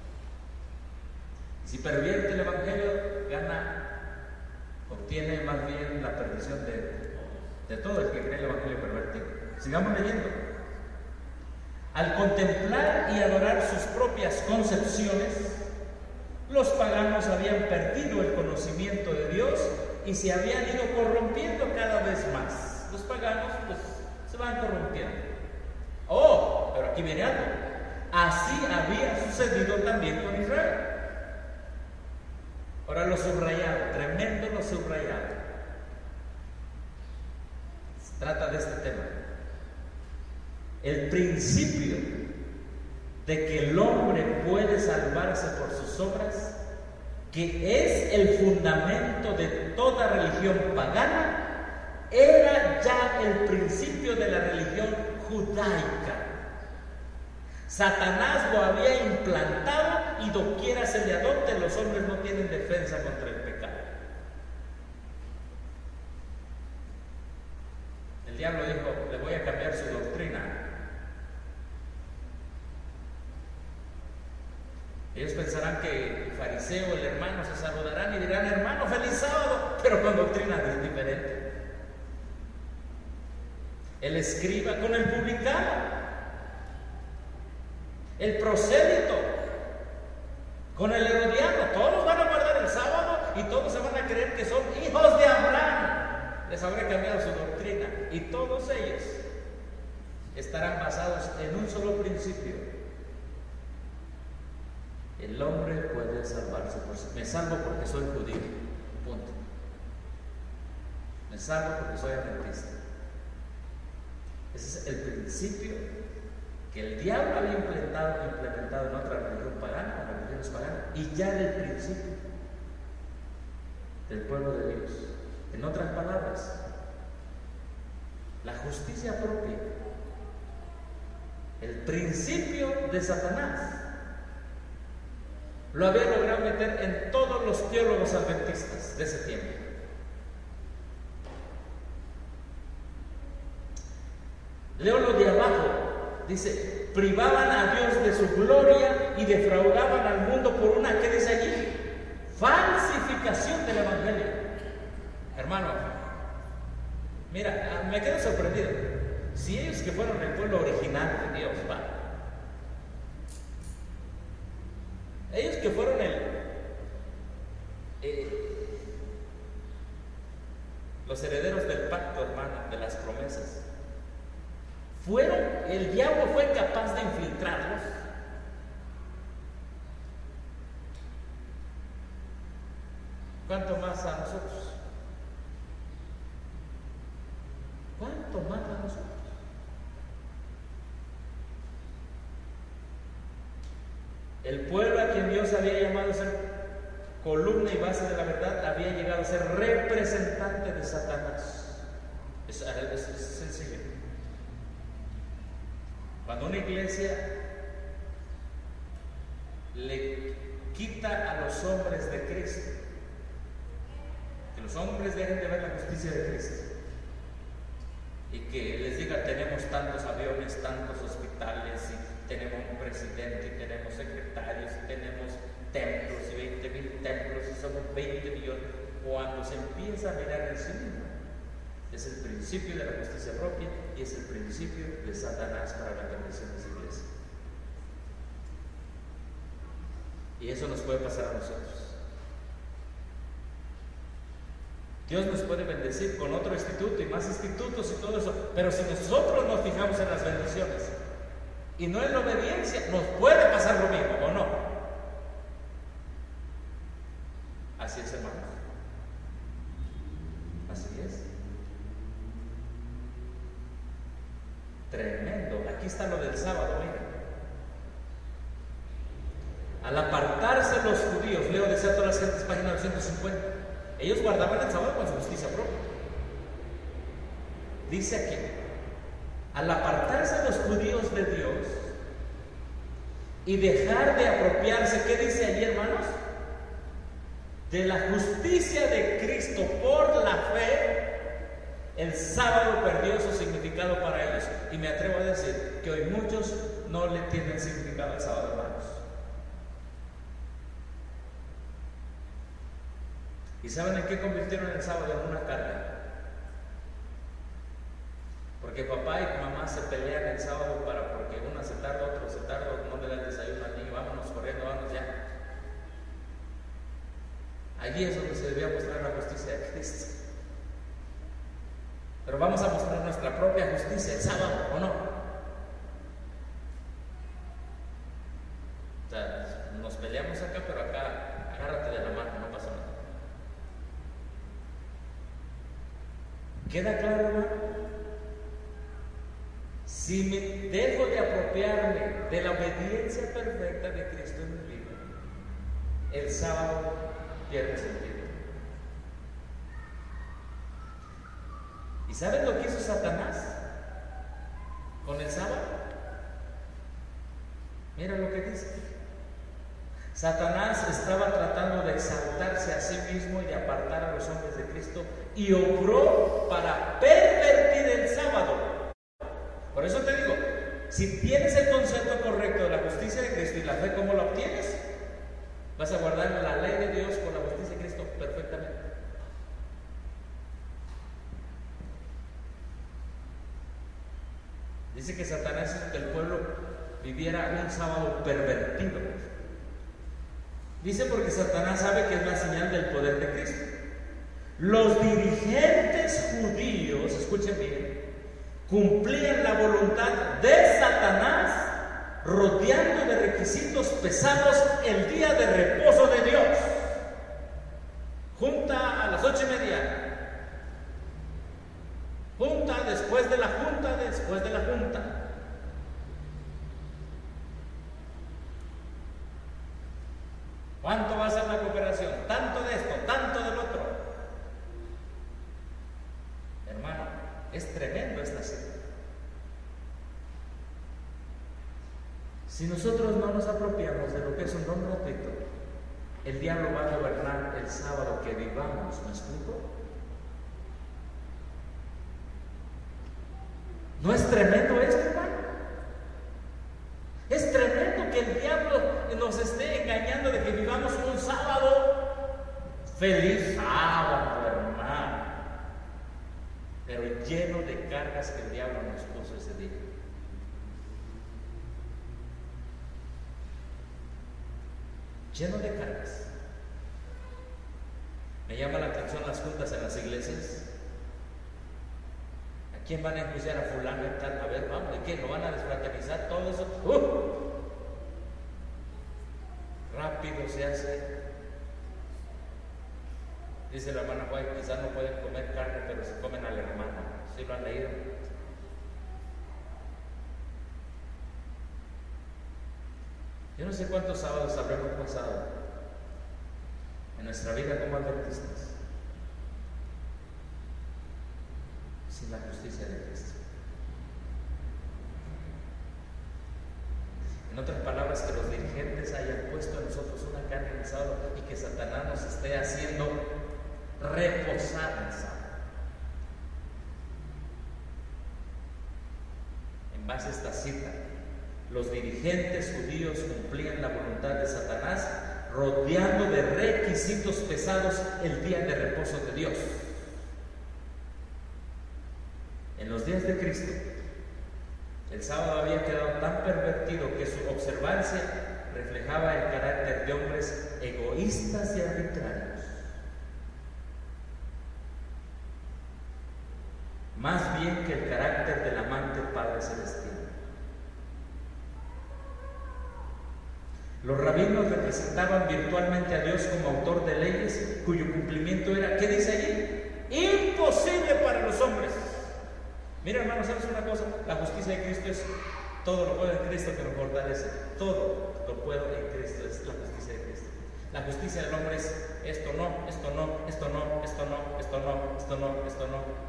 Si pervierte el evangelio, gana, obtiene más bien la perdición de, de todo el que cree el evangelio pervertido. Sigamos leyendo. Al contemplar y adorar sus propias concepciones, los paganos habían perdido el conocimiento de Dios y se habían ido corrompiendo cada vez más. Los paganos pues se van corrompiendo. Oh, pero aquí viene algo. Así había sucedido también con Israel. Ahora lo subrayado, tremendo lo subrayado. Se trata de este tema. El principio de que el hombre puede salvarse por sus obras, que es el fundamento de toda religión pagana, era ya el principio de la religión judaica. Satanás lo había implantado y doquiera se le adopte, los hombres no tienen defensa contra el pecado. El diablo dijo, le voy a cambiar su doctrina. Ellos pensarán que el fariseo, el hermano se saludarán y dirán, hermano, feliz sábado, pero con doctrina diferente. El escriba con el publicano, el prosélito con el herodiano, todos van a guardar el sábado y todos se van a creer que son hijos de Abraham. Les habrá cambiado su doctrina y todos ellos estarán basados en un solo principio. El hombre puede salvarse por sí. Me salvo porque soy judío. Punto. Me salvo porque soy adventista. Ese es el principio que el diablo había implementado, implementado en otra religión pagana, en las religiones paganas, y ya del principio del pueblo de Dios. En otras palabras, la justicia propia, el principio de Satanás, lo había logrado meter en todos los teólogos adventistas de ese tiempo. Leo lo de abajo. Dice, privaban a Dios de su gloria y defraudaban al mundo por una, ¿qué dice allí? Falsificación del evangelio. Hermano, mira, me quedo sorprendido. Si ellos que fueron el pueblo original de Dios, va. Ellos que fueron el eh, los herederos del pacto, hermano, de las promesas, fueron, el diablo fue capaz de infiltrarlos. ¿Cuánto más a nosotros? ¿Cuánto más a nosotros? El pueblo a quien Dios había llamado a ser columna y base de la verdad había llegado a ser representante de Satanás. Es, es, es sencillo. Cuando una iglesia le quita a los hombres de Cristo, que los hombres dejen de ver la justicia de Cristo y que les diga, tenemos tantos aviones, tantos hospitales, y tenemos un presidente, y tenemos secretarios, y tenemos templos, y veinte mil templos, y somos veinte millones, cuando se empieza a mirar en sí mismo, es el principio de la justicia propia y es el principio de Satanás para la perdición de su iglesia. Y eso nos puede pasar a nosotros. Dios nos puede bendecir con otro instituto y más institutos y todo eso, pero si nosotros nos fijamos en las bendiciones y no en la obediencia, nos puede pasar lo mismo, ¿o no? Así es, hermanos. Así es. Tremendo. Aquí está lo del sábado, miren. Al apartarse los judíos, leo desea a todas las gentes, página doscientos cincuenta, ellos guardaban el sábado con su justicia propia. Dice aquí, al apartarse los judíos de Dios y dejar de apropiarse, ¿qué dice allí, hermanos? De la justicia de Cristo por la fe, el sábado perdió su significado para ellos. Y me atrevo a decir que hoy muchos no le tienen significado al sábado, hermanos. ¿Y saben en qué convirtieron el sábado? En una carga. Porque papá y mamá se pelean el sábado para, porque uno se tarda, otro se tarda, no le da el desayuno al niño, vámonos corriendo, vámonos ya. Allí es donde se debía mostrar la justicia de Cristo. Pero vamos a mostrar nuestra propia justicia el sábado, ¿o no? O sea, nos peleamos acá, pero acá agárrate de la mano, no pasa nada. ¿Queda claro, hermano? Si me dejo de apropiarme de la obediencia perfecta de Cristo en mi vida, el sábado pierde sentido. ¿Y saben lo que hizo Satanás con el sábado? Mira lo que dice. Satanás estaba tratando de exaltarse a sí mismo y de apartar a los hombres de Cristo, y obró para pervertir el sábado. Por eso te digo, si tienes el concepto correcto de la justicia de Cristo y la fe, ¿cómo la obtienes? Vas a guardar la ley de Dios con la justicia de Cristo perfectamente. Dice que Satanás hizo que el pueblo viviera un sábado pervertido. Dice porque Satanás sabe que es la señal del poder de Cristo. Los dirigentes judíos, escuchen bien, cumplían la voluntad de Satanás rodeando de requisitos pesados el día de reposo de Dios. Junta a las ocho y media. Junta después de la junta, después de la junta. ¿Cuánto va a ser la cooperación? Tanto de esto, tanto del otro. Hermano, es tremendo esta cita. Si nosotros no nos apropiamos de lo que es un don gratuito, el diablo va a gobernar el sábado que vivamos, ¿me explico? ¿No es tremendo esto, hermano? Es tremendo que el diablo nos esté engañando de que vivamos un sábado. Feliz sábado, hermano. Pero lleno de cargas que el diablo nos puso ese día. Lleno de cargas. Me llama la atención las juntas en las iglesias. ¿A quién van a enjuiciar? A fulano y tal. A ver, vamos, ¿de qué? ¿Lo van a desfraternizar? Todo eso. ¡Uh! Rápido se hace. Dice la hermana Juárez, quizás no pueden comer carne, pero se comen al hermano. ¿Sí lo han leído? Yo no sé cuántos sábados habremos pasado en nuestra vida como adventistas sin la justicia de Cristo. En otras palabras, que los dirigentes hayan puesto en nosotros una carga en el sábado y que Satanás nos esté haciendo reposar en el sábado. En base a esta cita, los dirigentes judíos cumplían la voluntad de Satanás, rodeando de requisitos pesados el día de reposo de Dios. En los días de Cristo, el sábado había quedado tan pervertido que su observancia reflejaba el carácter de hombres egoístas y arbitrarios. Más bien que el carácter del amante Padre Celestial. Los rabinos representaban virtualmente a Dios como autor de leyes cuyo cumplimiento era, ¿qué dice allí? Imposible para los hombres. Mira, hermanos, ¿sabes una cosa? La justicia de Cristo es todo lo puedo en Cristo que me fortalece. Todo lo puedo en Cristo, es la justicia de Cristo. La justicia del hombre es esto no, esto no, esto no, esto no, esto no, esto no, esto no.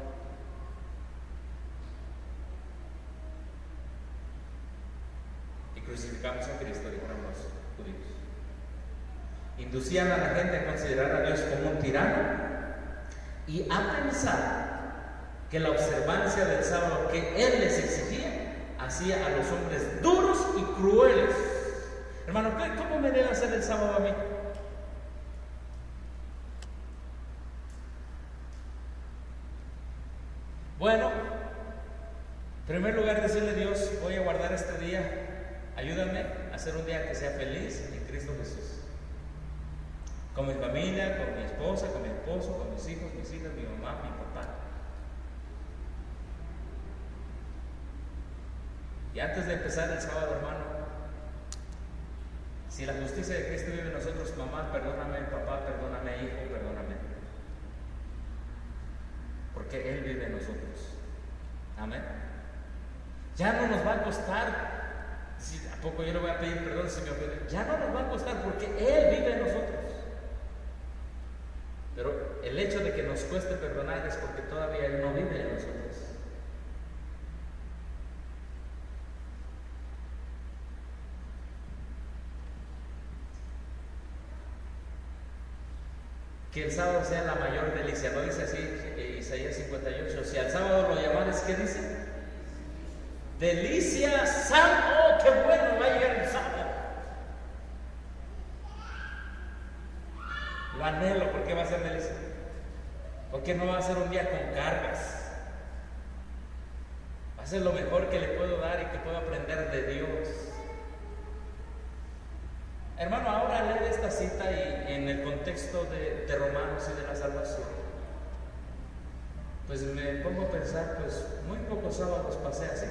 Y crucificamos a Cristo, dijeron los judíos. Inducían a la gente a considerar a Dios como un tirano y a pensar que la observancia del sábado que Él les exigía hacía a los hombres duros y crueles. Hermano, ¿cómo me debe hacer el sábado a mí? Bueno, en primer lugar decirle a Dios, voy a guardar este día, ayúdame a hacer un día que sea feliz en Cristo Jesús. Con mi familia, con mi esposa, con mi esposo, con mis hijos, mis hijas, mi mamá, mi papá. Y antes de empezar el sábado, hermano, si la justicia de Cristo vive en nosotros, mamá, perdóname, papá, perdóname, hijo, perdóname. Porque Él vive en nosotros. Amén. Ya no nos va a costar, si a poco yo le voy a pedir perdón si me ofende, ya no nos va a costar porque Él vive en nosotros. Pero el hecho de que nos cueste perdonar es porque todavía Él no vive en nosotros. Que el sábado sea la mayor delicia, ¿no dice así eh, Isaías cincuenta y ocho? Si al sábado lo llamares, ¿qué dice? Delicia, sábado, oh, qué bueno, va a llegar el sábado. Lo anhelo, ¿por qué va a ser delicia? Porque no va a ser un día con cargas. Va a ser lo mejor que le puedo dar y que puedo aprender de Dios. Hermano, ahora lee esta cita y en el contexto de, de Romanos y de la salvación, pues me pongo a pensar, pues muy pocos sábados pasé así.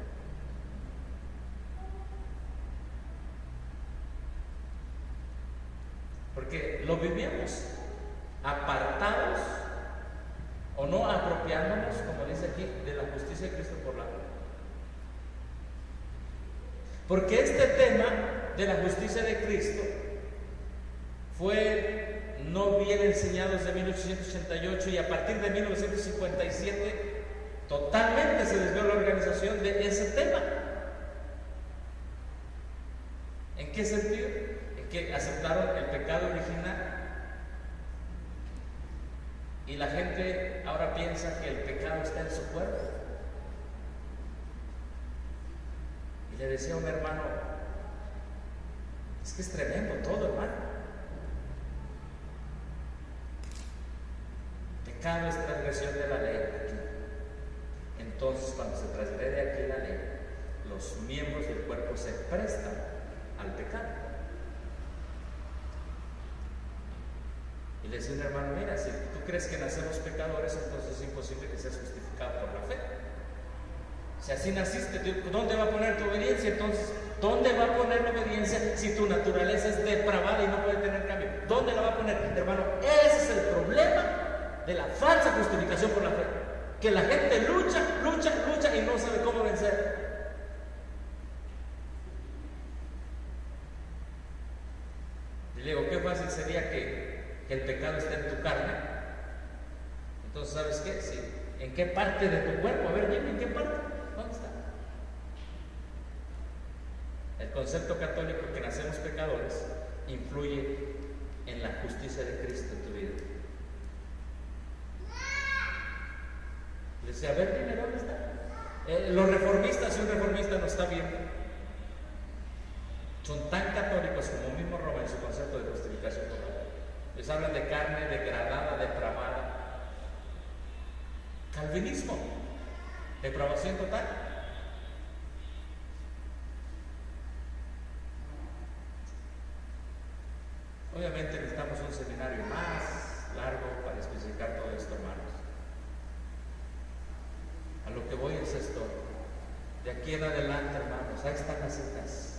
Porque lo vivimos apartados o no apropiándonos, como dice aquí, de la justicia de Cristo por la fe. Porque este tema de la justicia de Cristo fue no bien enseñado desde mil ochocientos ochenta y ocho y a partir de mil novecientos cincuenta y siete totalmente se desvió la organización de ese tema. ¿En qué sentido? En que aceptaron el pecado original y la gente ahora piensa que el pecado está en su cuerpo. le decía a un hermano, es que es tremendo todo, hermano. Pecado es transgresión de la ley aquí. Entonces, cuando se transgrede aquí la ley, los miembros del cuerpo se prestan al pecado. Y le decía un hermano, mira, si tú crees que nacemos pecadores, entonces es imposible que seas justificado por la fe. Si así naciste, ¿dónde va a poner tu obediencia? Entonces, ¿dónde va a poner la obediencia si tu naturaleza es depravada y no puede tener cambio? ¿Dónde la va a poner? Hermano, ese es el problema de la falsa justificación por la fe. Que la gente lucha, lucha, lucha y no sabe cómo vencer. Y le digo, qué fácil sería que, que el pecado esté en tu carne. Entonces, ¿sabes qué? Sí. ¿En qué parte de tu cuerpo? A ver, dime, ¿en qué parte? ¿Dónde está? El concepto católico que nacemos pecadores influye en la justicia de Cristo en tu vida. Le decía, a ver, dime, ¿dónde está? Eh, los reformistas, si un reformista no está bien, son tan católicos como mismo Roma en su concepto de justificación total. Les hablan de carne degradada, depravada. Calvinismo, depravación total. Obviamente necesitamos un seminario más largo para especificar todo esto, hermanos. A lo que voy es esto. De aquí en adelante, hermanos, ahí están las citas.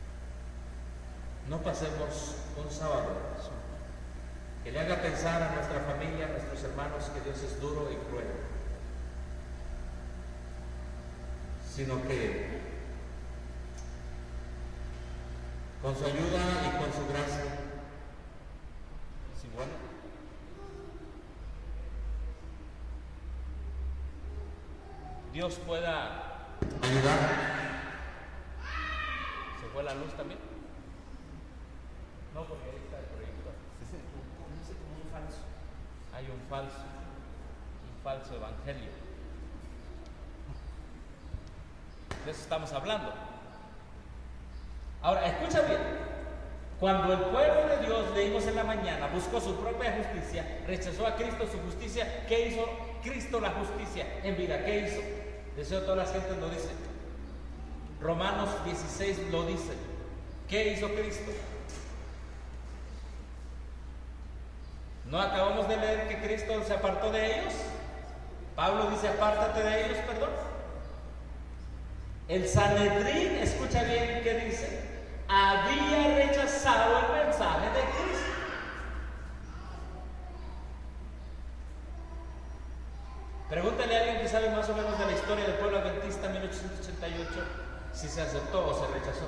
No pasemos un sábado que le haga pensar a nuestra familia, a nuestros hermanos, que Dios es duro y cruel, sino que con su ayuda y con su gracia, ¿sí, bueno? Dios pueda ayudar. ¿Se fue la luz también? No, porque ahí está el proyector. Como un falso. Hay un falso, un falso evangelio. De eso estamos hablando. Ahora, escucha bien. Cuando el pueblo de Dios, leímos en la mañana, buscó su propia justicia, rechazó a Cristo su justicia, ¿qué hizo Cristo la justicia en vida? ¿Qué hizo? Deseo todas las gentes lo dicen. Romanos dieciséis lo dice. ¿Qué hizo Cristo? ¿No acabamos de leer que Cristo se apartó de ellos? Pablo dice, apártate de ellos, perdón. El Sanedrín, escucha bien qué dice, había rechazado el mensaje de Cristo. Pregúntale a alguien que sabe más o menos de la historia del pueblo adventista en mil ochocientos ochenta y ocho si se aceptó o se rechazó.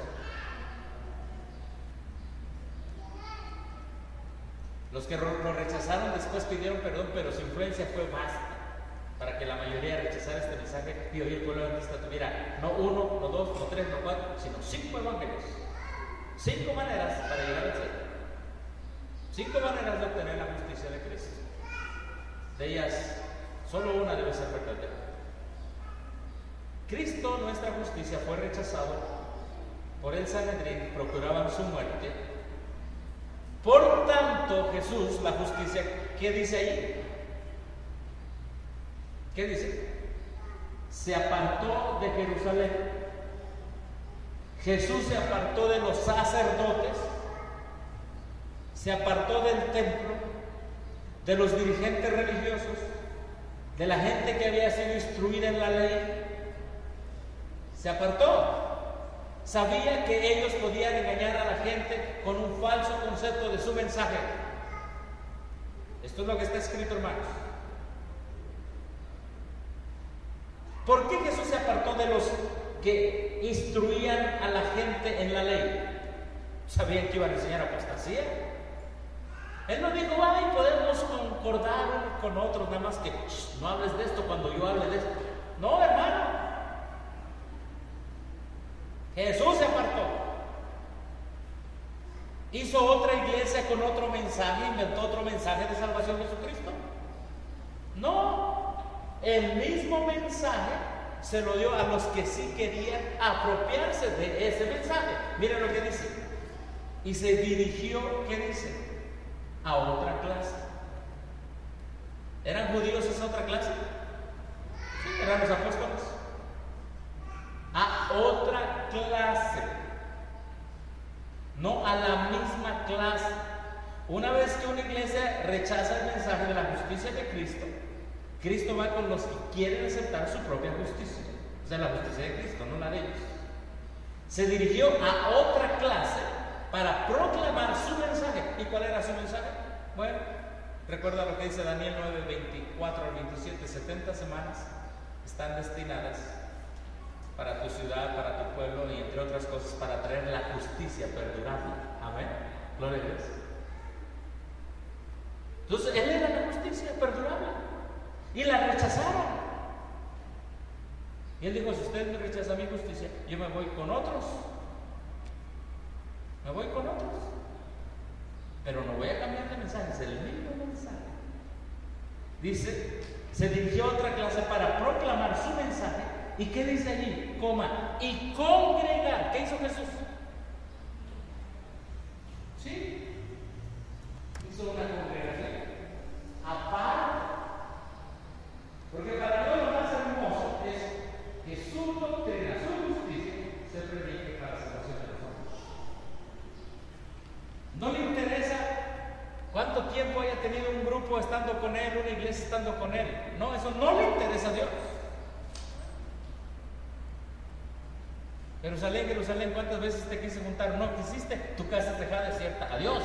Los que lo rechazaron después pidieron perdón, pero su influencia fue vasta para que la mayoría rechazara este mensaje y hoy el pueblo adventista tuviera no uno, no dos, no tres, no cuatro, sino cinco evangelios. Cinco maneras para llegar al cielo. Cinco maneras de obtener la justicia de Cristo. De ellas, solo una debe ser verdadera. Cristo, nuestra justicia, fue rechazado por el Sanedrín, procuraban su muerte. Por tanto, Jesús, la justicia, ¿qué dice ahí? ¿Qué dice? Se apartó de Jerusalén. Jesús se apartó de los sacerdotes, se apartó del templo, de los dirigentes religiosos, de la gente que había sido instruida en la ley. Se apartó. Sabía que ellos podían engañar a la gente con un falso concepto de su mensaje. Esto es lo que está escrito, hermanos. ¿Por qué Jesús se apartó de los que instruían a la gente en la ley? ¿Sabían que iban a enseñar apostasía? Él no dijo, ay, podemos concordar unos con otros, nada más que no hables de esto cuando yo hable de esto. No, hermano. Jesús se apartó. Hizo otra iglesia con otro mensaje, inventó otro mensaje de salvación de Jesucristo. No, el mismo mensaje se lo dio a los que sí querían apropiarse de ese mensaje. Miren lo que dice. Y se dirigió, ¿qué dice? A otra clase. ¿Eran judíos esa otra clase? Sí, eran los apóstoles. A otra clase. No a la misma clase. Una vez que una iglesia rechaza el mensaje de la justicia de Cristo, Cristo va con los que quieren aceptar su propia justicia. O sea, la justicia de Cristo, no la de ellos. Se dirigió a otra clase para proclamar su mensaje. ¿Y cuál era su mensaje? Bueno, recuerda lo que dice Daniel nueve, veinticuatro al veintisiete. setenta semanas están destinadas para tu ciudad, para tu pueblo y entre otras cosas para traer la justicia perdurable. Amén. Gloria a Dios. Entonces, Él era la justicia perdurable y la rechazaron. Y Él dijo, si ustedes me rechazan mi justicia, yo me voy con otros. Me voy con otros. Pero no voy a cambiar de mensaje, es el mismo mensaje. Dice, se dirigió a otra clase para proclamar su mensaje. ¿Y qué dice allí? Coma, y congregar. ¿Qué hizo Jesús? ¿Sí? Hizo una congregación aparte. Porque para Dios lo más hermoso es que su doctrina, su justicia, se predique para la salvación de los hombres. No le interesa cuánto tiempo haya tenido un grupo estando con Él, una iglesia estando con Él. No, eso no le interesa a Dios. Jerusalén, Jerusalén, ¿cuántas veces te quise juntar? No quisiste, tu casa es dejada desierta. Adiós.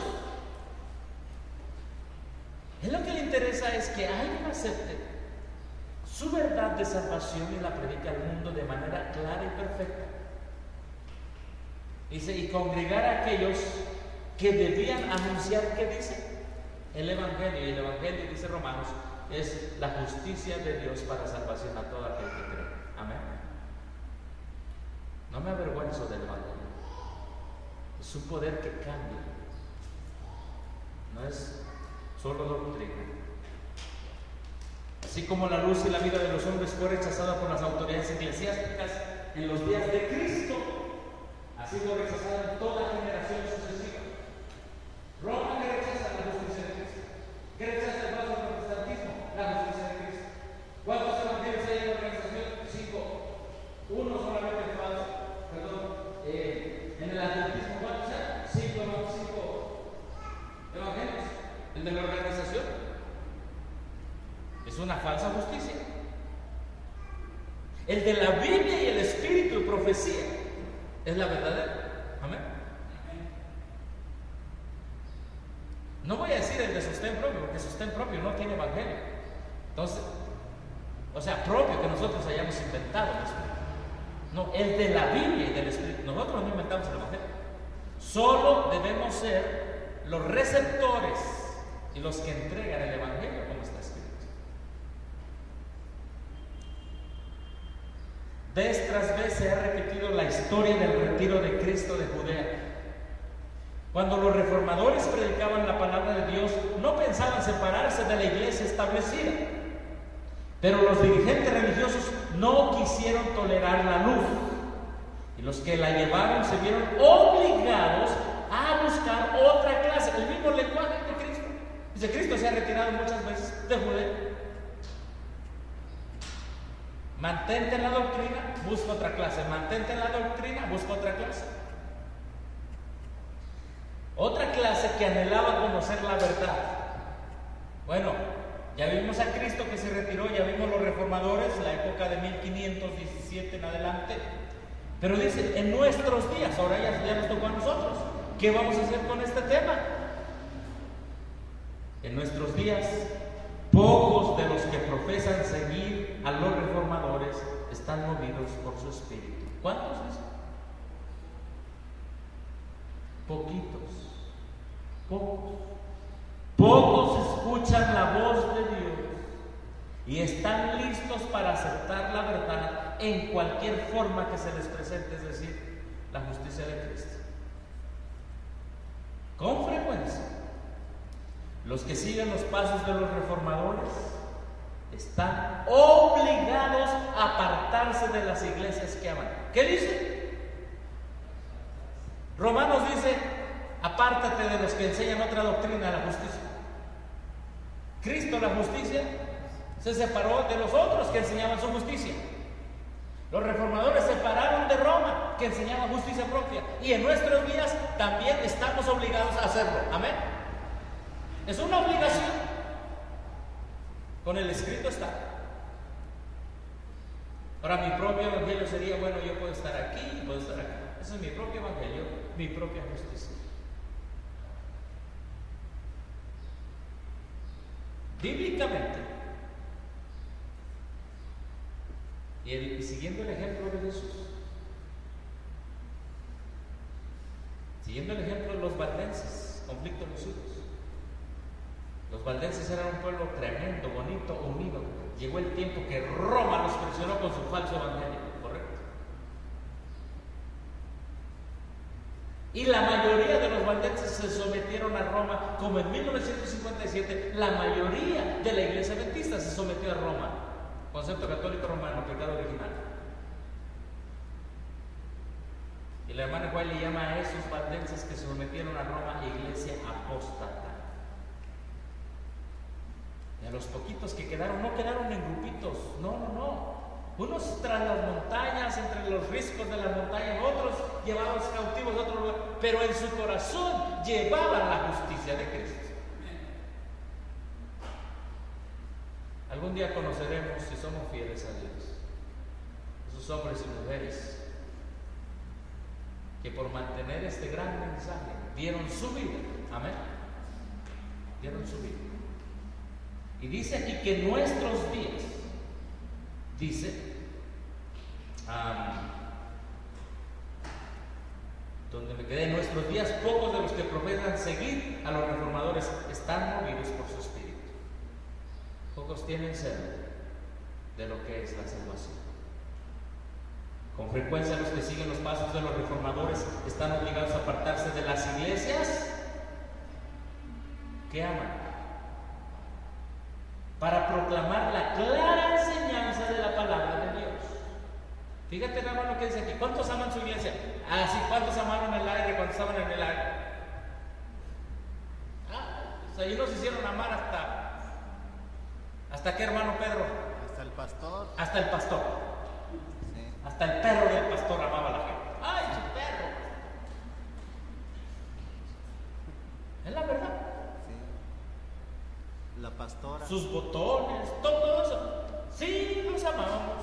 Él lo que le interesa es que alguien acepte su verdad de salvación y la predique al mundo de manera clara y perfecta. Dice, y congregar a aquellos que debían anunciar, ¿qué dice? El Evangelio. Y el Evangelio, dice Romanos, es la justicia de Dios para salvación a todo aquel que cree. Amén. No me avergüenzo del Evangelio. Es un poder que cambia. No es solo doctrina. Así como la luz y la vida de los hombres fue rechazada por las autoridades eclesiásticas en los días de Cristo, así fue rechazada en toda generación sucesiva. Roma, que rechaza la justicia de Cristo. ¿Qué rechaza el falso protestantismo? La justicia de Cristo. ¿Cuántos evangelios hay en la organización? Cinco. Uno solamente falso. Perdón. Eh, en el atletismo, ¿cuántos hay? Cinco, no, cinco evangelios. El de la organización es una falsa justicia. El de la Biblia y el Espíritu y profecía es la verdadera. Amén. No voy a decir el de sostén propio, porque sostén propio no tiene evangelio. Entonces, o sea, propio que nosotros hayamos inventado. No, el de la Biblia y del Espíritu. Nosotros no inventamos el evangelio. Solo debemos ser los receptores y los que entregan el evangelio como está escrito. Vez tras vez se ha repetido la historia del retiro de Cristo de Judea. Cuando los reformadores predicaban la palabra de Dios, no pensaban separarse de la iglesia establecida. Pero los dirigentes religiosos no quisieron tolerar la luz. Y los que la llevaron se vieron obligados a buscar otra clase, el mismo lenguaje de Cristo. Dice, Cristo se ha retirado muchas veces de Judea. Mantente en la doctrina, busca otra clase. Mantente en la doctrina, busca otra clase. Otra clase que anhelaba conocer la verdad. Bueno, ya vimos a Cristo que se retiró, ya vimos los reformadores, la época de mil quinientos diecisiete en adelante. Pero dice, en nuestros días, ahora ya, ya nos tocó a nosotros, ¿qué vamos a hacer con este tema? En nuestros días, pocos de los que profesan seguir a los reformadores están movidos por su espíritu. ¿Cuántos dicen? Poquitos. Pocos. Pocos escuchan la voz de Dios y están listos para aceptar la verdad en cualquier forma que se les presente, es decir, la justicia de Cristo. Con frecuencia, los que siguen los pasos de los reformadores están obligados a apartarse de las iglesias que aman. ¿Qué dice? Romanos dice, apártate de los que enseñan otra doctrina, la justicia. Cristo, la justicia, se separó de los otros que enseñaban su justicia. Los reformadores se separaron de Roma, que enseñaba justicia propia. Y en nuestros días también estamos obligados a hacerlo. Amén. Es una obligación. Con el escrito está. Ahora, mi propio evangelio sería, bueno, yo puedo estar aquí y puedo estar acá. Ese es mi propio evangelio, mi propia justicia. Bíblicamente, y, el, y siguiendo el ejemplo de Jesús, siguiendo el ejemplo de los valdenses, conflicto en los suyos. Los valdenses eran un pueblo tremendo, bonito, unido. Llegó el tiempo que Roma los presionó con su falso evangelio, ¿correcto? Y la mayoría de los valdenses se sometieron a Roma, como en mil novecientos cincuenta y siete la mayoría de la iglesia adventista se sometió a Roma. Concepto católico romano, pecado original. Y la hermana Juárez le llama a esos valdenses que se sometieron a Roma iglesia apóstata. Y a los poquitos que quedaron, no quedaron en grupitos, no, no, no. Unos tras las montañas, entre los riscos de las montañas, otros llevados cautivos a otro lugar, pero en su corazón llevaban la justicia de Cristo. Algún día conoceremos si somos fieles a Dios. Esos hombres y mujeres que por mantener este gran mensaje dieron su vida. Amén. Dieron su vida. Y dice aquí que nuestros días, dice, um, donde me quedé, en nuestros días pocos de los que profesan seguir a los reformadores están movidos por su espíritu. Pocos tienen sed de lo que es la salvación. Con frecuencia los que siguen los pasos de los reformadores están obligados a apartarse de las iglesias que aman, para proclamar la clara enseñanza de la palabra de Dios. Fíjate nada más lo que dice aquí. ¿Cuántos aman su iglesia? Ah, sí, ¿cuántos amaron el aire cuando estaban en el aire? Ah, pues ahí nos hicieron amar hasta... ¿Hasta qué, hermano Pedro? Hasta el pastor. Hasta el pastor. Sí. Hasta el perro del pastor amaba a la gente. ¡Ay, su perro! Es la verdad. La pastora. Sus botones, todo eso. Sí, los amábamos.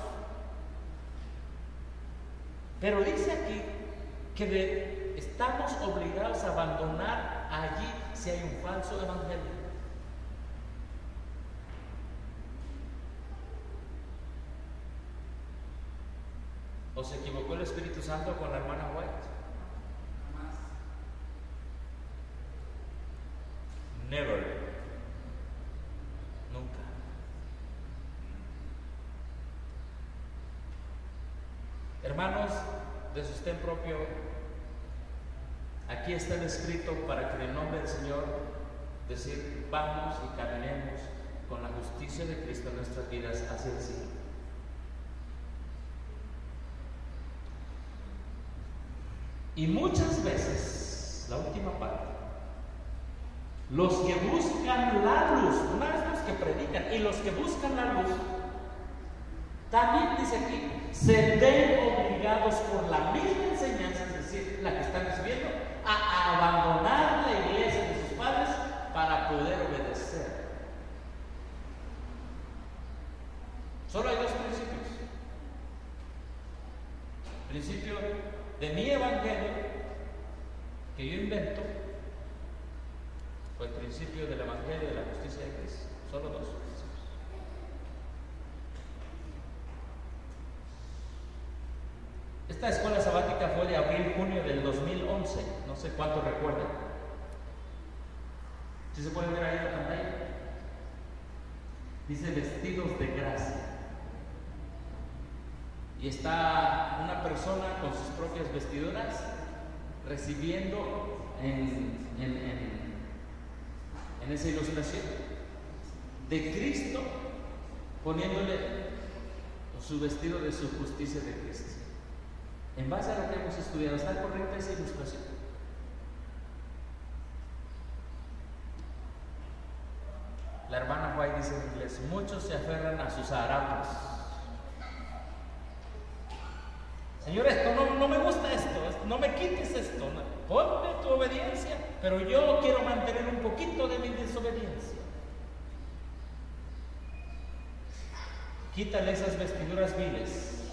Pero dice aquí que de, estamos obligados a abandonar allí si hay un falso evangelio. ¿O se equivocó el Espíritu Santo con la hermana White? Never. Nunca. Hermanos de sostén propio, aquí está el escrito para que en el nombre del Señor decir, vamos y caminemos con la justicia de Cristo en nuestras vidas hacia el cielo. Y muchas veces, la última parte, los que buscan la luz, no es los que predican, y los que buscan la luz, también dice aquí, se ven obligados por la misma enseñanza, es decir, la que están recibiendo, a abandonar la iglesia de sus padres para poder obedecer. Solo hay dos principios. Principio de mi evangelio que yo invento, o el principio del evangelio de la justicia de Cristo. Solo dos principios. Esta escuela sabática fue de abril-junio del dos mil once, no sé cuánto recuerdan. ¿Sí se puede ver ahí en la pantalla? Dice vestidos de gracia. Y está una persona con sus propias vestiduras recibiendo en, en, en, en esa ilustración de Cristo poniéndole su vestido de su justicia de Cristo. En base a lo que hemos estudiado, ¿está correcta esa ilustración? La hermana White dice en inglés: muchos se aferran a sus harapos. Señor, esto no, no me gusta esto, no me quites esto, no, ponme tu obediencia, pero yo quiero mantener un poquito de mi desobediencia. Quítale esas vestiduras viles.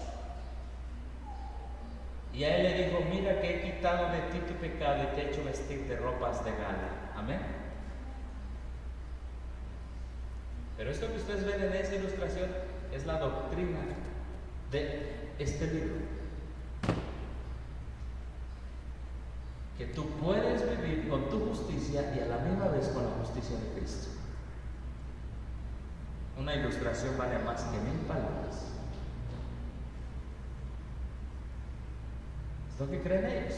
Y a él le dijo: mira que he quitado de ti tu pecado y te he hecho vestir de ropas de gala. Amén. Pero esto que ustedes ven en esa ilustración es la doctrina de este libro. Que tú puedes vivir con tu justicia y a la misma vez con la justicia de Cristo. Una ilustración vale más que mil palabras. Es lo que creen ellos.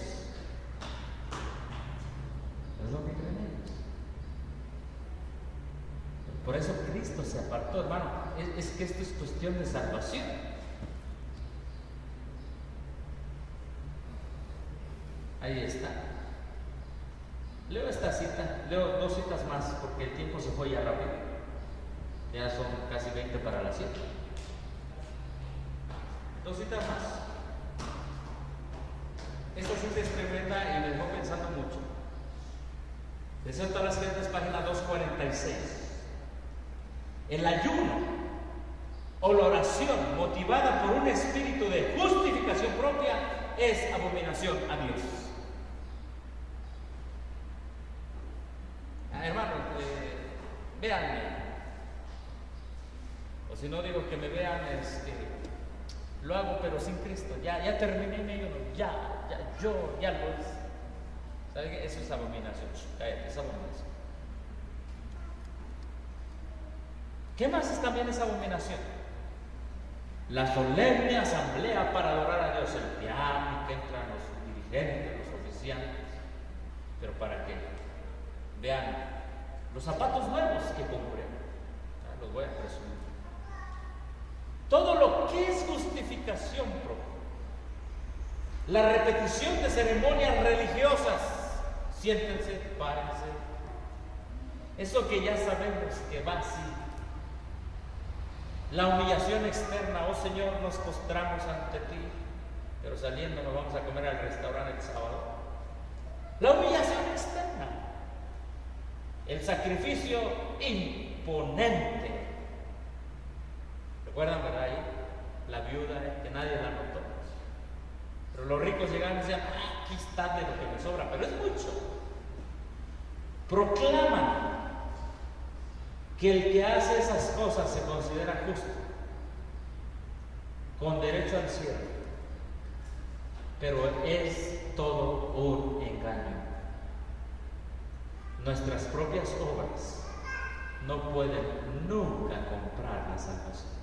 Es lo que creen ellos. Por eso Cristo se apartó, hermano. Es, es que esto es cuestión de salvación. Ahí está. Leo esta cita, leo dos citas más porque el tiempo se fue ya rápido. Ya son casi veinte para las siete. Dos citas más. Esta cita es tremenda y me dejó pensando mucho. Deseo todas las gentes, página doscientos cuarenta y seis. El ayuno o la oración motivada por un espíritu de justificación propia es abominación a Dios. Ah, hermano, eh, véanme. O si no digo que me vean, es que lo hago pero sin Cristo. Ya, ya terminé mi ayuno, ya, ya, yo ya lo hice. ¿Sabe qué? Eso es abominación. Cállate, es abominación. ¿Qué más es también esa abominación? La solemne asamblea para adorar a Dios, el piano que entran los dirigentes, los oficiales. ¿Pero para qué? Vean, los zapatos nuevos que compré, ah, los voy a presumir. Todo lo que es justificación propia, la repetición de ceremonias religiosas, siéntense, párense, eso que ya sabemos que va así. La humillación externa: oh Señor, nos postramos ante ti, pero saliendo nos vamos a comer al restaurante el sábado. La humillación externa, el sacrificio imponente. ¿Recuerdan, verdad? Ahí la viuda, eh, que nadie la notó. Pero los ricos llegaban y decían: ah, aquí está de lo que me sobra, pero es mucho. Proclaman que el que hace esas cosas se considera justo, con derecho al cielo, pero es todo un engaño. Nuestras propias obras no pueden nunca comprar la salvación.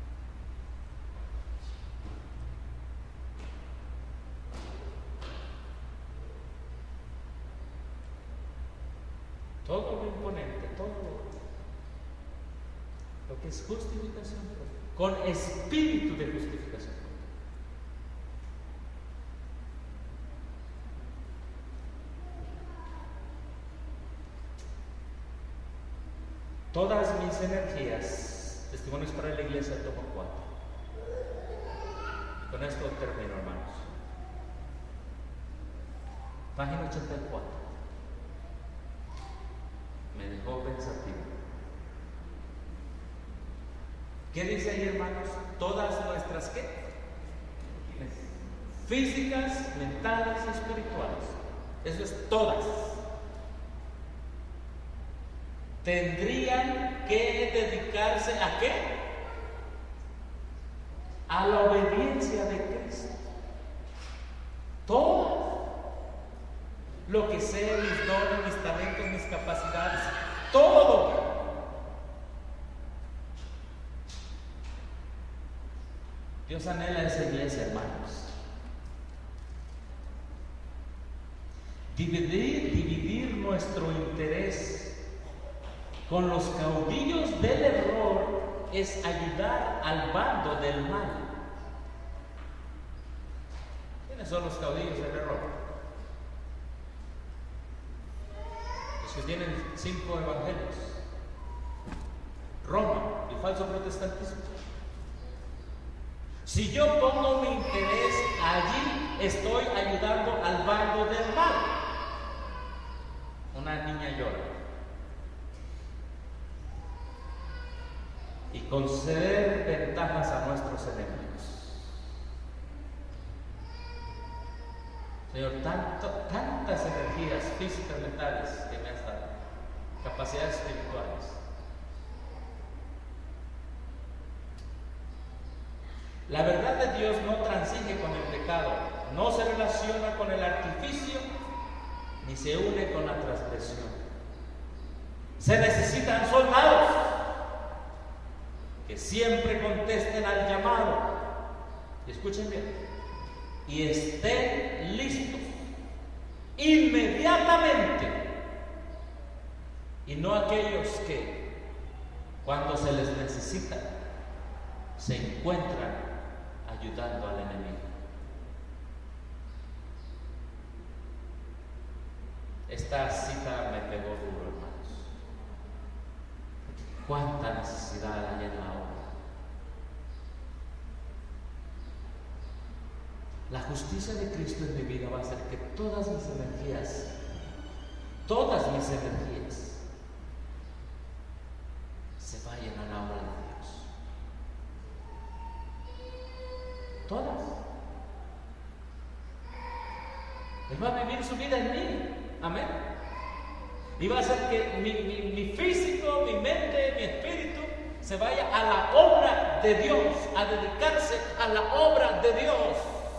Todo lo imponente, todo lo que es justificación con espíritu de justificación. Todas mis energías, testimonios para la iglesia, tomo cuatro. Con esto termino, hermanos. Página ochenta y cuatro. Me dejó pensativo. ¿Qué dice ahí, hermanos? Todas nuestras ¿qué? Físicas, mentales y espirituales. Eso es todas. Tendrían que dedicarse ¿a qué? A la obediencia de Cristo. Todo lo que sé, mis dones, mis talentos, mis capacidades, todo. Dios anhela esa iglesia, hermanos. Dividir, dividir nuestro interés con los caudillos del error es ayudar al bando del mal. ¿Quiénes son los caudillos del error? Los que tienen cinco evangelios: Roma, el falso protestantismo. Si yo pongo mi interés allí, estoy ayudando al bando del mal. Una niña llora y conceder ventajas a nuestros enemigos. Señor, tanto, tantas energías físicas, mentales que me has dado, capacidades espirituales. La verdad de Dios no transige con el pecado, no se relaciona con el artificio, ni se une con la transgresión. Se necesitan soldados que siempre contesten al llamado. Y escuchen bien, y estén listos inmediatamente, y no aquellos que cuando se les necesita se encuentran ayudando al enemigo. Esta cita me pegó duro, hermanos. Cuánta necesidad hay en la obra. La justicia de Cristo en mi vida va a hacer que todas mis energías, todas mis energías, se vayan a la obra de Dios. Todas. Él va a vivir su vida en mí. Amén. Y va a hacer que mi, mi, mi físico, mi mente, mi espíritu se vaya a la obra de Dios, a dedicarse a la obra de Dios.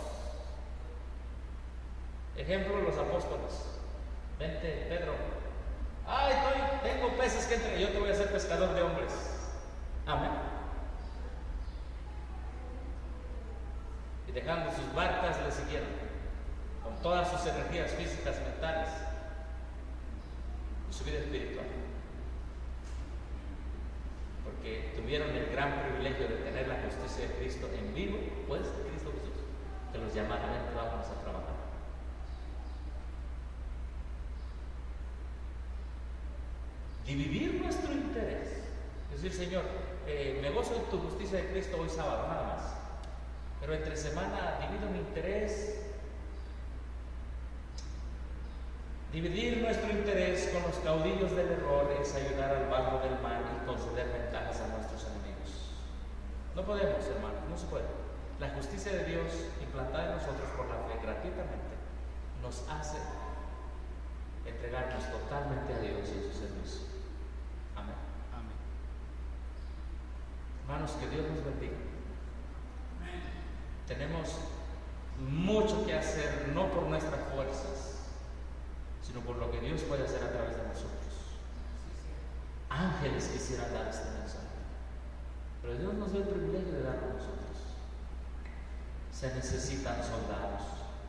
Ejemplo, los apóstoles. Vente, Pedro. Ay, estoy, tengo peces que entre. Yo te voy a hacer pescador de hombres. Amén. Y dejando sus barcas le siguieron con todas sus energías físicas, mentales y su vida espiritual, porque tuvieron el gran privilegio de tener la justicia de Cristo en vivo, pues Cristo Jesús, que los llamaron, ven, vamos a trabajar. Dividir nuestro interés, es decir, Señor, eh, me gozo en tu justicia de Cristo hoy sábado, nada más, pero entre semana divido mi interés. Dividir nuestro interés con los caudillos del error es ayudar al bando del mal y conceder ventajas a nuestros enemigos. No podemos, hermanos, no se puede. La justicia de Dios implantada en nosotros por la fe gratuitamente nos hace entregarnos totalmente a Dios y a su servicio. Amén. Amén. Hermanos, que Dios nos bendiga. Amén. Tenemos mucho que hacer, no por nuestras fuerzas, sino por lo que Dios puede hacer a través de nosotros. Ángeles quisieran dar este mensaje, pero Dios nos dio el privilegio de darlo a nosotros. Se necesitan soldados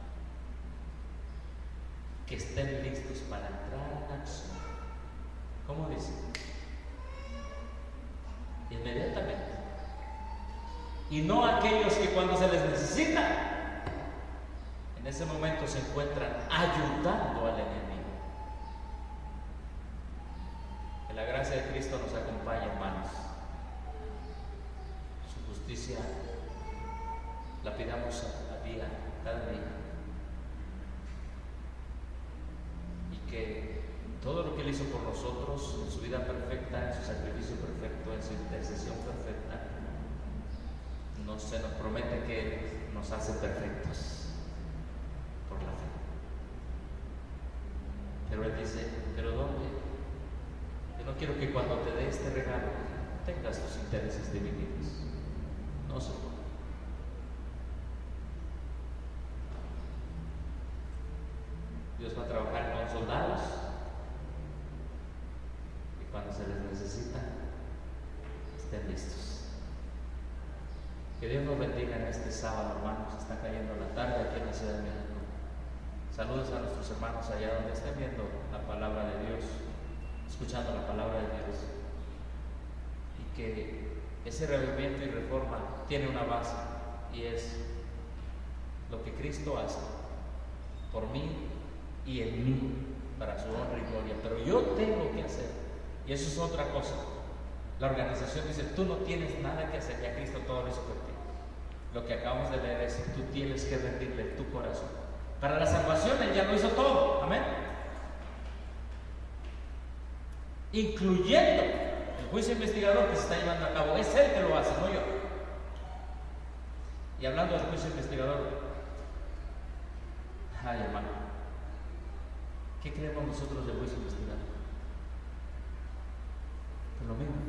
que estén listos para entrar en acción. ¿Cómo dice? Inmediatamente. Y no aquellos que cuando se les necesita, en ese momento se encuentran ayudando al enemigo. Que la gracia de Cristo nos acompañe, hermanos. Su justicia la pidamos a, a día, cada día. Y que todo lo que Él hizo por nosotros, en su vida perfecta, en su sacrificio perfecto, en su intercesión perfecta, no se nos promete que nos hace perfectos por la fe. Pero Él dice, ¿pero dónde? Yo no quiero que cuando te dé este regalo tengas tus intereses divididos. No se puede. Dios va a trabajar con soldados y cuando se les necesita estén listos. Que Dios nos bendiga en este sábado, hermanos. Está cayendo la tarde aquí en la Ciudad de México. Saludos a nuestros hermanos allá donde estén viendo la palabra de Dios, escuchando la palabra de Dios, y que ese revivimiento y reforma tiene una base, y es lo que Cristo hace por mí y en mí, para su honra y gloria. Pero yo tengo que hacer, y eso es otra cosa. La organización dice, tú no tienes nada que hacer, ya Cristo todo lo hizo por ti. Lo que acabamos de leer es, tú tienes que rendirle tu corazón. Para la salvación Él ya lo hizo todo, amén. Incluyendo el juicio investigador que se está llevando a cabo. Es Él que lo hace, no yo. Y hablando del juicio investigador, ay hermano, ¿qué creemos nosotros del juicio investigador? Pues lo mismo.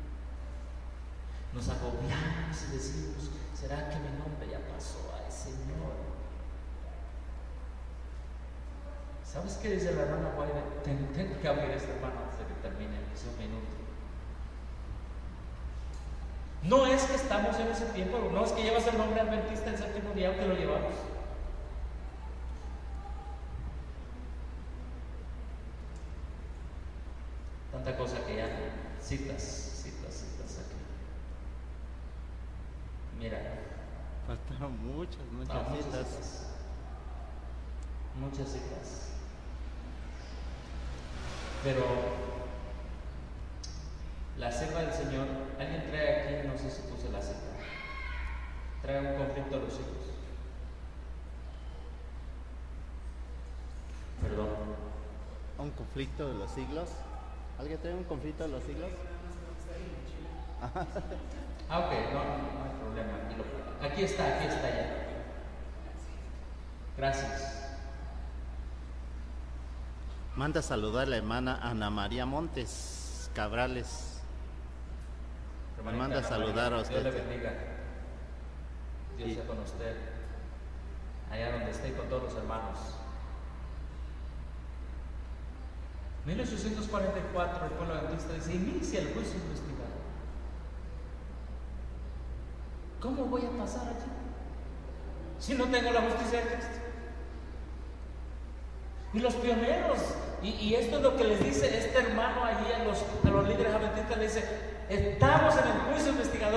Nos agobiamos y decimos, ¿será que mi nombre ya pasó al Señor? ¿Sabes qué dice la hermana Guaida? Tengo, tengo que abrir este hermano antes de que termine, que sea un minuto. No es que estamos en ese tiempo, no es que llevas el nombre adventista el séptimo día, aunque lo llevamos. Tanta cosa que ya citas, citas, citas aquí. Mira, Faltaron muchas, muchas no, muchas citas. citas. Muchas citas. Pero la sierva del Señor, alguien trae aquí, no sé si puse la cita, trae un conflicto a los hijos. Perdón. ¿Un conflicto de los siglos? ¿Alguien trae un conflicto de los siglos? Ah, ok, no, no hay problema. Aquí, lo, aquí está, aquí está ya. Gracias. Manda a saludar a la hermana Ana María Montes Cabrales. Me Hermanita manda a Ana saludar María, a usted. Dios le bendiga. Dios Y- sea con usted. Allá donde esté y con todos los hermanos. mil ochocientos cuarenta y cuatro, el pueblo adventista dice, inicia el juicio investigador. ¿Cómo voy a pasar allí si no tengo la justicia de Cristo? Y los pioneros, y, y esto es lo que les dice este hermano allí a los, a los líderes adventistas, le dice, estamos en el juicio investigador.